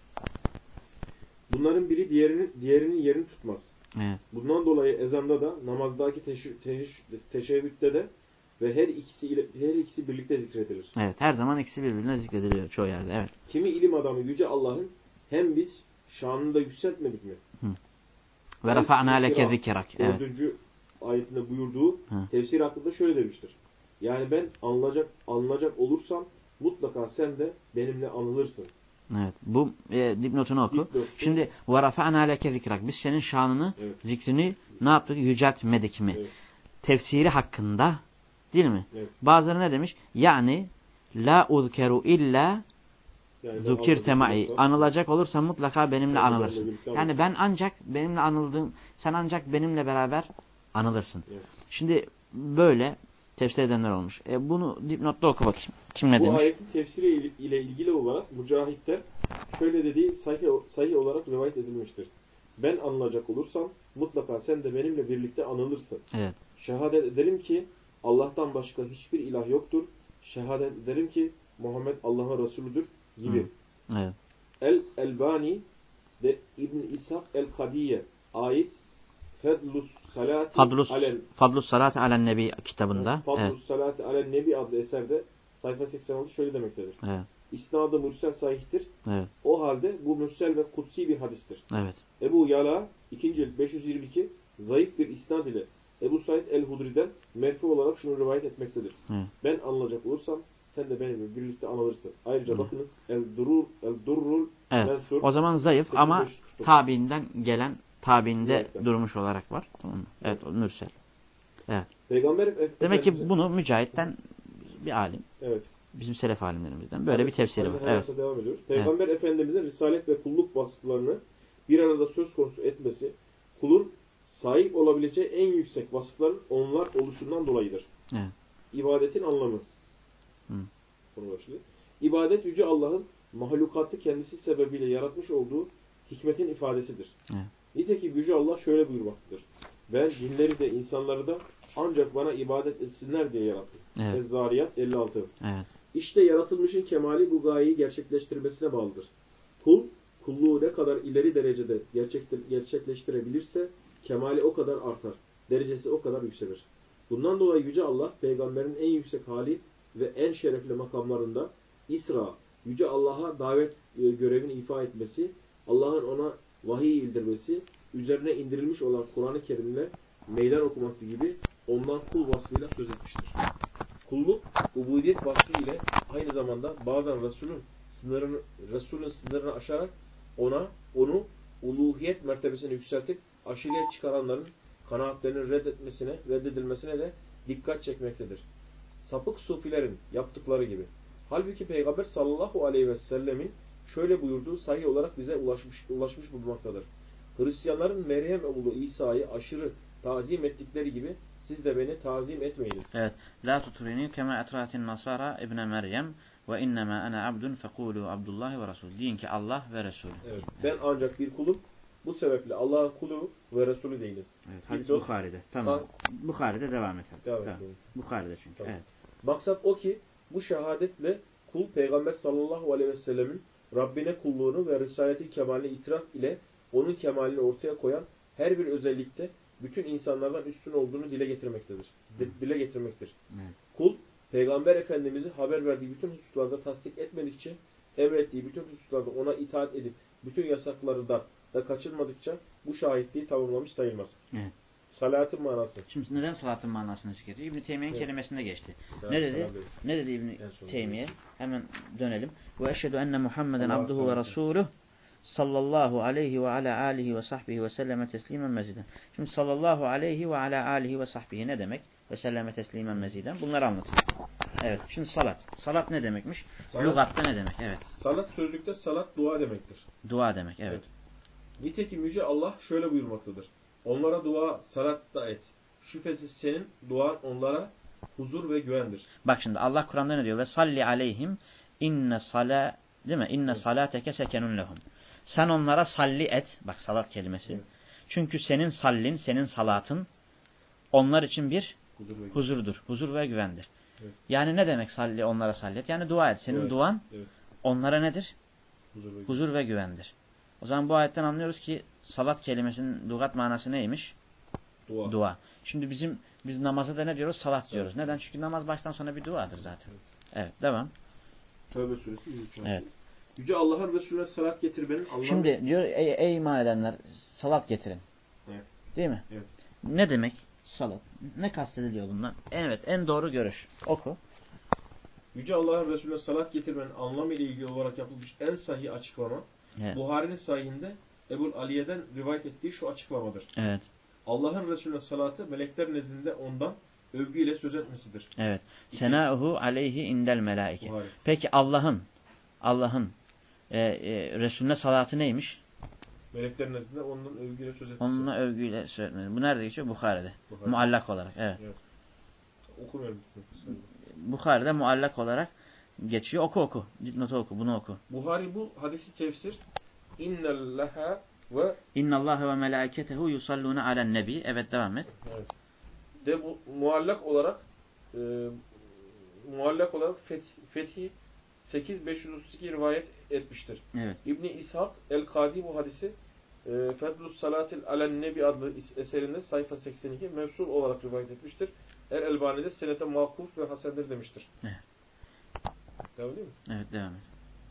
Bunların biri diğerinin diğerinin yerini tutmaz. Evet. Bundan dolayı ezanda da namazdaki teş, teş, teşehhütte de ve her ikisi ile, her ikisi birlikte zikredilir. Evet, her zaman ikisi birbirine zikrediliyor çoğu yerde. Evet. Kimi ilim adamı yüce Allah'ın hem biz şanını da yükseltmedik mi? Hı. Ve rafa'na leke zikrak. Evet. dördüncü ayetinde buyurduğu Hı. tefsir hakkında şöyle demiştir. Yani ben anılacak anılacak olursam mutlaka sen de benimle anılırsın. Evet. Bu e, dipnotunu oku. Dipnotu. Şimdi ve rafa'na leke zikrak. Biz senin şanını, evet. zikrini ne yaptık? Yüceltmedik mi? Evet. Tefsiri hakkında değil mi? Evet. Bazıları ne demiş? Yani la uzkeru illa yani zukir temai. Anılacak olursa mutlaka benimle anılırsın. Yani ben ancak benimle anıldığım, sen ancak benimle beraber anılırsın. Evet. Şimdi böyle tefsir edenler olmuş. E bunu dipnotta oku bakayım. Kim ne Bu demiş? Bu ayetin tefsiri ile ilgili olarak mücahitler şöyle dediği sahih, sahih olarak rivayet edilmiştir. Ben anılacak olursam mutlaka sen de benimle birlikte anılırsın. Evet. Şehadet ederim ki Allah'tan başka hiçbir ilah yoktur. Şehadet ederim ki Muhammed Allah'ın Resulüdür gibi. Hı. Evet. El-Elbani de İbn-i İshak El-Kadiye ait Fadlus Salati Fadlus, alen, Fadlus Salati alen Nebi kitabında. Fadlus evet. Salati alen Nebi adlı eserde sayfa seksen altı şöyle demektedir. Evet. İsnadı mürsel sahihtir. Evet. O halde bu mürsel ve kutsi bir hadistir. Evet. Ebu Yala ikinci cilt beş yüz yirmi iki zayıf bir isnad ile Ebu Said el-Hudri'den merfu olarak şunu rivayet etmektedir. Evet. Ben anılacak olursam sen de benimle birlikte anılırsın. Ayrıca evet. bakınız el-durur el-durrul evet. mensur. O zaman zayıf ama tabiinden gelen tabiinde evet. durmuş olarak var. Tamam mı? Evet, o mürsel. Evet. Peygamber demek ki bunu Mücahit'ten bir alim. Evet. Bizim selef alimlerimizden böyle evet. bir tefsiri var. Evet. Devam ediyoruz. Peygamber evet. Efendimiz'in risalet ve kulluk vasıflarını bir arada söz konusu etmesi kulun sahip olabileceği en yüksek vasıfların onlar oluşundan dolayıdır. Evet. İbadetin anlamı. Hı. Konu başlığı. İbadet yüce Allah'ın mahlukatı kendisi sebebiyle yaratmış olduğu hikmetin ifadesidir. Evet. Nitekim yüce Allah şöyle buyurmaktadır. Ben cinleri de insanları da ancak bana ibadet etsinler diye yarattım. Evet. Ez-Zariyat elli altı. Evet. İşte yaratılmışın kemali bu gayeyi gerçekleştirmesine bağlıdır. Kul, kulluğu ne kadar ileri derecede gerçekleştirebilirse kemali o kadar artar. Derecesi o kadar yükselir. Bundan dolayı yüce Allah peygamberin en yüksek hali ve en şerefli makamlarında İsra, Yüce Allah'a davet e, görevini ifa etmesi, Allah'ın ona vahiy indirmesi, üzerine indirilmiş olan Kur'an-ı Kerim'le meydan okuması gibi ondan kul vasfıyla söz etmiştir. Kulluk, ubudiyet vasfı ile aynı zamanda bazen Resul'ün sınırını, Resul'ün sınırını aşarak ona, onu uluhiyet mertebesine yükseltip aşırıya çıkaranların kanaatlerinin reddetmesine, reddedilmesine de dikkat çekmektedir. Sapık sufilerin yaptıkları gibi. Halbuki Peygamber sallallahu aleyhi ve sellemin şöyle buyurduğu sahih olarak bize ulaşmış, ulaşmış bulunmaktadır. Hristiyanların Meryem oğlu İsa'yı aşırı tazim ettikleri gibi siz de beni tazim etmeyiniz. Evet. La tutrini kema etratin nasara ibn Meryem ve innema ana abdun fekulu Abdullah ve Resul. Deyin ki Allah ve Resulü. Evet. Ben ancak bir kulum. Bu sebeple Allah'ın kulu ve Resulü değiliz. Evet. Hadis Bukhari'de. Tamam. Bukhari'de devam edelim. Devam tamam. edelim. Bukhari'de çünkü. Tamam. Evet. Maksat o ki bu şehadetle kul Peygamber sallallahu aleyhi ve sellemin Rabbine kulluğunu ve Risaleti kemalini itiraf ile onun kemalini ortaya koyan her bir özellikte bütün insanlardan üstün olduğunu dile getirmektedir. Dile getirmektir. Evet. Kul Peygamber Efendimiz'i haber verdiği bütün hususlarda tasdik etmedikçe, emrettiği bütün hususlarda ona itaat edip bütün yasakları da, da kaçırmadıkça bu şahitliği tamamlamış sayılmaz. Evet. Salatın manası. Şimdi neden salatın manasını zikrediyor? İbn-i Teymiye'nin evet. kelimesinde geçti. Salat, ne dedi? Ne dedi İbn-i Teymiye? Hemen dönelim. Ve eşhedü enne Muhammeden abduhu ve rasuluh sallallahu aleyhi ve ala alihi ve sahbihi ve selleme teslimen meziden. Şimdi sallallahu aleyhi ve ala alihi ve sahbihi ne demek? Ve selleme teslimen meziden. Bunları anlatıyor. Evet. Şimdi salat. Salat ne demekmiş? Salat, lügatta ne demek? Evet. Salat sözlükte salat dua demektir. Dua demek. Evet. evet. Nitekim Yüce Allah şöyle buyurmaktadır. Onlara dua, salat da et. Şüphesiz senin duan onlara huzur ve güvendir. Bak şimdi Allah Kur'an'da ne diyor? Ve salli aleyhim inne sala, değil mi? İnne salateke sekenun lehum. Sen onlara salli et. Bak salat kelimesi. Evet. Çünkü senin sallin, senin salatın onlar için bir huzur huzurdur. Huzur ve güvendir. Evet. Yani ne demek salli onlara salli et? Yani dua et. Senin evet. duan evet. onlara nedir? Huzur ve, huzur ve güvendir. O zaman bu ayetten anlıyoruz ki salat kelimesinin lügat manası neymiş? Dua. Dua. Şimdi bizim biz namazı da ne diyoruz? Salat evet. diyoruz. Neden? Çünkü namaz baştan sona bir duadır zaten. Evet, evet devam. Tövbe suresi yüz üç. Evet. Yüce Allah'ın Resulüne salat getirmenin anlamı... Şimdi diyor ey, ey iman edenler salat getirin. Evet. Değil mi? Evet. Ne demek salat? Ne kastediliyor bundan? Evet en doğru görüş. Oku. Yüce Allah'ın Resulüne salat getirmenin anlamı ile ilgili olarak yapılmış en sahih açıklama evet. Buhari'nin sahihinde Ebul Aliye'den rivayet ettiği şu açıklamadır. Evet. Allah'ın Resulüne salatı melekler nezdinde ondan övgüyle söz etmesidir. Evet. Senâuhu aleyhi indel melâike. Peki Allah'ın Allah'ın e, e, Resulüne salatı neymiş? Melekler nezdinde ondan övgüyle söz etmesi. Onunla övgüyle söz etmesi. Bu nerede geçiyor? Bukhari'de. Bukhari. Muallak olarak. Evet. evet. Okumuyorum. Bukhari'de muallak olarak geçiyor. Oku oku. Dipnotu oku. Bunu oku. Buhari bu hadisi tefsir. İnnallaha ve İnnallâhe ve melâiketehu yusallûne alen nebi. Evet devam et. Evet. De bu muallak olarak e, muallak olarak Fethi, Fethi sekiz bin beş yüz otuz iki rivayet etmiştir. Evet. İbni İshak el-Kadi bu hadisi e, Fedlus Salatil alen Nebi adlı eserinde sayfa seksen iki mevsul olarak rivayet etmiştir. El-Elbani'de senete makuf ve hasendir demiştir. Evet. Devam edeyim mi? Evet devam et.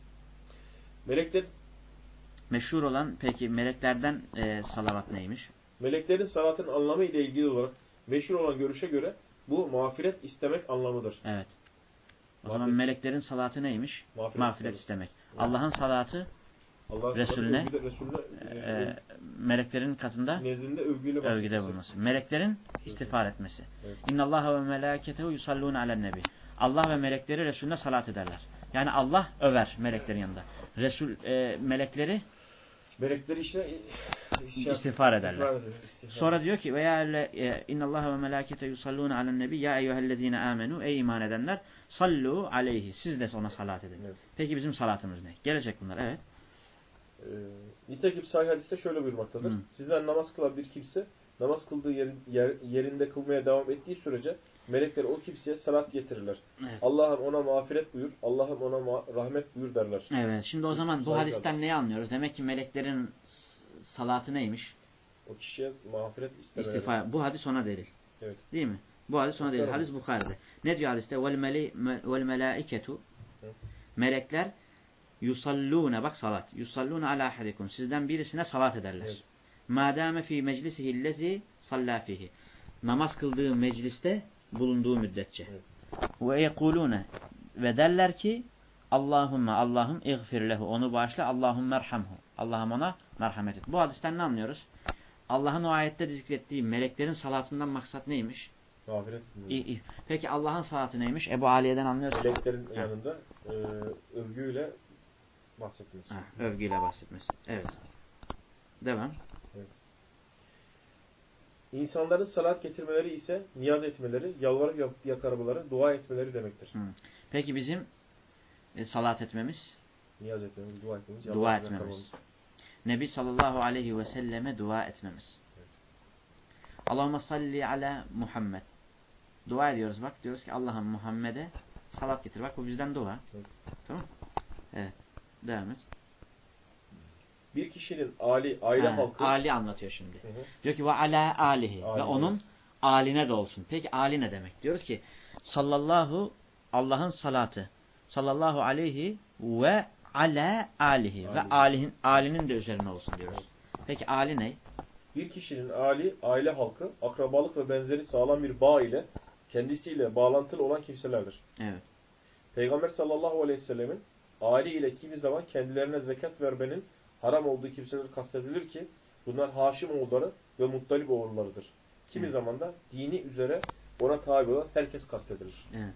Melekler meşhur olan peki meleklerden e, salavat neymiş? Meleklerin salatın anlamı ile ilgili olarak meşhur olan görüşe göre bu mağfiret istemek anlamıdır. Evet. O zaman meleklerin salatı neymiş? Mağfiret, mağfiret istemek. Evet. Allah'ın salatı Allah Resulüne, Resulüne e, e, meleklerin katında nezdinde övgüyle, övgüde bulunması. Meleklerin istiğfar etmesi. Evet. İnnallâhe ve melâketehu yusallûne alen nebi. Allah ve melekleri Resulüne salat ederler. Yani Allah över meleklerin yanında. Resul e, melekleri melekleri işte şey, istiğfar ederler. Eder, istiğfar. Sonra diyor ki veya innallaha ve melâkete yusallûne alen nebi ya eyyühellezîne âmenû ey iman edenler sallu aleyhi siz de ona salat edin. Evet. Peki bizim salatımız ne? Gelecek bunlar. Evet. Ee, nitekim sahih hadiste şöyle buyurmaktadır. Hmm. Sizden namaz kılan bir kimse namaz kıldığı yerin, yer, yerinde kılmaya devam ettiği sürece melekler o kimseye salat getirirler. Evet. Allah'ım ona mağfiret buyur, Allah'ım ona rahmet buyur derler. Evet. Şimdi o zaman bu hadisten neyi anlıyoruz? Demek ki meleklerin salatı neymiş? O kişiye mağfiret istemeleri. İstifa. Bu hadis ona delil. Evet. Değil mi? Bu hadis ona delil. Hadis Bukhari'de. Ne diyor hadiste? Vel melaiketu melekler Yusallûne, bak salat. Yusallûne alâ ahadikum. Sizden birisine salat ederler. Evet. Mâdâme fî meclisihillezî sallâ fihi. Namaz kıldığı mecliste bulunduğu müddetçe. Evet. Ve yekulûne, ve derler ki Allahümme, Allah'ım iğfir lehu, onu bağışla, Allahümme erhamhu, Allah'ım ona merhamet et. Bu hadisten ne anlıyoruz? Allah'ın o ayette zikrettiği meleklerin salatından maksat neymiş? Mağfiret. Peki Allah'ın salatı neymiş? Ebu Aliye'den anlıyoruz. Meleklerin ha. yanında e, övgüyle bahsetmesi. Ha, övgüyle bahsetmesi. Evet. Devam. Evet. İnsanların salat getirmeleri ise niyaz etmeleri, yalvarıp yakarmaları, dua etmeleri demektir. Hı. Peki bizim e, salat etmemiz? Niyaz etmemiz, dua etmemiz. Dua etmemiz. Nebi sallallahu aleyhi ve selleme dua etmemiz. Evet. Allahümme salli ala Muhammed. Dua ediyoruz bak. Diyoruz ki Allah'ım Muhammed'e salat getir. Bak bu bizden dua. Evet. Tamam. Evet. Devam et. Bir kişinin ali, aile ha, halkı. Ali anlatıyor şimdi. Hı hı. Diyor ki ve ala alihi. Ali, ve onun evet. aline de olsun. Peki ali ne demek? Diyoruz ki sallallahu, Allah'ın salatı. Sallallahu aleyhi ve ala alihi. Ali. Ve alihin, alinin de üzerine olsun diyoruz. Evet. Peki ali ne? Bir kişinin ali, aile halkı, akrabalık ve benzeri sağlam bir bağ ile kendisiyle bağlantılı olan kimselerdir. Evet. Peygamber sallallahu aleyhi ve sellemin ali ile kimi zaman kendilerine zekat vermenin haram olduğu kimseler kastedilir ki bunlar Haşim oğulları ve Muttalib oğullarıdır. Kimi evet. zaman da dini üzere ona tabi olan herkes kastedilir. Evet.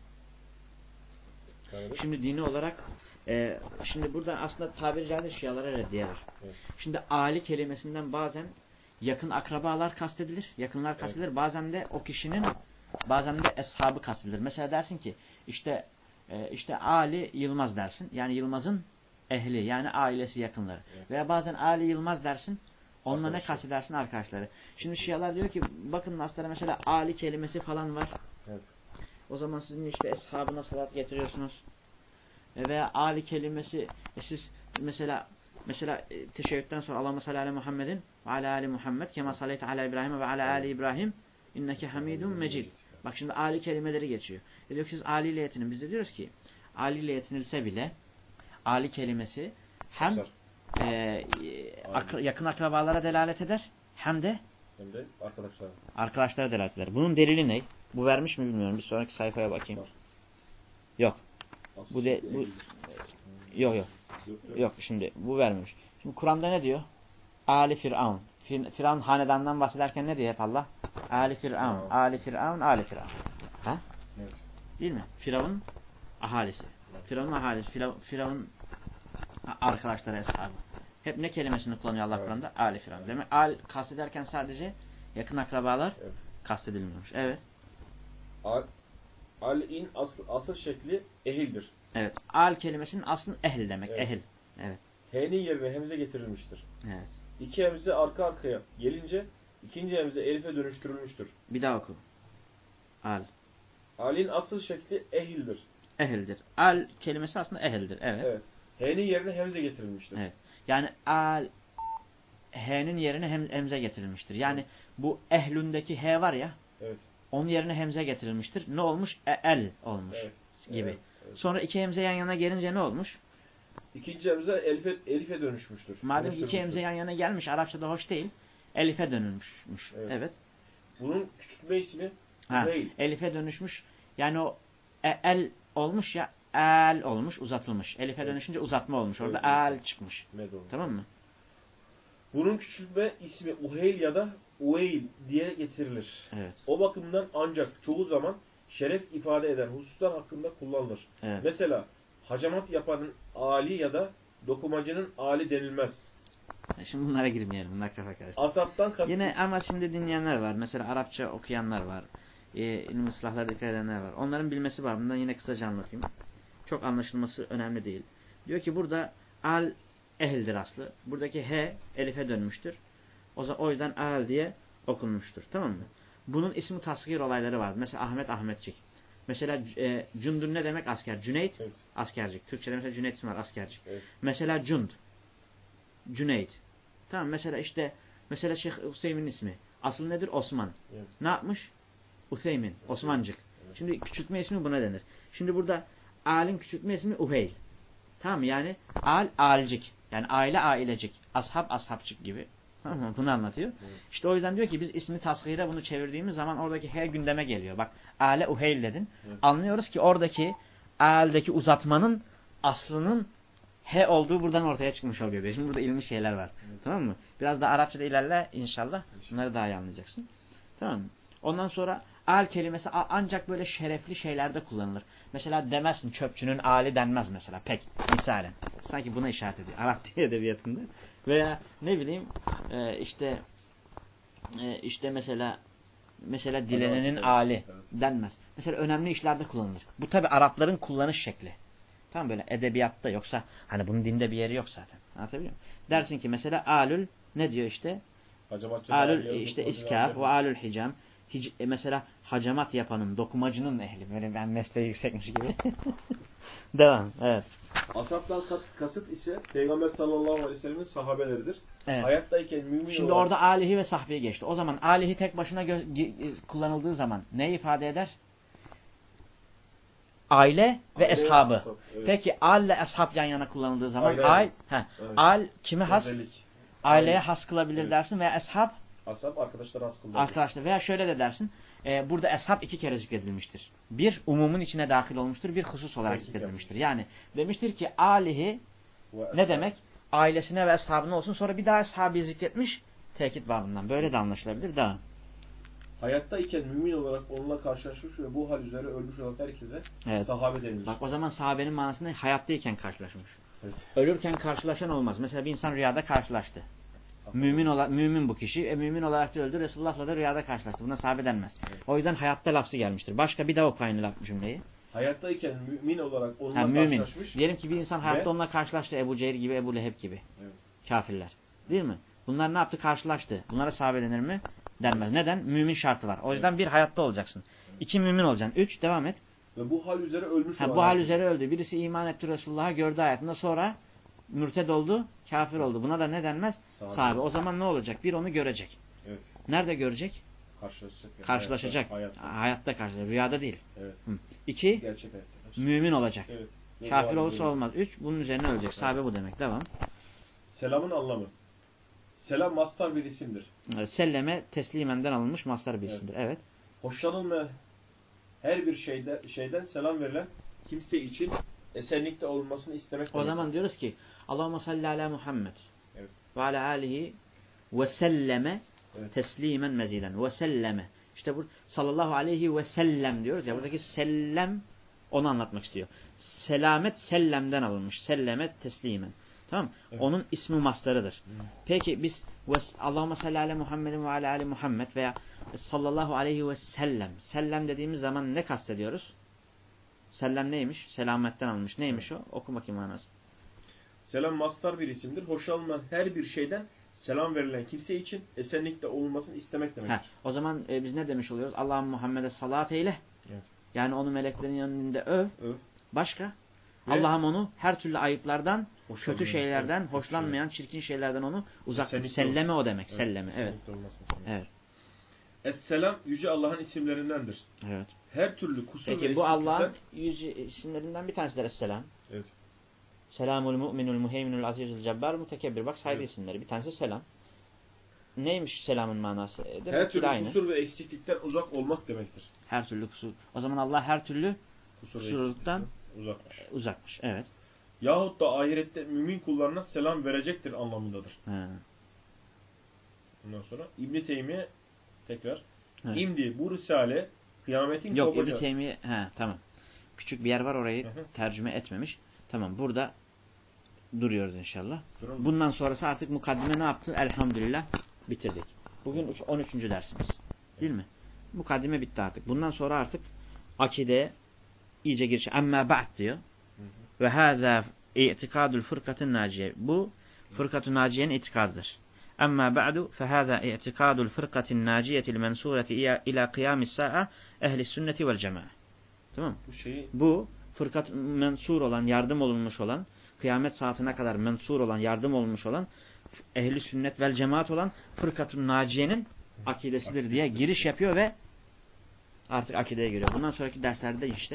Şimdi dini olarak e, şimdi burada aslında tabiri caizse Şialara reddiye var. Evet. Şimdi ali kelimesinden bazen yakın akrabalar kastedilir, yakınlar kastedilir. Evet. Bazen de o kişinin bazen de eshabı kastedilir. Mesela dersin ki işte e, işte Ali Yılmaz dersin. Yani Yılmaz'ın ehli yani ailesi yakınları. Evet. Veya bazen Ali Yılmaz dersin. Onunla Arkadaşlar. ne kastedersin? Arkadaşları. Şimdi Şialar diyor ki bakın naslara mesela Ali kelimesi falan var. Evet. O zaman sizin işte eshabına salat getiriyorsunuz. Veya Ali kelimesi e siz mesela mesela e, teşekkürden sonra Allahümme salli ala Muhammedin ve ala ali Muhammed kema sallayte ala İbrahim ve ala ali İbrahim inneke hamidun mecid. Bak şimdi Ali kelimeleri geçiyor. E diyor ki siz Ali ile yetinin. Biz de diyoruz ki Ali ile yetinilse bile Ali kelimesi hem e, ak yakın akrabalara delalet eder hem de hem de arkadaşlara. Arkadaşlara delalet eder. Bunun delili ne? Bu vermiş mi bilmiyorum. Bir sonraki sayfaya bakayım. Var. Yok. Asıl bu de bu yok yok. Yok şimdi bu vermemiş. Şimdi Kur'an'da ne diyor? Ali Firavun. Firavun hanedandan bahsederken ne diyor hep Allah? Ali Firavun, Ali Firavun, Ali Firavun. Ha? Evet. Değil mi? Firavun ahalisi. Firavun ahalisi, Firavun, Firavun arkadaşları, eshabı. Hep ne kelimesini kullanıyor Allah evet. Kur'an'da? Ali Firavun. Demek al kastederken sadece yakın akrabalar evet. kastedilmiyormuş. Evet. Al Al-in asıl, asıl şekli ehildir. Evet. Al kelimesinin aslında ehil demek. Evet. Ehil. Evet. H'nin yerine hemze getirilmiştir. Evet. İki hemze arka arkaya gelince ikinci hemze elife dönüştürülmüştür. Bir daha oku. Al. Al'in asıl şekli ehildir. Ehildir. Al kelimesi aslında ehildir. Evet. Evet. H'nin yerine hemze getirilmiştir. Evet. Yani al H'nin yerine hem, hemze getirilmiştir. Yani evet. bu ehlündeki H var ya. Evet. Onun yerine hemze getirilmiştir. Ne olmuş? E, el olmuş evet. gibi. Evet. Evet. Sonra iki hemze yan yana gelince ne olmuş? İkinci hemze elife, elife dönüşmüştür. Madem iki hemze yan yana gelmiş, Arapçada hoş değil. Elife dönülmüş. Evet. evet. Bunun küçültme ismi ha, elife dönüşmüş. Yani o e, el olmuş ya, el olmuş, uzatılmış. Elife evet. dönüşünce uzatma olmuş. Orada evet. el çıkmış. Tamam mı? Bunun küçültme ismi uheyl ya da ueyl diye getirilir. Evet. O bakımdan ancak çoğu zaman şeref ifade eden hususlar hakkında kullanılır. Evet. Mesela hacamat yapanın ali ya da dokumacının ali denilmez. Şimdi bunlara girmeyelim. Bunlar kafa karıştı. Asaptan kastı. Yine ama şimdi dinleyenler var. Mesela Arapça okuyanlar var. E, İlmi ıslahlara dikkat edenler var. Onların bilmesi var. Bundan yine kısaca anlatayım. Çok anlaşılması önemli değil. Diyor ki burada al ehildir aslı. Buradaki he elife dönmüştür. O, zaman, o yüzden al diye okunmuştur. Tamam mı? Bunun ismi tasgir olayları var. Mesela Ahmet Ahmetçik. Mesela e, cundun ne demek? Asker. Cüneyt evet. askercik. Türkçe'de mesela Cüneyt ismi var. Askercik. Evet. Mesela cund. Cüneyt. Tamam. Mesela işte mesela Şeyh Hüseyin'in ismi. Asıl nedir? Osman. Evet. Ne yapmış? Hüseyin. Evet. Osmancık. Evet. Şimdi küçültme ismi buna denir. Şimdi burada alin küçültme ismi Uheyl. Tamam mı? Yani al, alcik. Yani aile, ailecik. Ashab, ashabçık gibi. Tamam mı? Bunu anlatıyor. Evet. İşte o yüzden diyor ki biz ismi tasgire bunu çevirdiğimiz zaman oradaki he gündeme geliyor. Bak ale uheyl dedin. Evet. Anlıyoruz ki oradaki ale'deki uzatmanın aslının he olduğu buradan ortaya çıkmış oluyor. Şimdi burada ilmi şeyler var. Evet. Tamam mı? Biraz da Arapçada ilerle inşallah. Bunları daha iyi anlayacaksın. Tamam mı? Ondan sonra al kelimesi ancak böyle şerefli şeylerde kullanılır. Mesela demezsin çöpçünün ali denmez mesela pek misalen. Sanki buna işaret ediyor Arap dil edebiyatında. Veya ne bileyim e, işte e, işte mesela mesela dilenenin ali denmez. Mesela önemli işlerde kullanılır. Bu tabi Arapların kullanış şekli. Tamam böyle edebiyatta yoksa hani bunun dinde bir yeri yok zaten. Anlatabiliyor muyum? Dersin ki mesela alül ne diyor işte? Alül işte iskaf ve alül hicam. Hic, e mesela hacamat yapanın, dokumacının ehli. Böyle ben mesleği yüksekmiş gibi. Devam. Evet. Ashabtan kasıt ise Peygamber sallallahu aleyhi ve sellem'in sahabeleridir. Evet. Hayattayken mümin Şimdi olarak... orada alihi ve sahbihi geçti. O zaman alihi tek başına kullanıldığı zaman ne ifade eder? Aile ve Aile eshabı. Ashab, evet. Peki al ile ashab yan yana kullanıldığı zaman Aile, al, he, evet. al kime has? Özellik. Aileye Aile. has kılabilir evet. dersin veya ashab ashab arkadaşlar has kılabilir. Arkadaşlar veya şöyle de dersin. E, burada ashab iki kere zikredilmiştir. Bir umumun içine dahil olmuştur, bir husus olarak zikredilmiştir. Yani demiştir ki alihi ne demek? Ailesine ve ashabına olsun. Sonra bir daha ashabı zikretmiş tekit babından. Böyle de anlaşılabilir daha. Hayattayken mümin olarak onunla karşılaşmış ve bu hal üzere ölmüş olan herkese evet. sahabe denilir. Bak o zaman sahabenin manasında hayattayken karşılaşmış. Evet. Ölürken karşılaşan olmaz. Mesela bir insan rüyada karşılaştı. Sahabe mümin olarak mümin bu kişi. E, mümin olarak da öldü. Resulullah'la da rüyada karşılaştı. Buna sahabe denmez. Evet. O yüzden hayatta lafzı gelmiştir. Başka bir daha oku aynı laf cümleyi. Hayattayken mümin olarak onunla ha, karşılaşmış. Diyelim ki bir insan hayatta ve... onunla karşılaştı. Ebu Cehil gibi, Ebu Leheb gibi. Evet. Kafirler. Değil mi? Bunlar ne yaptı? Karşılaştı. Bunlara sahabe denir mi? Denmez. Neden? Mümin şartı var. O yüzden evet. bir hayatta olacaksın. Evet. İki mümin olacaksın. Üç devam et. Ve bu hal üzere ölmüş ha, Bu hal üzere öldü. Birisi iman etti Resulullah'a gördü hayatında. Sonra mürted oldu. Kafir oldu. Buna da ne denmez? Sahabe. Sahabe. O zaman ne olacak? Bir onu görecek. Evet. Nerede görecek? Karşılaşacak. Yani. Karşılaşacak. Hayatta, hayatta. hayatta karşılaşacak. Rüyada değil. Evet. Hı. İki. Gerçek hayatta. Mümin olacak. Evet. Kafir olursa olmaz. Üç. Bunun üzerine ölecek. Evet. Sahabe bu demek. Devam. Selamın anlamı. Selam mastar bir isimdir. Evet, selleme teslimenden alınmış mastar bir evet. isimdir. Evet. Hoşlanılmayan her bir şeyde, şeyden selam verilen kimse için esenlikte olmasını istemek. O demek. Zaman diyoruz ki Allahumme salli ala Muhammed evet. ve ala alihi ve selleme evet. teslimen meziden ve selleme. İşte bu sallallahu aleyhi ve sellem diyoruz ya. Buradaki sellem onu anlatmak istiyor. Selamet sellemden alınmış. Sellemet teslimen. Tamam. Evet. Onun ismi mastarıdır. Evet. Peki biz Allahumme salli ala Muhammedin ve ala ali Muhammed veya sallallahu aleyhi ve sellem. Sellem dediğimiz zaman ne kastediyoruz? Sellem neymiş? Selametten almış. Neymiş selam. O? Oku bakayım manası. Selam mastar bir isimdir. Hoşlanılan her bir şeyden selam verilen kimse için esenlikte olunmasını istemek demektir. Ha, o zaman e, biz ne demiş oluyoruz? Allah'ın Muhammed'e salat eyle. Evet. Yani onu meleklerin yanında öv. öv. Başka? Allah'ım onu her türlü ayıplardan, kötü şeylerden, evet, hoşlanmayan, şey. çirkin şeylerden onu uzak tut. Selleme o demek. Evet, selleme. Evet. Evet. Es-selam yüce Allah'ın isimlerindendir. Evet. Her türlü kusur Peki, ve bu Allah'ın yüce isimlerinden bir tanesidir es-selam. Evet. Selamul mu'minul muheyminul azizul cebbar mutekebbir. Bak saydı evet. isimleri. Bir tanesi selam. Neymiş selamın manası? Demek her türlü aynı. Kusur ve eksiklikten uzak olmak demektir. Her türlü kusur. O zaman Allah her türlü kusur kusurluktan uzakmış. Uzakmış. Evet. Yahut da ahirette mümin kullarına selam verecektir anlamındadır. He. Ondan sonra İbn-i Teymiye tekrar. Evet. İmdi bu risale kıyametin Yok İbn-i Teymiye he tamam. Küçük bir yer var orayı hı hı. tercüme etmemiş. Tamam burada duruyoruz inşallah. Duralım. Bundan sonrası artık mukaddime ne yaptı? Elhamdülillah bitirdik. Bugün on üçüncü dersimiz. Değil mi? Mukaddime bitti artık. Bundan sonra artık akideye iyice giriş. Amma ba'd diyor. Ve hâzâ i'tikâdul fırkatın naciye. Bu fırkatun naciyenin itikadıdır. Amma ba'du fe hâzâ i'tikâdul fırkatin naciyetil mensûreti ilâ kıyamis sa'a ehli sünneti vel cema'a. Tamam mı? Bu, şeyi... Bu fırkat mensur olan, yardım olunmuş olan, kıyamet saatine kadar mensur olan, yardım olunmuş olan, ehli sünnet vel cemaat olan fırkatun naciyenin akidesidir diye giriş yapıyor ve artık akideye giriyor. Bundan sonraki derslerde işte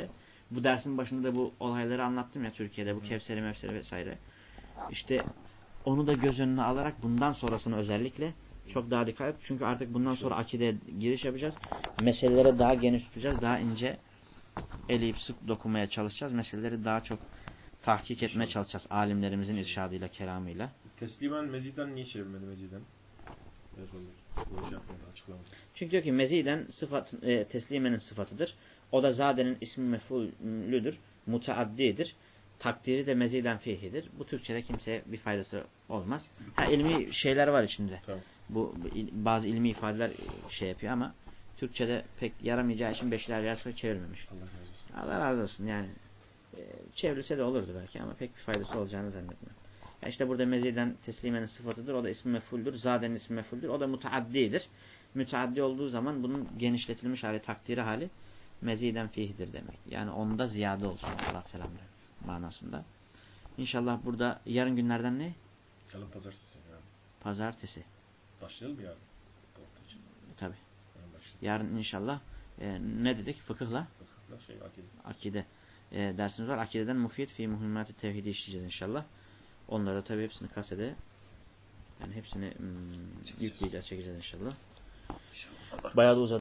Bu dersin başında da bu olayları anlattım ya, Türkiye'de bu Kevseri Mevseri vesaire. İşte onu da göz önüne alarak bundan sonrasını özellikle çok daha dikkat et. Çünkü artık bundan sonra akideye giriş yapacağız. Meselelere daha geniş tutacağız. Daha ince eleyip sık dokunmaya çalışacağız. Meseleleri daha çok tahkik etmeye çalışacağız. Alimlerimizin irşadıyla, kelamıyla. Teslimen meziden niye çevirmedi meziden? Böyle şey yapmadı, açıklamadı. Çünkü diyor ki meziden sıfat, e, teslimenin sıfatıdır. O da zadenin ismi mef'ulüdür. Muteaddidir. Takdiri de meziden fihidir. Bu Türkçe'de kimseye bir faydası olmaz. Ha, ilmi şeyler var içinde. Tamam. Bu bazı ilmi ifadeler şey yapıyor ama Türkçe'de pek yaramayacağı için Beşir Eryars'a çevirmemiş. Allah razı olsun. Allah razı olsun yani. E, çevrilse de olurdu belki ama pek bir faydası olacağını zannetmiyorum. Yani işte burada meziden teslimenin sıfatıdır. O da ismi mef'uldür. Zadenin ismi mef'uldür. O da mutaaddidir. Müteaddi olduğu zaman bunun genişletilmiş hali, takdiri hali meziden fihidir demek. Yani onda ziyade olsun. Allah selam manasında. İnşallah burada yarın günlerden ne? Yarın pazartesi. Yani. Pazartesi. Başlayalım yarın. Tabii. Yarın inşallah e, ne dedik? Fıkıhla? Fıkıhla şey akide. Akide e, dersimiz var. Akideden mufid fi muhimmat-ı tevhidi işleyeceğiz inşallah. Onlara tabii hepsini kasede yani hepsini hmm, yükleyeceğiz, çekeceğiz inşallah. İnşallah. Bayağı da uzadı.